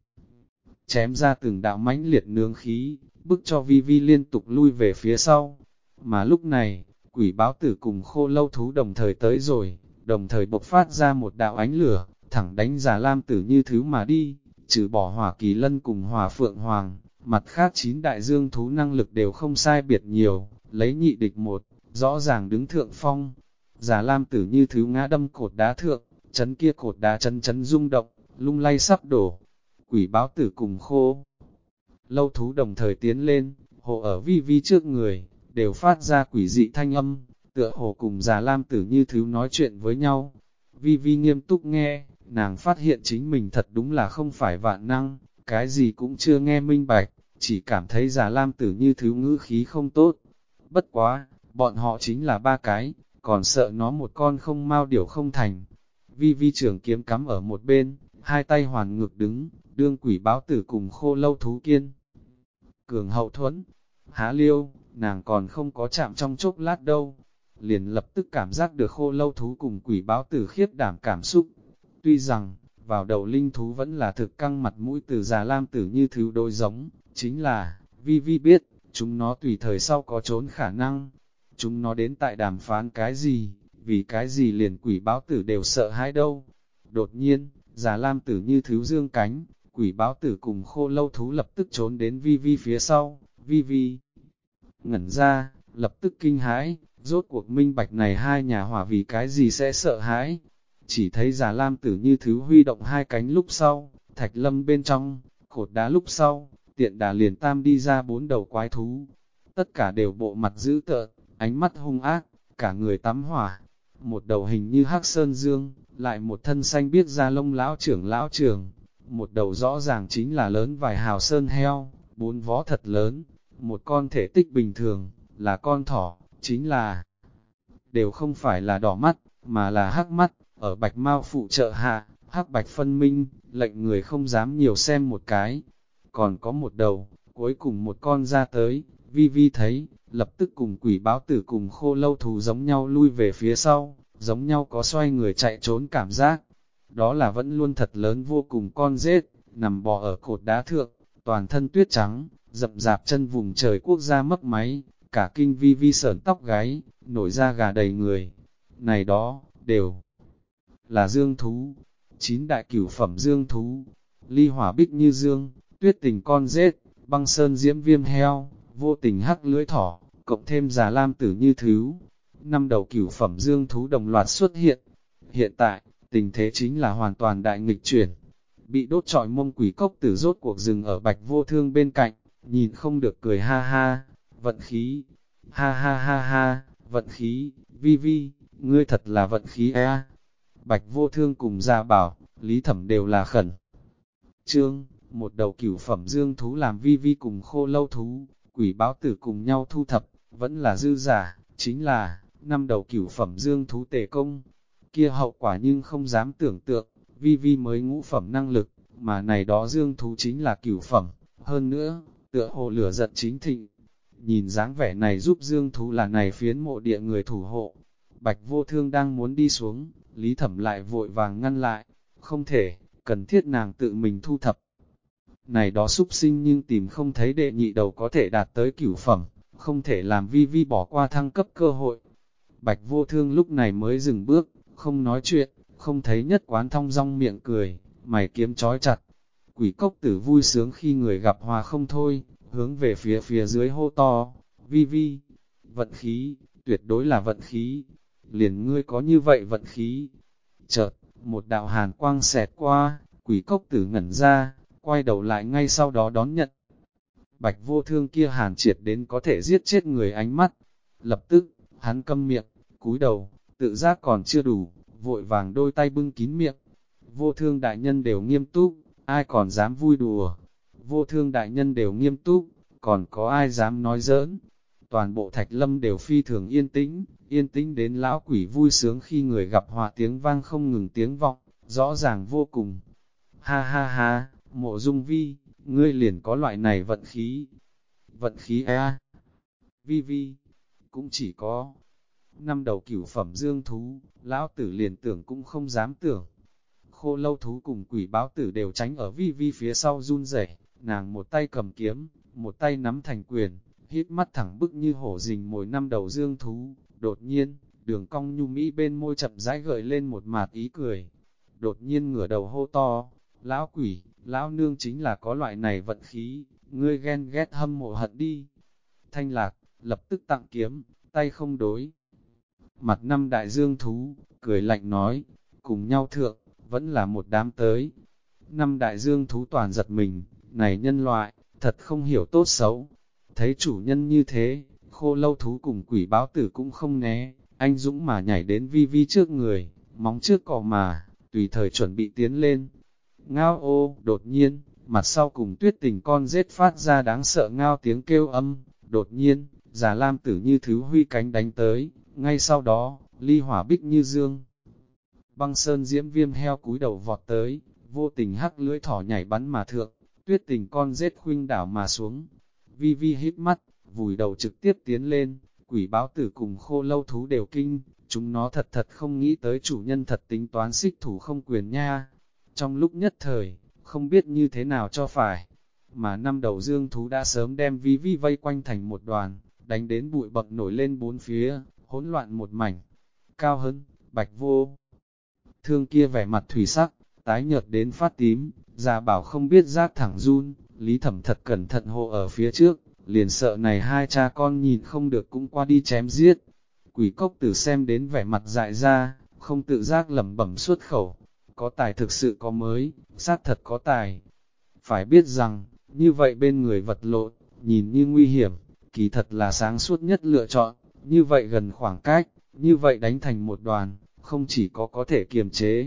chém ra từng đạo mãnh liệt nướng khí, bức cho Vi Vi liên tục lui về phía sau. Mà lúc này, quỷ báo tử cùng Khô Lâu thú đồng thời tới rồi, đồng thời bộc phát ra một đạo ánh lửa, thẳng đánh Già Lam Tử Như Thứ mà đi, trừ bỏ Hỏa Kỳ Lân cùng Hỏa Phượng Hoàng, mặt khác 9 đại dương thú năng lực đều không sai biệt nhiều, lấy nhị địch một, rõ ràng đứng thượng phong. Già Lam Tử Như Thứ ngã đâm cột đá thượng, chấn kia cột đá chấn chấn rung động, lung lay sắp đổ. Quỷ báo tử cùng Khô Lâu thú đồng thời tiến lên, hộ ở Vi Vi trước người, đều phát ra quỷ dị thanh âm, tựa hồ cùng Già Lam Tử Như Thứ nói chuyện với nhau. Vi Vi nghiêm túc nghe, nàng phát hiện chính mình thật đúng là không phải vạn năng, cái gì cũng chưa nghe minh bạch, chỉ cảm thấy Già Lam Tử Như Thứ ngữ khí không tốt. Bất quá, bọn họ chính là 3 cái, còn sợ nó một con không mau điểu không thành. Vi Vi trường kiếm cắm ở một bên, hai tay hoàn ngược đứng, đương quỷ báo tử cùng Khô Lâu thú kiên. Cường hậu thuẫn, Há Liêu, nàng còn không có chạm trong chốc lát đâu, liền lập tức cảm giác được Khô Lâu thú cùng quỷ báo tử khiếp đảm cảm xúc. Tuy rằng, vào đầu linh thú vẫn là thực căng mặt mũi từ Già Lam Tử Như Thứ đối giống, chính là, Vi Vi biết, chúng nó tùy thời sau có trốn khả năng. Chúng nó đến tại đàm phán cái gì, vì cái gì liền quỷ báo tử đều sợ hãi đâu. Đột nhiên, Già Lam Tử Như Thứ dương cánh, quỷ báo tử cùng Khô Lâu thú lập tức trốn đến Vi Vi phía sau. Vi Vi ngẩn ra, lập tức kinh hãi, rốt cuộc minh bạch này hai nhà hỏa vì cái gì sẽ sợ hãi. Chỉ thấy Già Lam Tử Như Thứ huy động hai cánh lúc sau, thạch lâm bên trong, cột đá lúc sau, tiện đà liền tam đi ra 4 đầu quái thú. Tất cả đều bộ mặt dữ tợn, ánh mắt hung ác, cả người tắm hỏa. Một đầu hình như hắc sơn dương, lại một thân xanh biếc da lông lão trưởng. Một đầu rõ ràng chính là lớn vài hào sơn heo, 4 vó thật lớn. Một con thể tích bình thường, là con thỏ, chính là đều không phải là đỏ mắt, mà là hắc mắt. Ở bạch mao phụ trợ hạ, hắc bạch phân minh, lệnh người không dám nhiều xem một cái. Còn có một đầu, cuối cùng một con ra tới, Vi Vi thấy, lập tức cùng quỷ báo tử cùng Khô Lâu thú giống nhau lui về phía sau, giống nhau có xoay người chạy trốn cảm giác. Đó là vẫn luôn thật lớn vô cùng con rết, nằm bò ở cột đá thượng, toàn thân tuyết trắng, rậm rạp chân vùng trời quốc gia mấp máy, cả kinh Vi Vi sởn tóc gáy, nổi da gà đầy người. Này đó, đều là dương thú, 9 đại cửu phẩm dương thú, ly hỏa bích như dương, tuyết tình con rết, băng sơn diễm viêm heo, vô tình hắc lưỡi thỏ, cộng thêm Già Lam Tử Như Thứ. 5 đầu cửu phẩm dương thú đồng loạt xuất hiện. Hiện tại, tình thế chính là hoàn toàn đại nghịch chuyển. Bị đốt trọi mông quỷ cốc tử rốt cuộc rừng ở Bạch Vô Thương bên cạnh, nhìn không được cười ha ha, vận khí, ha ha ha ha, vận khí, Vi Vi, ngươi thật là vận khí Bạch Vô Thương cùng Già Bảo, Lý Thẩm đều là khẩn trương, một đầu cửu phẩm dương thú làm vi vi cùng khô lâu thú, quỷ báo tử cùng nhau thu thập, vẫn là dư giả, chính là, năm đầu cửu phẩm dương thú tề công, kia hậu quả nhưng không dám tưởng tượng, vi vi mới ngũ phẩm năng lực, mà này đó dương thú chính là cửu phẩm, hơn nữa, tựa hồ lửa giận chính thịnh. Nhìn dáng vẻ này giúp dương thú là này phiến mộ địa người thủ hộ. Bạch Vô Thương đang muốn đi xuống, Lý Thẩm lại vội vàng ngăn lại, không thể, cần thiết nàng tự mình thu thập. Này đó súc sinh nhưng tìm không thấy đệ nhị đầu có thể đạt tới cửu phẩm, không thể làm vi vi bỏ qua thăng cấp cơ hội. Bạch Vô Thương lúc này mới dừng bước, không nói chuyện, không thấy nhất quán thong dong miệng cười, mày kiếm chói chặt. Quỷ cốc tử vui sướng khi người gặp hòa không thôi, hướng về phía dưới hô to, vi vi, vận khí, tuyệt đối là vận khí, liền ngươi có như vậy vận khí. Chợt, một đạo hàn quang xẹt qua, quỷ cốc tử ngẩn ra, quay đầu lại ngay sau đó đón nhận. Bạch Vô Thương kia hàn triệt đến có thể giết chết người ánh mắt. Lập tức, hắn câm miệng, cúi đầu, tự giác còn chưa đủ, vội vàng đôi tay bưng kín miệng. Vô Thương đại nhân đều nghiêm túc, ai còn dám vui đùa. Vô Thương đại nhân đều nghiêm túc, còn có ai dám nói giỡn. Toàn bộ Thạch Lâm đều phi thường yên tĩnh đến lão quỷ vui sướng khi người gặp hòa tiếng vang không ngừng tiếng vọng, rõ ràng vô cùng. Ha ha ha, Mộ Dung Vi, ngươi liền có loại này vận khí. Vận khí vi vi, cũng chỉ có năm đầu cửu phẩm dương thú, lão tử liền tưởng cũng không dám tưởng. Khô lâu thú cùng quỷ báo tử đều tránh ở vi vi phía sau run rẩy, nàng một tay cầm kiếm, một tay nắm thành quyền, hít mắt thẳng bức như hổ rình mồi năm đầu dương thú. Đột nhiên, đường cong nhu mỹ bên môi chậm rãi gợi lên một mạt ý cười. Đột nhiên ngửa đầu hô to, lão quỷ, lão nương chính là có loại này vận khí, ngươi ghen ghét hâm mộ hận đi. Thanh Lạc, lập tức tặng kiếm, tay không đối. Mặt năm đại dương thú, cười lạnh nói, cùng nhau thượng, vẫn là một đám tới. Năm đại dương thú toàn giật mình, này nhân loại, thật không hiểu tốt xấu. Thấy chủ nhân như thế, khô lâu thú cùng quỷ báo tử cũng không né, anh dũng mà nhảy đến vi vi trước người, móng trước cỏ mà, tùy thời chuẩn bị tiến lên. Ngao ô, đột nhiên, mặt sau cùng Tuyết Tình con rết phát ra đáng sợ ngao tiếng kêu âm, đột nhiên, già lam tử như thứ huy cánh đánh tới, ngay sau đó, ly hỏa bích như dương. Băng sơn diễm viêm heo cúi đầu vọt tới, vô tình hắc lưỡi thỏ nhảy bắn mà thượng, Tuyết Tình con rết khuynh đảo mà xuống. Vi vi hít mắt, vùi đầu trực tiếp tiến lên, quỷ báo tử cùng khô lâu thú đều kinh, chúng nó thật không nghĩ tới chủ nhân thật tính toán xích thủ không quyền nha. Trong lúc nhất thời, không biết như thế nào cho phải, mà năm đầu dương thú đã sớm đem vi vi vây quanh thành một đoàn, đánh đến bụi bậm nổi lên bốn phía, hỗn loạn một mảnh. Cao hơn, Bạch Vô Thương kia vẻ mặt thủy sắc, tái nhợt đến phát tím, già bảo không biết giác thẳng run. Lý Thẩm thật cẩn thận hộ ở phía trước, liền sợ này hai cha con nhìn không được cũng qua đi chém giết. Quỷ cốc tử xem đến vẻ mặt dại ra, không tự giác lẩm bẩm xuất khẩu. Có tài thực sự có mới, xác thật có tài. Phải biết rằng, như vậy bên người vật lộn, nhìn như nguy hiểm, kỳ thật là sáng suốt nhất lựa chọn. Như vậy gần khoảng cách, như vậy đánh thành một đoàn, không chỉ có thể kiềm chế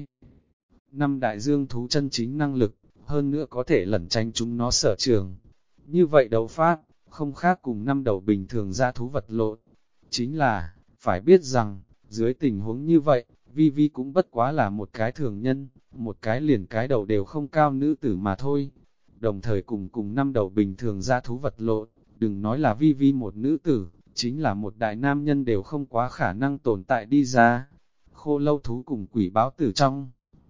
năm đại dương thú chân chính năng lực, hơn nữa có thể lẩn tránh chúng nó sở trường. Như vậy đấu pháp, không khác cùng năm đầu bình thường ra thú vật lộn. Chính là, phải biết rằng, dưới tình huống như vậy, vi vi cũng bất quá là một cái thường nhân, một cái liền cái đầu đều không cao nữ tử mà thôi. Đồng thời cùng năm đầu bình thường ra thú vật lộn, đừng nói là vi vi một nữ tử, chính là một đại nam nhân đều không quá khả năng tồn tại đi ra. Khô lâu thú cùng quỷ báo tử trong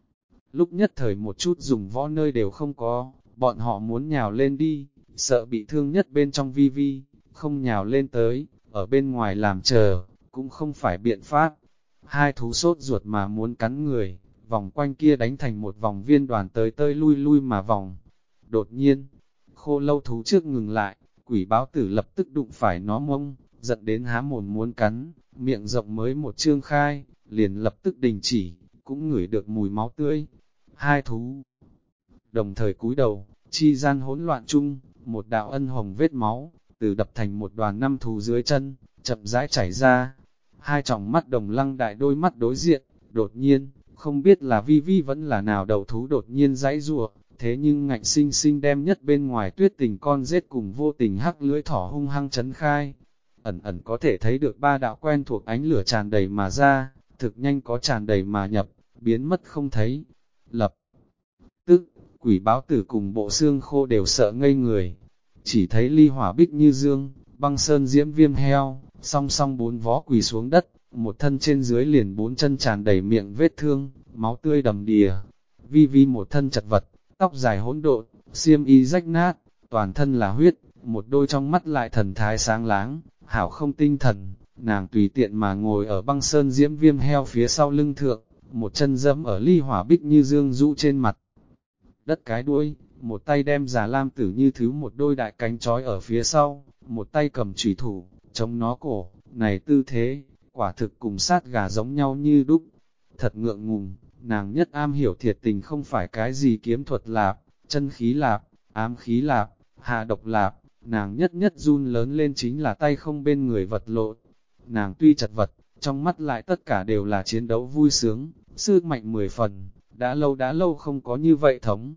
lúc nhất thời một chút dùng võ nơi đều không có, bọn họ muốn nhào lên đi, sợ bị thương nhất bên trong vi vi, không nhào lên tới, ở bên ngoài làm chờ, cũng không phải biện pháp. Hai thú sốt ruột mà muốn cắn người, vòng quanh kia đánh thành một vòng viên đoàn tới tơi lui lui mà vòng. Đột nhiên, khô lâu thú trước ngừng lại, quỷ báo tử lập tức đụng phải nó mông, giận đến há mồm muốn cắn, miệng rộng mới một chương khai, liền lập tức đình chỉ, cũng ngửi được mùi máu tươi. Hai thú đồng thời cúi đầu, chi gian hỗn loạn chung, một đạo ân hồng vết máu, từ đập thành một đoàn năm thú dưới chân, chậm rãi chảy ra. Hai tròng mắt đồng lăng đại đôi mắt đối diện, đột nhiên, Không biết là vi vi vẫn là nào đầu thú đột nhiên giãy giụa, thế nhưng ngạnh sinh sinh đem nhất bên ngoài tuyết tình con rết cùng vô tình hắc lưỡi thỏ hung hăng chấn khai. Ẩn ẩn có thể thấy được ba đạo quen thuộc ánh lửa tràn đầy mà ra, thực nhanh có tràn đầy mà nhập, biến mất không thấy. Lập tức, quỷ báo tử cùng bộ xương khô đều sợ ngây người. Chỉ thấy ly hỏa bích như dương, băng sơn diễm viêm heo, song song bốn vó quỳ xuống đất, một thân trên dưới liền bốn chân tràn đầy miệng vết thương, máu tươi đầm đìa. Vi vi một thân chật vật, tóc dài hỗn độn, xiêm y rách nát, toàn thân là huyết, một đôi trong mắt lại thần thái sáng láng, hảo không tinh thần. Nàng tùy tiện mà ngồi ở băng sơn diễm viêm heo phía sau lưng thượng, một chân dẫm ở ly hỏa bích như dương rũ trên mặt đất cái đuôi, một tay đem già lam tử như thứ một đôi đại cánh trói ở phía sau, một tay cầm chủy thủ, chống nó cổ, này tư thế, quả thực cùng sát gà giống nhau như đúc. Thật ngượng ngùng, nàng nhất am hiểu thiệt tình không phải cái gì kiếm thuật lạp, chân khí lạp, ám khí lạp, hạ độc lạp, nàng nhất nhất run lớn lên chính là tay không bên người vật lộn. Nàng tuy chật vật, trong mắt lại tất cả đều là chiến đấu vui sướng, sức mạnh 10 phần, đã lâu không có như vậy thống.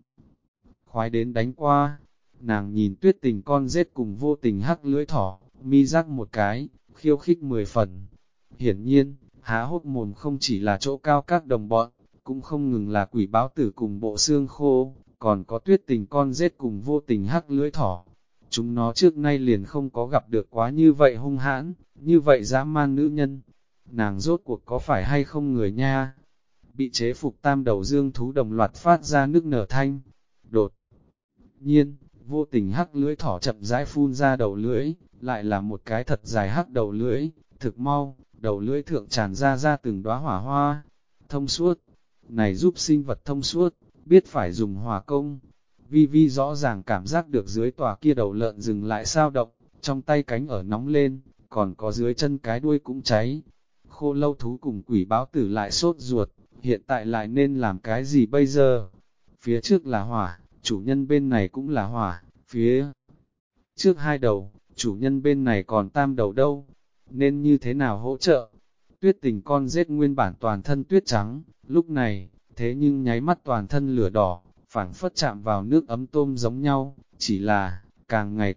Khoái đến đánh qua, nàng nhìn tuyết tình con rết cùng vô tình hắc lưỡi thỏ, mi rắc một cái, khiêu khích 10 phần. Hiển nhiên, há hốc mồm không chỉ là chỗ cao các đồng bọn, cũng không ngừng là quỷ báo tử cùng bộ xương khô, còn có tuyết tình con rết cùng vô tình hắc lưỡi thỏ. Chúng nó trước nay liền không có gặp được quá như vậy hung hãn, như vậy dã man nữ nhân. Nàng rốt cuộc có phải hay không người nha? Bị chế phục tam đầu dương thú đồng loạt phát ra nước nở thanh. Đột nhiên, vô tình hắc lưỡi thỏ chậm rãi phun ra đầu lưỡi, lại là một cái thật dài hắc đầu lưỡi, thực mau, đầu lưỡi thượng tràn ra từng đóa hỏa hoa, thông suốt. Này giúp sinh vật thông suốt, biết phải dùng hỏa công. Vi Vi rõ ràng cảm giác được dưới tòa kia đầu lợn dừng lại sao động, trong tay cánh ở nóng lên, còn có dưới chân cái đuôi cũng cháy. Khô lâu thú cùng quỷ báo tử lại sốt ruột, hiện tại lại nên làm cái gì bây giờ? Phía trước là hỏa, chủ nhân bên này cũng là hỏa, phía trước hai đầu, chủ nhân bên này còn tam đầu đâu? Nên như thế nào hỗ trợ? Tuyết tình con rết nguyên bản toàn thân tuyết trắng, lúc này, thế nhưng nháy mắt toàn thân lửa đỏ, phảng phất chạm vào nước ấm tôm giống nhau, chỉ là, càng ngày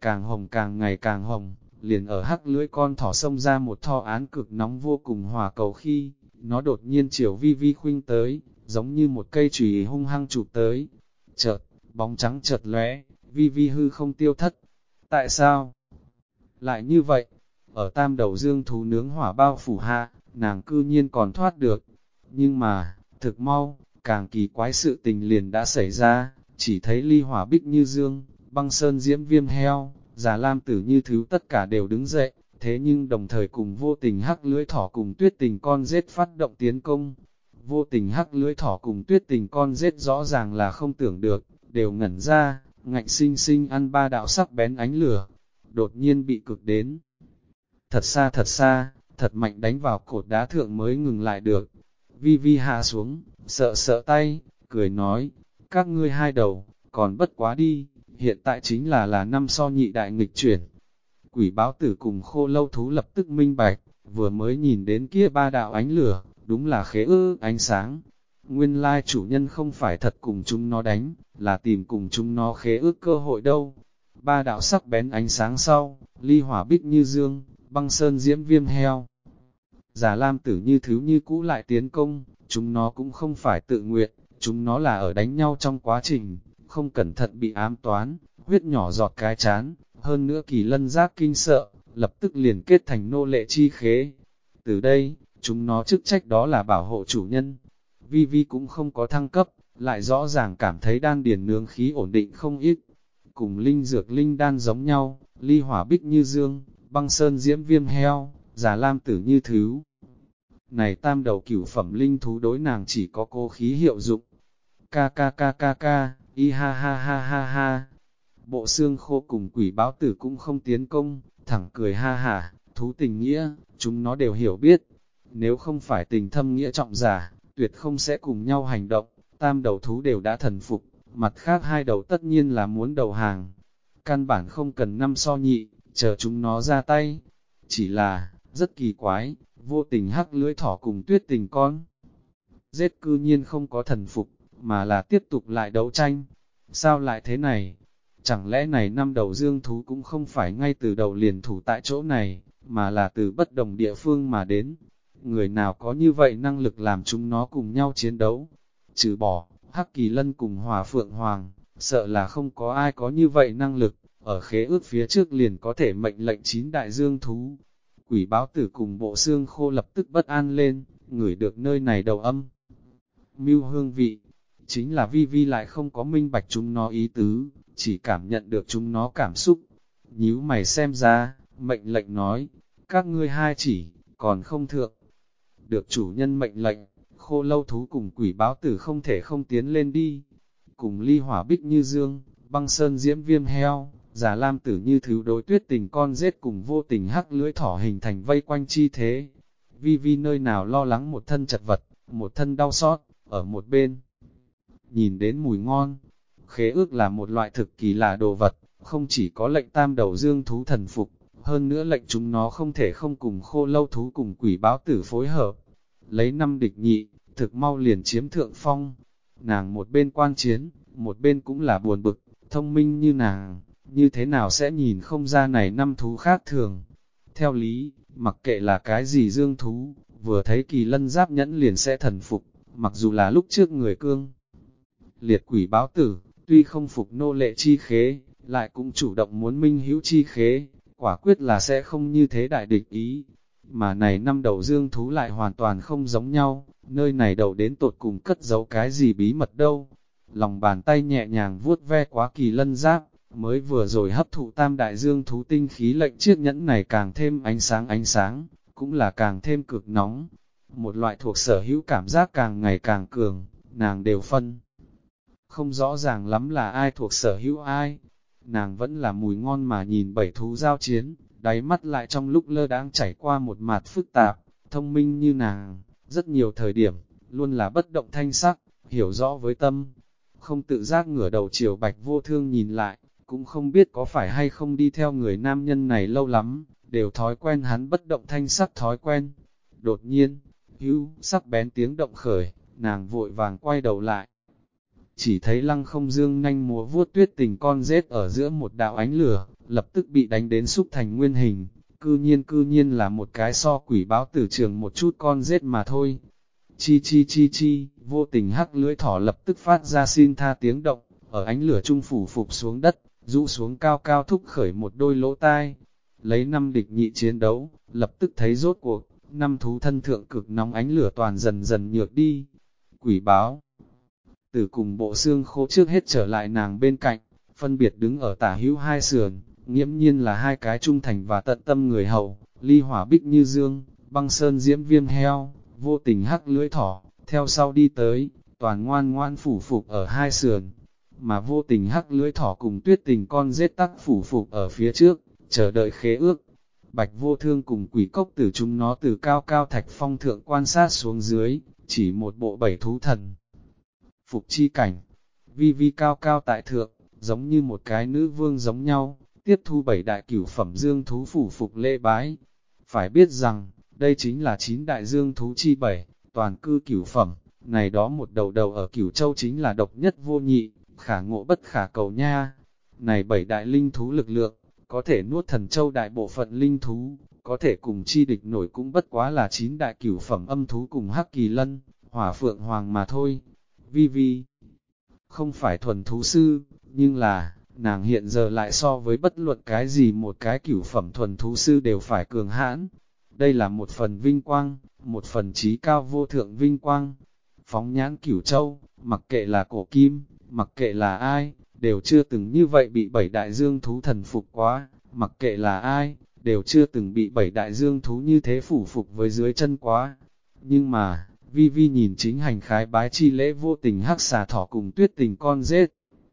càng hồng, liền ở hắc lưỡi con thỏ xông ra một tho án cực nóng vô cùng hỏa cầu khi, nó đột nhiên chiều Vi Vi khuynh tới, giống như một cây chùy hung hăng chụp tới. Chợt, bóng trắng chợt lóe, Vi Vi hư không tiêu thất. Tại sao? Lại như vậy, ở tam đầu dương thú nướng hỏa bao phủ hạ, nàng cư nhiên còn thoát được. Nhưng mà, thực mau, càng kỳ quái sự tình liền đã xảy ra, chỉ thấy ly hỏa bích như dương, băng sơn diễm viêm heo, già lam tử như thứ tất cả đều đứng dậy, thế nhưng đồng thời cùng vô tình hắc lưỡi thỏ cùng tuyết tình con rết phát động tiến công. Vô tình hắc lưỡi thỏ cùng tuyết tình con rết rõ ràng là không tưởng được, đều ngẩn ra, ngạnh sinh sinh ăn ba đạo sắc bén ánh lửa, đột nhiên bị cực đến. Thật xa, thật mạnh đánh vào cột đá thượng mới ngừng lại được. Vi Vi hạ xuống, sợ tay, cười nói, các ngươi hai đầu, còn bất quá đi, hiện tại chính là năm so nhị đại nghịch chuyển. Quỷ báo tử cùng khô lâu thú lập tức minh bạch, vừa mới nhìn đến kia ba đạo ánh lửa, đúng là khế ư ánh sáng. Nguyên lai chủ nhân không phải thật cùng chúng nó đánh, là tìm cùng chúng nó khế ước cơ hội đâu. Ba đạo sắc bén ánh sáng sau, ly hỏa bích như dương, băng sơn diễm viêm heo. Già lam tử như thứ như cũ lại tiến công, chúng nó cũng không phải tự nguyện, chúng nó là ở đánh nhau trong quá trình, không cẩn thận bị ám toán, huyết nhỏ giọt cái chán, hơn nữa kỳ lân giác kinh sợ, lập tức liền kết thành nô lệ chi khế. Từ đây, chúng nó chức trách đó là bảo hộ chủ nhân. Vi Vi cũng không có thăng cấp, lại rõ ràng cảm thấy đan điền nướng khí ổn định không ít. Cùng linh dược linh đan giống nhau, ly hỏa bích như dương, băng sơn diễm viêm heo, già lam tử như thứ. Này tam đầu cửu phẩm linh thú đối nàng chỉ có cố khí hiệu dụng. Ca, y ha. Bộ xương khô cùng quỷ báo tử cũng không tiến công, thẳng cười ha hả, thú tình nghĩa, chúng nó đều hiểu biết. Nếu không phải tình thâm nghĩa trọng giả, tuyệt không sẽ cùng nhau hành động, tam đầu thú đều đã thần phục, mặt khác hai đầu tất nhiên là muốn đầu hàng. Căn bản không cần năm so nhị, chờ chúng nó ra tay. Chỉ là, rất kỳ quái, vô tình hắc lưỡi thỏ cùng tuyết tình con. giết cư nhiên không có thần phục, mà là tiếp tục lại đấu tranh. Sao lại thế này? Chẳng lẽ này năm đầu dương thú cũng không phải ngay từ đầu liền thủ tại chỗ này, mà là từ bất đồng địa phương mà đến? Người nào có như vậy năng lực làm chúng nó cùng nhau chiến đấu? Trừ bỏ, Hắc Kỳ Lân cùng Hỏa Phượng Hoàng, sợ là không có ai có như vậy năng lực, ở khế ước phía trước liền có thể mệnh lệnh 9 đại dương thú. Quỷ báo tử cùng bộ xương khô lập tức bất an lên, ngửi được nơi này đầu âm. Mưu hương vị, chính là Vi Vi lại không có minh bạch chúng nó ý tứ, chỉ cảm nhận được chúng nó cảm xúc. Nhíu mày xem ra, mệnh lệnh nói, các ngươi hai chỉ, còn không thượng. Được chủ nhân mệnh lệnh, khô lâu thú cùng quỷ báo tử không thể không tiến lên đi. Cùng ly hỏa bích như dương, băng sơn diễm viêm heo, giả lam tử như thứ đối tuyết tình con rết cùng vô tình hắc lưỡi thỏ hình thành vây quanh chi thế. Vi Vi nơi nào lo lắng một thân chật vật, một thân đau xót, ở một bên. Nhìn đến mùi ngon, khế ước là một loại thực kỳ lạ đồ vật, không chỉ có lệnh tam đầu dương thú thần phục, hơn nữa lệnh chúng nó không thể không cùng khô lâu thú cùng quỷ báo tử phối hợp. Lấy 5 địch nhị, thực mau liền chiếm thượng phong. Nàng một bên quan chiến, một bên cũng là buồn bực, thông minh như nàng, như thế nào sẽ nhìn không ra này 5 thú khác thường. Theo lý, mặc kệ là cái gì dương thú, vừa thấy Kỳ Lân giáp nhẫn liền sẽ thần phục, mặc dù là lúc trước người cương. Liệt quỷ báo tử, tuy không phục nô lệ chi khế, lại cũng chủ động muốn minh hữu chi khế, quả quyết là sẽ không như thế đại địch ý. Mà này 5 đầu dương thú lại hoàn toàn không giống nhau, nơi này đầu đến tột cùng cất giấu cái gì bí mật đâu. Lòng bàn tay nhẹ nhàng vuốt ve quá Kỳ Lân giáp, mới vừa rồi hấp thụ tam đại dương thú tinh khí lệnh chiếc nhẫn này càng thêm ánh sáng, cũng là càng thêm cực nóng. Một loại thuộc sở hữu cảm giác càng ngày càng cường, nàng đều phân. Không rõ ràng lắm là ai thuộc sở hữu ai. Nàng vẫn là mùi ngon mà nhìn 7 thú giao chiến, đáy mắt lại trong lúc lơ đãng chảy qua một mạt phức tạp, thông minh như nàng, rất nhiều thời điểm, luôn là bất động thanh sắc, hiểu rõ với tâm. Không tự giác ngửa đầu chiều Bạch Vô Thương nhìn lại, cũng không biết có phải hay không đi theo người nam nhân này lâu lắm, đều thói quen hắn bất động thanh sắc thói quen. Đột nhiên, sắc bén tiếng động khởi, nàng vội vàng quay đầu lại. Chỉ thấy Lăng Không Dương nhanh múa vuốt tuyết tình con rết ở giữa một đạo ánh lửa, lập tức bị đánh đến xúc thành nguyên hình, cư nhiên là một cái so quỷ báo tử trường một chút con rết mà thôi. Chi chi chi chi, vô tình hắc lưỡi thỏ lập tức phát ra xin tha tiếng động, ở ánh lửa trung phủ phục xuống đất, rũ xuống cao cao thúc khởi một đôi lỗ tai. Lấy 5 địch nhị chiến đấu, lập tức thấy rốt cuộc, 5 thú thân thượng cực nóng ánh lửa toàn dần dần nhược đi. Quỷ báo tử cùng bộ xương khô trước hết trở lại nàng bên cạnh, phân biệt đứng ở tả hữu hai sườn, nghiễm nhiên là hai cái trung thành và tận tâm người hầu, ly hỏa bích như dương, băng sơn diễm viêm heo, vô tình hắc lưỡi thỏ, theo sau đi tới, toàn ngoan ngoan phủ phục ở hai sườn, mà vô tình hắc lưỡi thỏ cùng tuyết tình con rết tắc phủ phục ở phía trước, chờ đợi khế ước. Bạch Vô Thương cùng quỷ cốc tử chúng nó từ cao cao thạch phong thượng quan sát xuống dưới, chỉ một bộ 7 thú thần. Phục chi cảnh, Vi Vi cao cao tại thượng, giống như một cái nữ vương giống nhau, tiếp thu 7 đại cửu phẩm dương thú phủ phục lễ bái. Phải biết rằng, đây chính là 9 đại dương thú chi 7, toàn cư cửu phẩm, này đó một đầu đầu ở Cửu Châu chính là độc nhất vô nhị, khả ngộ bất khả cầu nha. Này 7 đại linh thú lực lượng, có thể nuốt Thần Châu đại bộ phận linh thú, có thể cùng chi địch nổi cũng bất quá là 9 đại cửu phẩm âm thú cùng Hắc Kỳ Lân, Hỏa Phượng Hoàng mà thôi. Vi Vi không phải thuần thú sư, nhưng là, nàng hiện giờ lại so với bất luận cái gì một cái cửu phẩm thuần thú sư đều phải cường hãn. Đây là một phần vinh quang, một phần trí cao vô thượng vinh quang. Phóng nhãn Cửu Châu, mặc kệ là cổ kim, mặc kệ là ai, đều chưa từng như vậy bị 7 đại dương thú thần phục quá, mặc kệ là ai, đều chưa từng bị 7 đại dương thú như thế phủ phục với dưới chân quá. Nhưng mà, Vi Vi nhìn chính hành khái bái chi lễ vô tình hắc xà thỏ cùng tuyết tình con rết.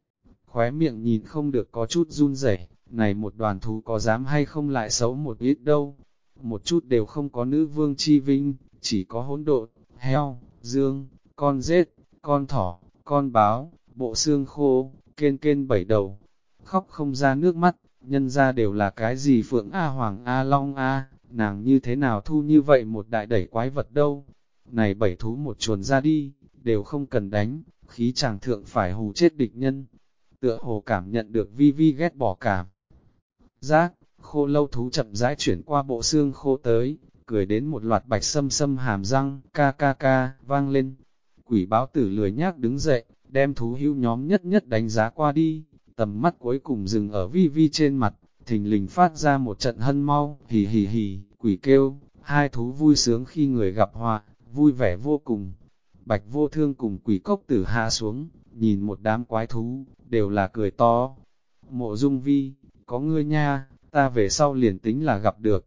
Khóe miệng nhìn không được có chút run rẩy, này một đoàn thú có dám hay không lại xấu một ít đâu. Một chút đều không có nữ vương chi vinh, chỉ có hỗn độn, heo, dương, con rết, con thỏ, con báo, bộ xương khô, kên 7 đầu. Khóc không ra nước mắt, nhân ra đều là cái gì Phượng A Hoàng A Long A, nàng như thế nào thu như vậy một đại đẩy quái vật đâu. này 7 thú một chuồn ra đi, đều không cần đánh, khí chàng thượng phải hù chết địch nhân. Tựa hồ cảm nhận được Vi Vi ghét bỏ cảm giác, khô lâu thú chậm rãi chuyển qua bộ xương khô tới, cười đến một loạt bạch sâm sâm hàm răng, ca ca ca, vang lên. Quỷ báo tử lười nhác đứng dậy, đem thú hữu nhóm nhất nhất đánh giá qua đi, tầm mắt cuối cùng dừng ở Vi Vi trên mặt, thình lình phát ra một trận hân mau, hì hì hì, quỷ kêu, hai thú vui sướng khi người gặp họa, vui vẻ vô cùng. Bạch Vô Thương cùng quỷ cốc tử hạ xuống, nhìn một đám quái thú, đều là cười to. Mộ Dung Vi, có ngươi nha, ta về sau liền tính là gặp được.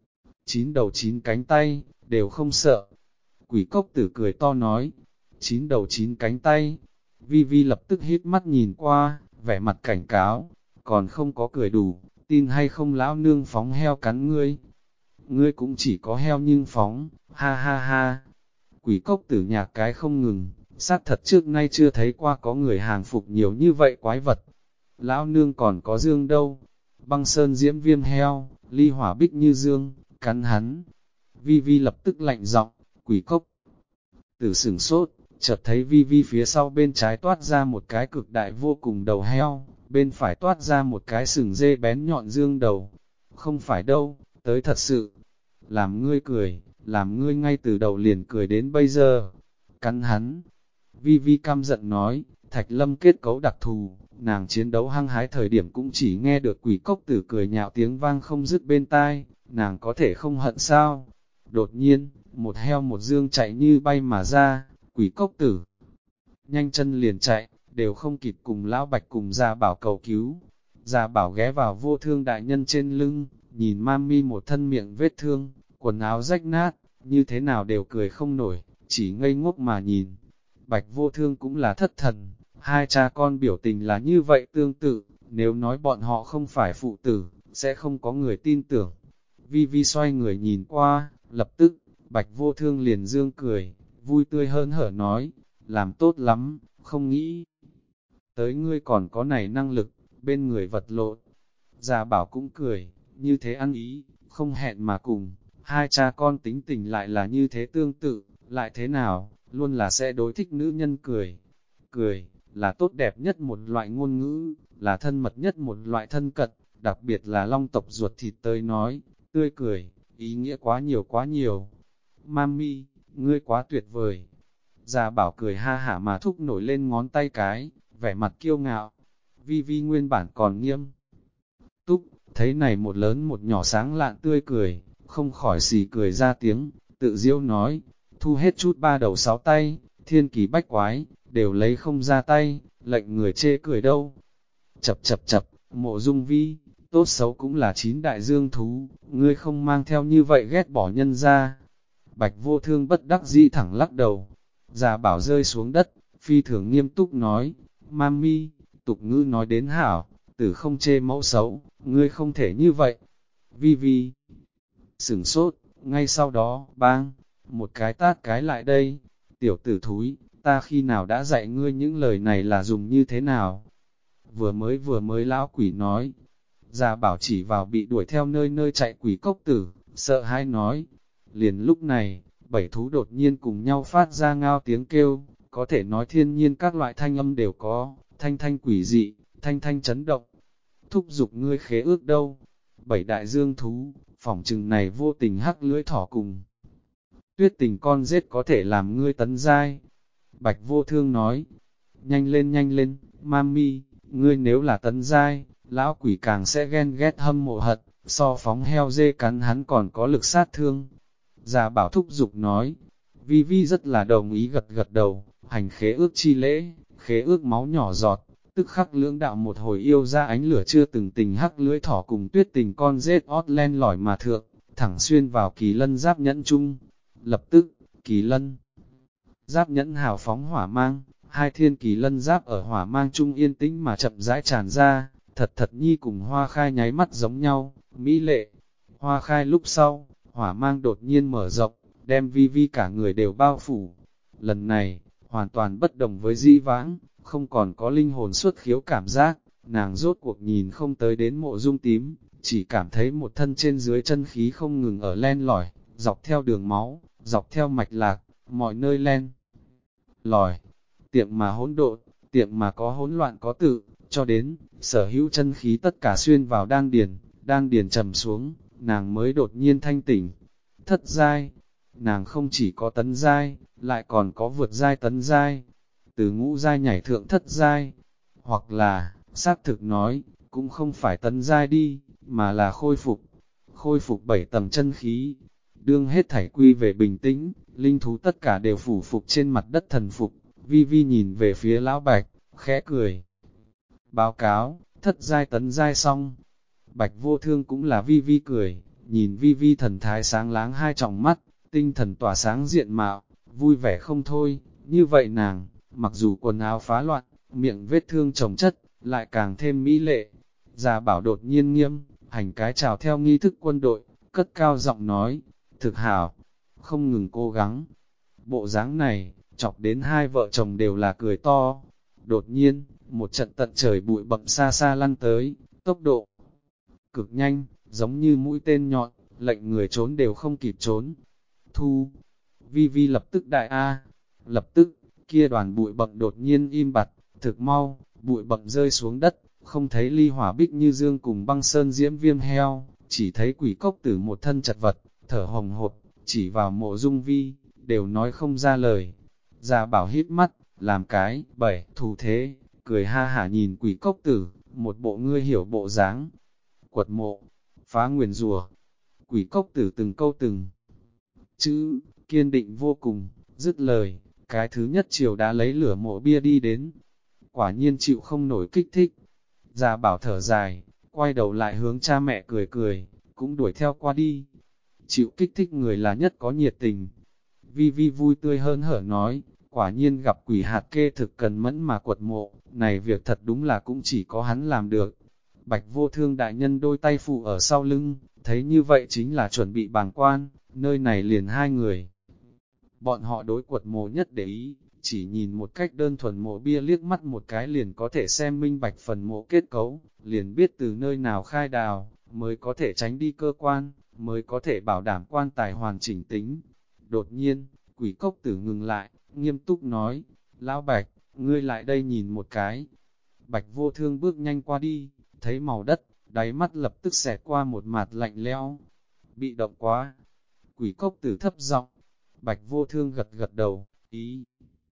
9 đầu 9 cánh tay, đều không sợ. Quỷ cốc tử cười to nói, 9 đầu 9 cánh tay. Vi Vi lập tức hít mắt nhìn qua, vẻ mặt cảnh cáo, còn không có cười đủ, tin hay không lão nương phóng heo cắn ngươi. Ngươi cũng chỉ có heo nhưng phóng, ha ha ha. Quỷ cốc tử nhạc cái không ngừng, xác thật trước nay chưa thấy qua có người hàng phục nhiều như vậy quái vật. Lão nương còn có dương đâu, băng sơn diễm viêm heo, ly hỏa bích như dương, cắn hắn. Vi Vi lập tức lạnh giọng, quỷ cốc tử sửng sốt, chợt thấy Vi Vi phía sau bên trái toát ra một cái cực đại vô cùng đầu heo, bên phải toát ra một cái sừng dê bén nhọn dương đầu. Không phải đâu, tới thật sự. Làm ngươi cười, làm ngươi ngay từ đầu liền cười đến bây giờ. Cắn hắn. Vi Vi căm giận nói, Thạch Lâm kết cấu đặc thù, nàng chiến đấu hăng hái thời điểm cũng chỉ nghe được quỷ cốc tử cười nhạo tiếng vang không dứt bên tai, nàng có thể không hận sao. Đột nhiên, một heo một dương chạy như bay mà ra, quỷ cốc tử nhanh chân liền chạy, đều không kịp cùng lão Bạch cùng Gia Bảo cầu cứu. Gia Bảo ghé vào Vô Thương đại nhân trên lưng, nhìn Mami một thân miệng vết thương, quần áo rách nát, như thế nào đều cười không nổi, chỉ ngây ngốc mà nhìn. Bạch Vô Thương cũng là thất thần, hai cha con biểu tình là như vậy tương tự, nếu nói bọn họ không phải phụ tử, sẽ không có người tin tưởng. Vi Vi xoay người nhìn qua, lập tức, Bạch Vô Thương liền dương cười, vui tươi hớn hở nói, làm tốt lắm, không nghĩ tới ngươi còn có này năng lực, bên người vật lộn. Gia Bảo cũng cười, như thế ăn ý, không hẹn mà cùng, hai cha con tính tình lại là như thế tương tự, lại thế nào, luôn là sẽ đối thích nữ nhân cười. Cười, là tốt đẹp nhất một loại ngôn ngữ, là thân mật nhất một loại thân cận, đặc biệt là long tộc ruột thịt tới nói, tươi cười, ý nghĩa quá nhiều quá nhiều. Mami, ngươi quá tuyệt vời. Gia Bảo cười ha hả mà thúc nổi lên ngón tay cái, vẻ mặt kiêu ngạo. Vi Vi nguyên bản còn nghiêm túc, thấy này một lớn một nhỏ sáng lạn tươi cười, không khỏi xì cười ra tiếng, tự diễu nói, thu hết chút ba đầu sáu tay, thiên kỳ bách quái, đều lấy không ra tay, lệnh người chê cười đâu. Chập chập chập, Mộ Dung Vi, tốt xấu cũng là 9 đại dương thú, ngươi không mang theo như vậy ghét bỏ nhân ra. Bạch Vô Thương bất đắc dĩ thẳng lắc đầu, Gia Bảo rơi xuống đất, phi thường nghiêm túc nói, Mami, tục ngữ nói đến hảo, tử không chê mẫu xấu, ngươi không thể như vậy. Vi Vi sửng sốt, ngay sau đó, bang, một cái tát cái lại đây, tiểu tử thúi, ta khi nào đã dạy ngươi những lời này là dùng như thế nào? Vừa mới lão quỷ nói, Gia Bảo chỉ vào bị đuổi theo nơi nơi chạy quỷ cốc tử, sợ hãi nói. Liền lúc này, 7 thú đột nhiên cùng nhau phát ra ngao tiếng kêu, có thể nói thiên nhiên các loại thanh âm đều có, thanh thanh quỷ dị, thanh thanh chấn động. Thúc giục ngươi khế ước đâu? 7 đại dương thú, phỏng chừng này vô tình hắc lưỡi thỏ cùng. Tuyết tình con giết có thể làm ngươi tấn giai. Bạch Vô Thương nói, nhanh lên, Mami, ngươi nếu là tấn giai, lão quỷ càng sẽ ghen ghét hâm mộ hận, so phóng heo dê cắn hắn còn có lực sát thương. Gia Bảo thúc giục nói, Vi Vi rất là đồng ý gật gật đầu, hành khế ước chi lễ, khế ước máu nhỏ giọt, tức khắc lưỡng đạo một hồi yêu ra ánh lửa chưa từng tình hắc lưỡi thỏ cùng tuyết tình con rết ót len lỏi mà thượng, thẳng xuyên vào kỳ lân giáp nhẫn chung. Lập tức, kỳ lân giáp nhẫn hào phóng hỏa mang, hai thiên kỳ lân giáp ở hỏa mang chung yên tĩnh mà chậm rãi tràn ra, thật thật nhi cùng hoa khai nháy mắt giống nhau, mỹ lệ. Hoa khai lúc sau, hỏa mang đột nhiên mở rộng, đem Vi Vi cả người đều bao phủ. Lần này, hoàn toàn bất đồng với dĩ vãng, không còn có linh hồn xuất khiếu cảm giác, nàng rốt cuộc nhìn không tới đến Mộ Dung tím, chỉ cảm thấy một thân trên dưới chân khí không ngừng ở len lỏi, dọc theo đường máu, dọc theo mạch lạc, mọi nơi len lỏi, tiệm mà hỗn độn, tiệm mà có hỗn loạn có tự, cho đến, sở hữu chân khí tất cả xuyên vào đan điền trầm xuống, nàng mới đột nhiên thanh tỉnh. Thất giai, nàng không chỉ có tấn giai, lại còn có vượt giai tấn giai, từ ngũ giai nhảy thượng thất giai, hoặc là, xác thực nói, cũng không phải tấn giai đi, mà là khôi phục 7 tầng chân khí. Đương hết thảy quy về bình tĩnh, linh thú tất cả đều phủ phục trên mặt đất thần phục, vi vi nhìn về phía lão bạch, khẽ cười. Báo cáo, thất giai tấn giai xong. Bạch vô thương cũng là vi vi cười, nhìn vi vi thần thái sáng láng hai tròng mắt, tinh thần tỏa sáng diện mạo, vui vẻ không thôi. Như vậy nàng, mặc dù quần áo phá loạn, miệng vết thương chồng chất, lại càng thêm mỹ lệ. Gia Bảo đột nhiên nghiêm, hành cái chào theo nghi thức quân đội, cất cao giọng nói, thực hảo, không ngừng cố gắng. Bộ dáng này, chọc đến hai vợ chồng đều là cười to. Đột nhiên, một trận tận trời bụi bặm xa xa lăn tới, tốc độ cực nhanh, giống như mũi tên nhọn, lệnh người trốn đều không kịp trốn. Thu, vi vi lập tức đại A, lập tức, kia đoàn bụi bặm đột nhiên im bặt, thực mau, bụi bặm rơi xuống đất, không thấy ly hỏa bích như dương cùng băng sơn diễm viêm heo, chỉ thấy quỷ cốc tử một thân chật vật, thở hồng hộc, chỉ vào mộ dung vi, đều nói không ra lời. Gia Bảo hít mắt, làm cái, thủ thế, cười ha hả nhìn quỷ cốc tử, một bộ ngươi hiểu bộ dáng. Quật mộ, phá nguyền rùa, quỷ cốc tử từng câu từng chữ, kiên định vô cùng, dứt lời, cái thứ nhất chiều đã lấy lửa mộ bia đi đến. Quả nhiên chịu không nổi kích thích. Gia Bảo thở dài, quay đầu lại hướng cha mẹ cười cười, cũng đuổi theo qua đi. Chịu kích thích người là nhất có nhiệt tình. Vi Vi vui tươi hơn hở nói, quả nhiên gặp quỷ hạt kê thực cần mẫn mà quật mộ, này việc thật đúng là cũng chỉ có hắn làm được. Bạch vô thương đại nhân đôi tay phụ ở sau lưng, thấy như vậy chính là chuẩn bị bàng quan, nơi này liền hai người. Bọn họ đối quật mộ nhất để ý, chỉ nhìn một cách đơn thuần mộ bia liếc mắt một cái liền có thể xem minh bạch phần mộ kết cấu, liền biết từ nơi nào khai đào, mới có thể tránh đi cơ quan, mới có thể bảo đảm quan tài hoàn chỉnh tính. Đột nhiên, quỷ cốc tử ngừng lại, nghiêm túc nói, Lão Bạch, ngươi lại đây nhìn một cái. Bạch vô thương bước nhanh qua đi, thấy màu đất, đáy mắt lập tức xẹt qua một mặt lạnh lẽo. Bị động quá. Quỷ cốc tử thấp giọng, Bạch vô thương gật gật đầu, ý.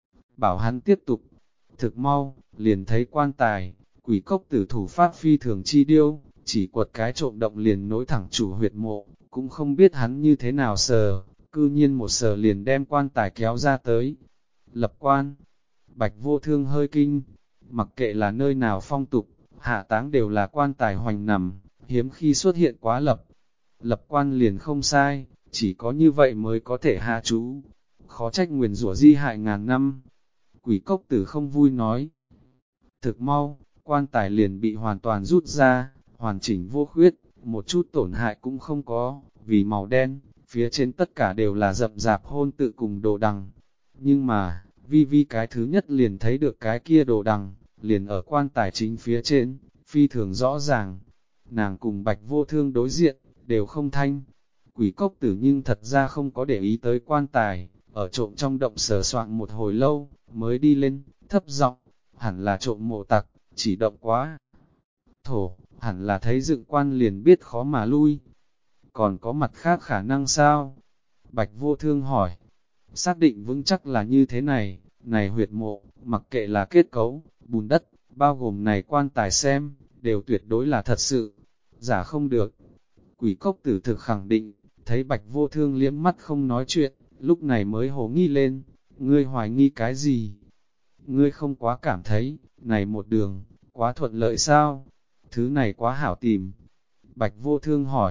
Bảo hắn tiếp tục. Thực mau, liền thấy quan tài, quỷ cốc tử thủ pháp phi thường chi điêu, chỉ quật cái trộm động liền nối thẳng chủ huyệt mộ, cũng không biết hắn như thế nào sờ, cư nhiên một sờ liền đem quan tài kéo ra tới. Lập quan, Bạch vô thương hơi kinh, mặc kệ là nơi nào phong tục, hạ táng đều là quan tài hoành nằm, hiếm khi xuất hiện quá lập. Lập quan liền không sai, chỉ có như vậy mới có thể hạ chú. Khó trách nguyền rủa di hại ngàn năm. Quỷ cốc tử không vui nói. Thực mau, quan tài liền bị hoàn toàn rút ra, hoàn chỉnh vô khuyết, một chút tổn hại cũng không có, vì màu đen, phía trên tất cả đều là rậm rạp hôn tự cùng đồ đằng. Nhưng mà, vi vi cái thứ nhất liền thấy được cái kia đồ đằng, liền ở quan tài chính phía trên, phi thường rõ ràng. Nàng cùng Bạch vô thương đối diện, đều không thanh. Quỷ cốc tử nhưng thật ra không có để ý tới quan tài, ở trộm trong động sờ soạn một hồi lâu, mới đi lên, thấp giọng, hẳn là trộm mộ tặc, chỉ động quá. Thổ, hẳn là thấy dựng quan liền biết khó mà lui. Còn có mặt khác khả năng sao? Bạch vô thương hỏi. Xác định vững chắc là như thế này, này huyệt mộ, mặc kệ là kết cấu, bùn đất, bao gồm này quan tài xem, đều tuyệt đối là thật sự. Giả không được. Quỷ cốc tử thực khẳng định, thấy bạch vô thương liếm mắt không nói chuyện, lúc này mới hồ nghi lên. Ngươi hoài nghi cái gì? Ngươi không quá cảm thấy, này một đường, quá thuận lợi sao? Thứ này quá hảo tìm. Bạch vô thương hỏi.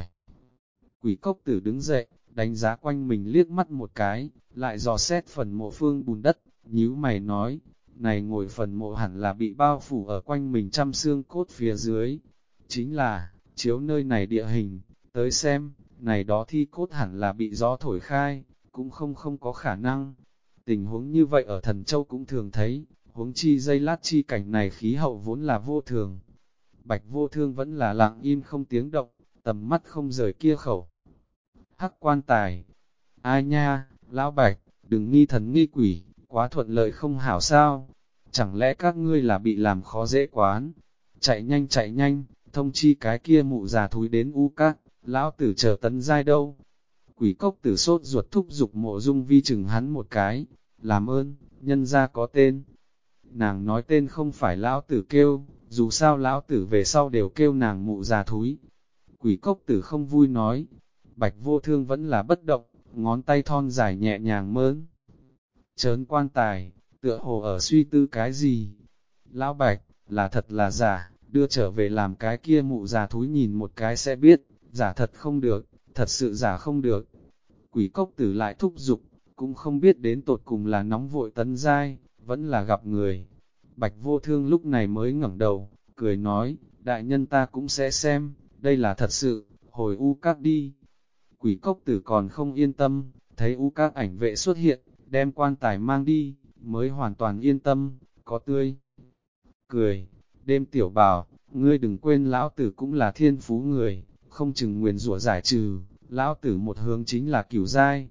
Quỷ cốc tử đứng dậy, đánh giá quanh mình liếc mắt một cái, lại dò xét phần mộ phương bùn đất, nhíu mày nói, này ngồi phần mộ hẳn là bị bao phủ ở quanh mình trăm xương cốt phía dưới. Chính là, chiếu nơi này địa hình, tới xem, này đó thi cốt hẳn là bị gió thổi khai, cũng không có khả năng. Tình huống như vậy ở Thần Châu cũng thường thấy, huống chi dây lát chi cảnh này khí hậu vốn là vô thường. Bạch vô thương vẫn là lặng im không tiếng động, tầm mắt không rời kia khẩu. Hắc quan tài. Ai nha, lão Bạch, đừng nghi thần nghi quỷ, quá thuận lợi không hảo sao, chẳng lẽ các ngươi là bị làm khó dễ quán, chạy nhanh, thông chi cái kia mụ già thúi đến u các, lão tử chờ Tấn Giai đâu. Quỷ cốc tử sốt ruột thúc giục Mộ Dung Vi chừng hắn một cái, làm ơn, nhân ra có tên. Nàng nói tên không phải lão tử kêu, dù sao lão tử về sau đều kêu nàng mụ già thúi. Quỷ cốc tử không vui nói, Bạch Vô Thương vẫn là bất động, ngón tay thon dài nhẹ nhàng mơn. Trớn quan tài, tựa hồ ở suy tư cái gì. Lão Bạch, là thật là giả, đưa trở về làm cái kia mụ già thúi nhìn một cái sẽ biết, giả thật không được, thật sự giả không được. Quỷ cốc tử lại thúc giục, cũng không biết đến tột cùng là nóng vội Tấn Giai, vẫn là gặp người. Bạch Vô Thương lúc này mới ngẩng đầu, cười nói, đại nhân ta cũng sẽ xem, đây là thật sự, hồi u các đi. Quỷ cốc tử còn không yên tâm, thấy u các ảnh vệ xuất hiện, đem quan tài mang đi, mới hoàn toàn yên tâm, có tươi. Cười, đêm tiểu bảo, ngươi đừng quên lão tử cũng là thiên phú người, không chừng nguyền rủa giải trừ, lão tử một hướng chính là cửu giai.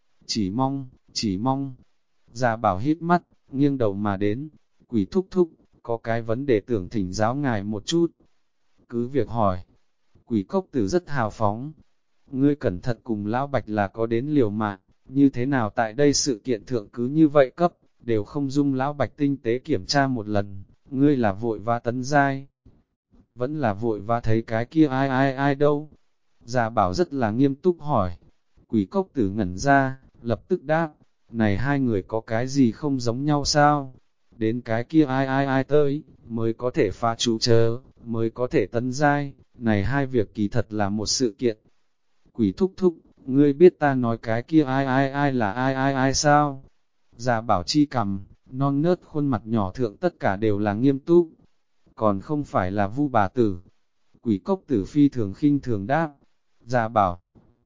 Chỉ mong, già bảo hít mắt, nghiêng đầu mà đến, quỷ thúc thúc, có cái vấn đề tưởng thỉnh giáo ngài một chút. Cứ việc hỏi, quỷ cốc tử rất hào phóng, ngươi cẩn thận cùng lão Bạch là có đến liều mạng, như thế nào tại đây sự kiện thượng cứ như vậy cấp, đều không dung lão Bạch tinh tế kiểm tra một lần, ngươi là vội va Tấn Giai. Vẫn là vội va thấy cái kia ai đâu. Già bảo rất là nghiêm túc hỏi. Quỷ cốc tử ngẩn ra, lập tức đáp, này hai người có cái gì không giống nhau sao? Đến cái kia ai tới, mới có thể pha chú chờ, mới có thể Tấn Giai, này hai việc kỳ thật là một sự kiện. Quỷ thúc thúc, ngươi biết ta nói cái kia ai là ai sao? Già bảo chi cầm, non nớt khuôn mặt nhỏ thượng tất cả đều là nghiêm túc, còn không phải là Vu bà tử. Quỷ cốc tử phi thường khinh thường đáp, già bảo.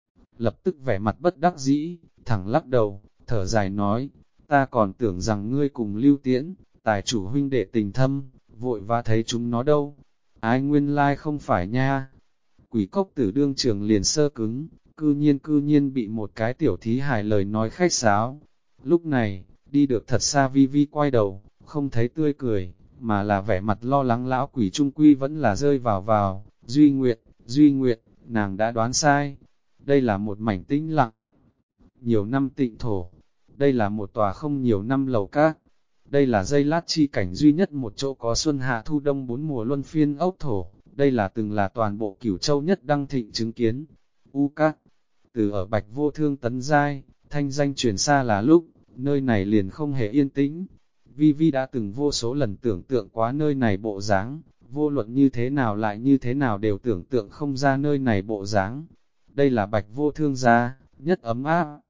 Lập tức vẻ mặt bất đắc dĩ, thẳng lắc đầu, thở dài nói, ta còn tưởng rằng ngươi cùng Lưu Tiễn, tài chủ huynh đệ tình thâm, vội và thấy chúng nó đâu. Ai nguyên lai không phải nha. Quỷ cốc tử đương trường liền sơ cứng, cư nhiên bị một cái tiểu thí hài lời nói khách sáo. Lúc này, đi được thật xa Vi Vi quay đầu, không thấy tươi cười, mà là vẻ mặt lo lắng lão quỷ trung quy vẫn là rơi vào, Duy Nguyệt, nàng đã đoán sai. Đây là một mảnh tĩnh lặng, nhiều năm tịnh thổ. Đây là một tòa không nhiều năm lầu các. Đây là Dây Lát chi cảnh duy nhất một chỗ có xuân hạ thu đông bốn mùa luân phiên ốc thổ. Đây là từng là toàn bộ Cửu Châu nhất đăng thịnh chứng kiến. U các, từ ở Bạch Vô Thương Tấn Giai, thanh danh truyền xa là lúc, nơi này liền không hề yên tĩnh. Vi Vi đã từng vô số lần tưởng tượng quá nơi này bộ dáng, vô luận như thế nào lại như thế nào đều tưởng tượng không ra nơi này bộ dáng. Đây là Bạch Vô Thương gia, nhất ấm áp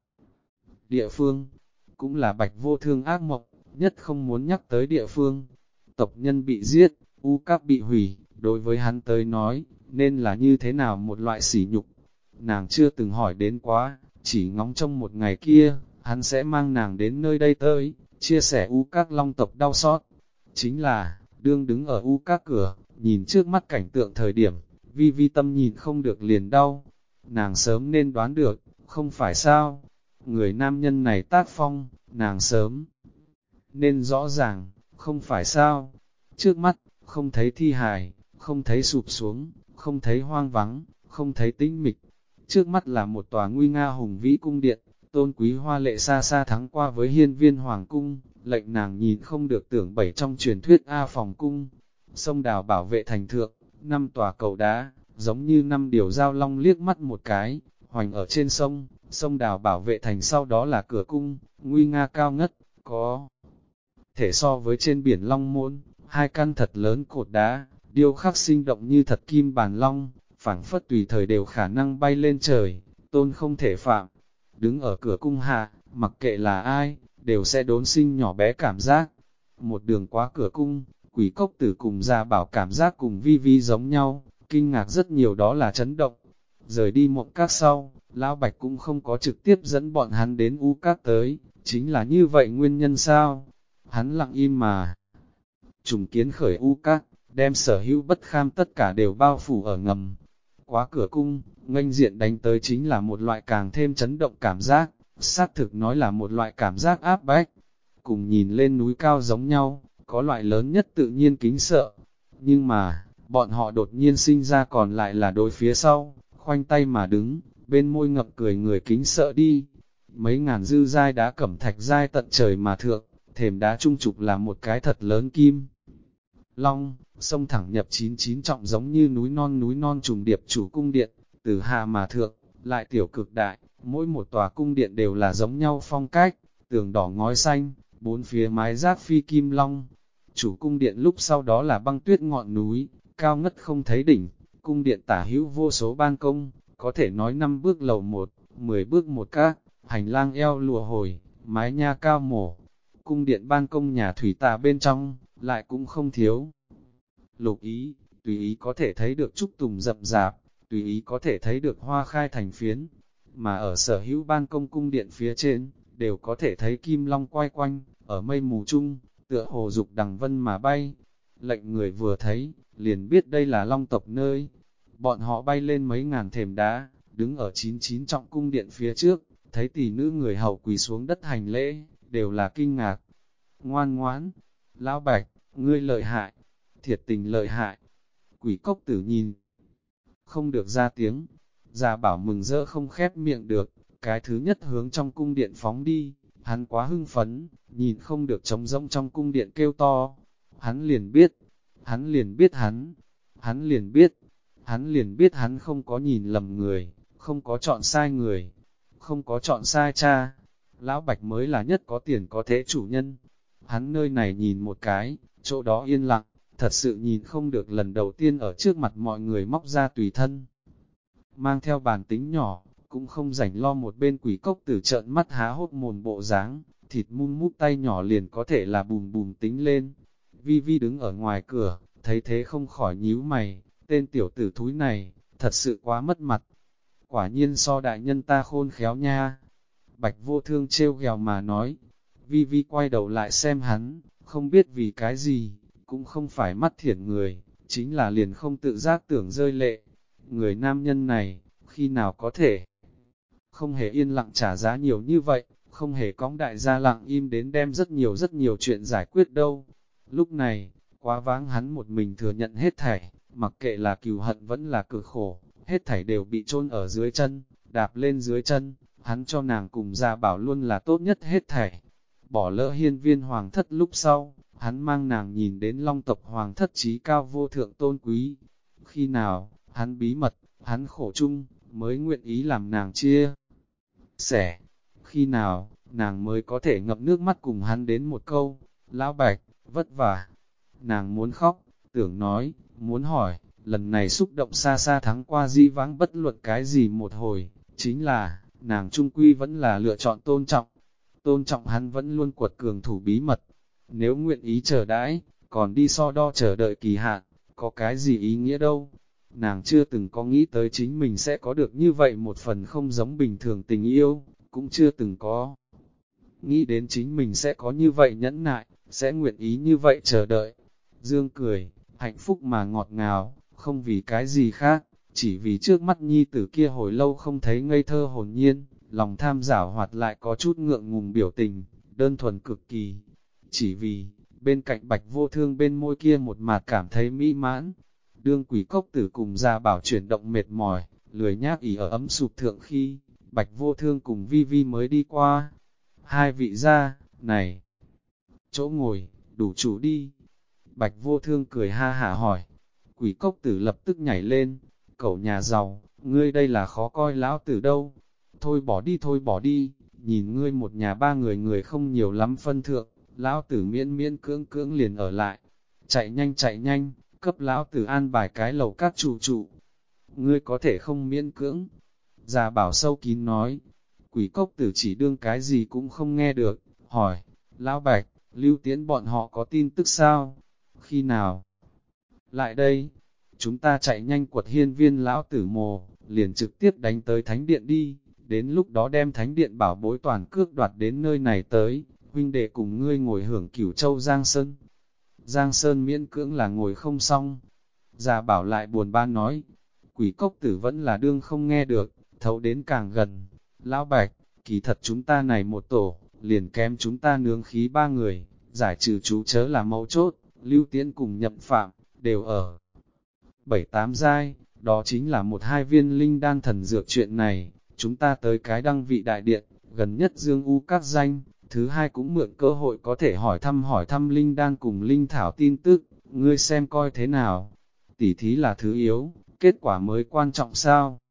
địa phương, cũng là Bạch Vô Thương ác mộng, nhất không muốn nhắc tới địa phương. Tộc nhân bị giết, u các bị hủy, đối với hắn tới nói, nên là như thế nào một loại sỉ nhục. Nàng chưa từng hỏi đến quá, chỉ ngóng trong một ngày kia, hắn sẽ mang nàng đến nơi đây tới, chia sẻ u các long tộc đau xót. Chính là, đương đứng ở u các cửa, nhìn trước mắt cảnh tượng thời điểm, Vi Vi tâm nhìn không được liền đau. Nàng sớm nên đoán được, không phải sao? Người nam nhân này tác phong, nàng sớm nên rõ ràng, không phải sao? Trước mắt, không thấy thi hài, không thấy sụp xuống, không thấy hoang vắng, không thấy tĩnh mịch. Trước mắt là một tòa nguy nga hùng vĩ cung điện, tôn quý hoa lệ xa xa thắng qua với hiên viên hoàng cung, lệnh nàng nhìn không được tưởng bảy trong truyền thuyết A phòng cung. Sông đào bảo vệ thành thượng, 5 tòa cầu đá, giống như 5 điều giao long liếc mắt một cái, hoành ở trên sông. Sông đào bảo vệ thành sau đó là cửa cung, nguy nga cao ngất, có thể so với trên biển Long Môn, 2 căn thật lớn cột đá, điêu khắc sinh động như thật kim bàn long, phảng phất tùy thời đều khả năng bay lên trời, tôn không thể phạm. Đứng ở cửa cung hạ, mặc kệ là ai, đều sẽ đốn sinh nhỏ bé cảm giác. Một đường qua cửa cung, quỷ cốc tử cùng gia bảo cảm giác cùng Vi Vi giống nhau, kinh ngạc rất nhiều đó là chấn động. Rời đi mộng các sau, Lão Bạch cũng không có trực tiếp dẫn bọn hắn đến u các tới, chính là như vậy nguyên nhân sao? Hắn lặng im mà trùng kiến khởi u các, đem sở hữu bất kham tất cả đều bao phủ ở ngầm. Quá cửa cung, nghênh diện đánh tới chính là một loại càng thêm chấn động cảm giác, xác thực nói là một loại cảm giác áp bách, cùng nhìn lên núi cao giống nhau, có loại lớn nhất tự nhiên kính sợ. Nhưng mà, bọn họ đột nhiên sinh ra còn lại là đối phía sau, khoanh tay mà đứng, bên môi ngậm cười người kính sợ đi. Mấy ngàn dư giai đá cẩm thạch giai tận trời mà thượng, thềm đá trung trục là một cái thật lớn kim long, sông thẳng nhập 99 trọng giống như núi non trùng điệp chủ cung điện, từ hạ mà thượng, lại tiểu cực đại, mỗi một tòa cung điện đều là giống nhau phong cách, tường đỏ ngói xanh, bốn phía mái rác phi kim long. Chủ cung điện lúc sau đó là băng tuyết ngọn núi, cao ngất không thấy đỉnh, cung điện tả hữu vô số ban công, có thể nói 5 bước lầu 1, 10 bước một các, hành lang eo lùa hồi, mái nha cao mổ. Cung điện ban công nhà thủy tà bên trong, lại cũng không thiếu. Lục ý, tùy ý có thể thấy được trúc tùng rậm rạp, tùy ý có thể thấy được hoa khai thành phiến, mà ở sở hữu ban công cung điện phía trên, đều có thể thấy kim long quay quanh, ở mây mù chung, tựa hồ dục đằng vân mà bay. Lệnh người vừa thấy, liền biết đây là long tộc nơi. Bọn họ bay lên mấy ngàn thềm đá, đứng ở 99 trọng cung điện phía trước, thấy tỷ nữ người hầu quỳ xuống đất hành lễ, đều là kinh ngạc. Ngoan ngoãn, lão Bạch, ngươi lợi hại, thiệt tình lợi hại. Quỷ cốc tử nhìn, không được ra tiếng, Gia Bảo mừng rỡ không khép miệng được, cái thứ nhất hướng trong cung điện phóng đi, hắn quá hưng phấn, nhìn không được trống rỗng trong cung điện kêu to. Hắn liền biết, hắn liền biết hắn liền biết, hắn liền biết hắn không có nhìn lầm người, không có chọn sai người, không có chọn sai cha. Lão Bạch mới là nhất có tiền có thế chủ nhân. Hắn nơi này nhìn một cái, chỗ đó yên lặng, thật sự nhìn không được lần đầu tiên ở trước mặt mọi người móc ra tùy thân. Mang theo bản tính nhỏ, cũng không rảnh lo một bên quỷ cốc tử trợn mắt há hốt mồm bộ dáng, thịt mum mút tay nhỏ liền có thể là bùm bùm tính lên. Vi Vi đứng ở ngoài cửa, thấy thế không khỏi nhíu mày, tên tiểu tử thúi này, thật sự quá mất mặt. Quả nhiên so đại nhân ta khôn khéo nha. Bạch Vô Thương trêu ghẹo mà nói. Vi Vi quay đầu lại xem hắn, không biết vì cái gì, cũng không phải mắt thiển người, chính là liền không tự giác tưởng rơi lệ. Người nam nhân này, khi nào có thể không hề yên lặng trả giá nhiều như vậy, không hề cõng đại gia lặng im đến đem rất nhiều chuyện giải quyết đâu. Lúc này, quá vãng hắn một mình thừa nhận hết thảy, mặc kệ là cừu hận vẫn là cực khổ, hết thảy đều bị chôn ở dưới chân, đạp lên dưới chân, hắn cho nàng cùng Gia Bảo luôn là tốt nhất hết thảy. Bỏ lỡ hiên viên hoàng thất lúc sau, hắn mang nàng nhìn đến long tộc hoàng thất trí cao vô thượng tôn quý. Khi nào, hắn bí mật, hắn khổ chung, mới nguyện ý làm nàng chia sẻ. Khi nào, nàng mới có thể ngập nước mắt cùng hắn đến một câu, Lão Bạch, vất vả. Nàng muốn khóc, tưởng nói, muốn hỏi, lần này xúc động xa xa thắng qua di vãng bất luận cái gì một hồi, chính là, nàng trung quy vẫn là lựa chọn tôn trọng. Tôn trọng hắn vẫn luôn cuột cường thủ bí mật. Nếu nguyện ý chờ đãi, còn đi so đo chờ đợi kỳ hạn, có cái gì ý nghĩa đâu. Nàng chưa từng có nghĩ tới chính mình sẽ có được như vậy một phần không giống bình thường tình yêu, cũng chưa từng có nghĩ đến chính mình sẽ có như vậy nhẫn nại, sẽ nguyện ý như vậy chờ đợi. Dương cười, hạnh phúc mà ngọt ngào, không vì cái gì khác, chỉ vì trước mắt nhi tử kia hồi lâu không thấy ngây thơ hồn nhiên, lòng tham giảo hoạt lại có chút ngượng ngùng biểu tình, đơn thuần cực kỳ. Chỉ vì, bên cạnh Bạch Vô Thương bên môi kia một mặt cảm thấy mỹ mãn. Đương quỷ cốc tử cùng Gia Bảo chuyển động mệt mỏi, lười nhác ỉ ở ấm sụp thượng khi, Bạch Vô Thương cùng Vi Vi mới đi qua. Hai vị gia, này, chỗ ngồi, đủ chủ đi. Bạch Vô Thương cười ha hả hỏi. Quỷ cốc tử lập tức nhảy lên, cậu nhà giàu, ngươi đây là khó coi lão tử đâu. Thôi bỏ đi, nhìn ngươi một nhà ba người người không nhiều lắm phân thượng, lão tử miễn miễn cưỡng liền ở lại. Chạy nhanh, cấp lão tử an bài cái lầu các trụ. Ngươi có thể không miễn cưỡng. Gia Bảo sâu kín nói. Quỷ cốc tử chỉ đương cái gì cũng không nghe được, hỏi, Lão Bạch, Lưu Tiễn bọn họ có tin tức sao? Khi nào? Lại đây, chúng ta chạy nhanh quật hiên viên lão tử mồ, liền trực tiếp đánh tới thánh điện đi, đến lúc đó đem thánh điện bảo bối toàn cước đoạt đến nơi này tới, huynh đệ cùng ngươi ngồi hưởng cửu châu Giang Sơn. Giang Sơn miễn cưỡng là ngồi không xong. Gia Bảo lại buồn bã nói, quỷ cốc tử vẫn là đương không nghe được, thấu đến càng gần. Lão Bạch, kỳ thật chúng ta này một tổ, liền kém chúng ta nướng khí 3 người, giải trừ chú chớ là mấu chốt, Lưu Tiễn cùng Nhậm Phạm, đều ở 7-8 giai, đó chính là 1-2 viên linh đan thần dược chuyện này, chúng ta tới cái đăng vị đại điện, gần nhất Dương U các danh, thứ hai cũng mượn cơ hội có thể hỏi thăm linh đan cùng linh thảo tin tức, ngươi xem coi thế nào, tỉ thí là thứ yếu, kết quả mới quan trọng sao?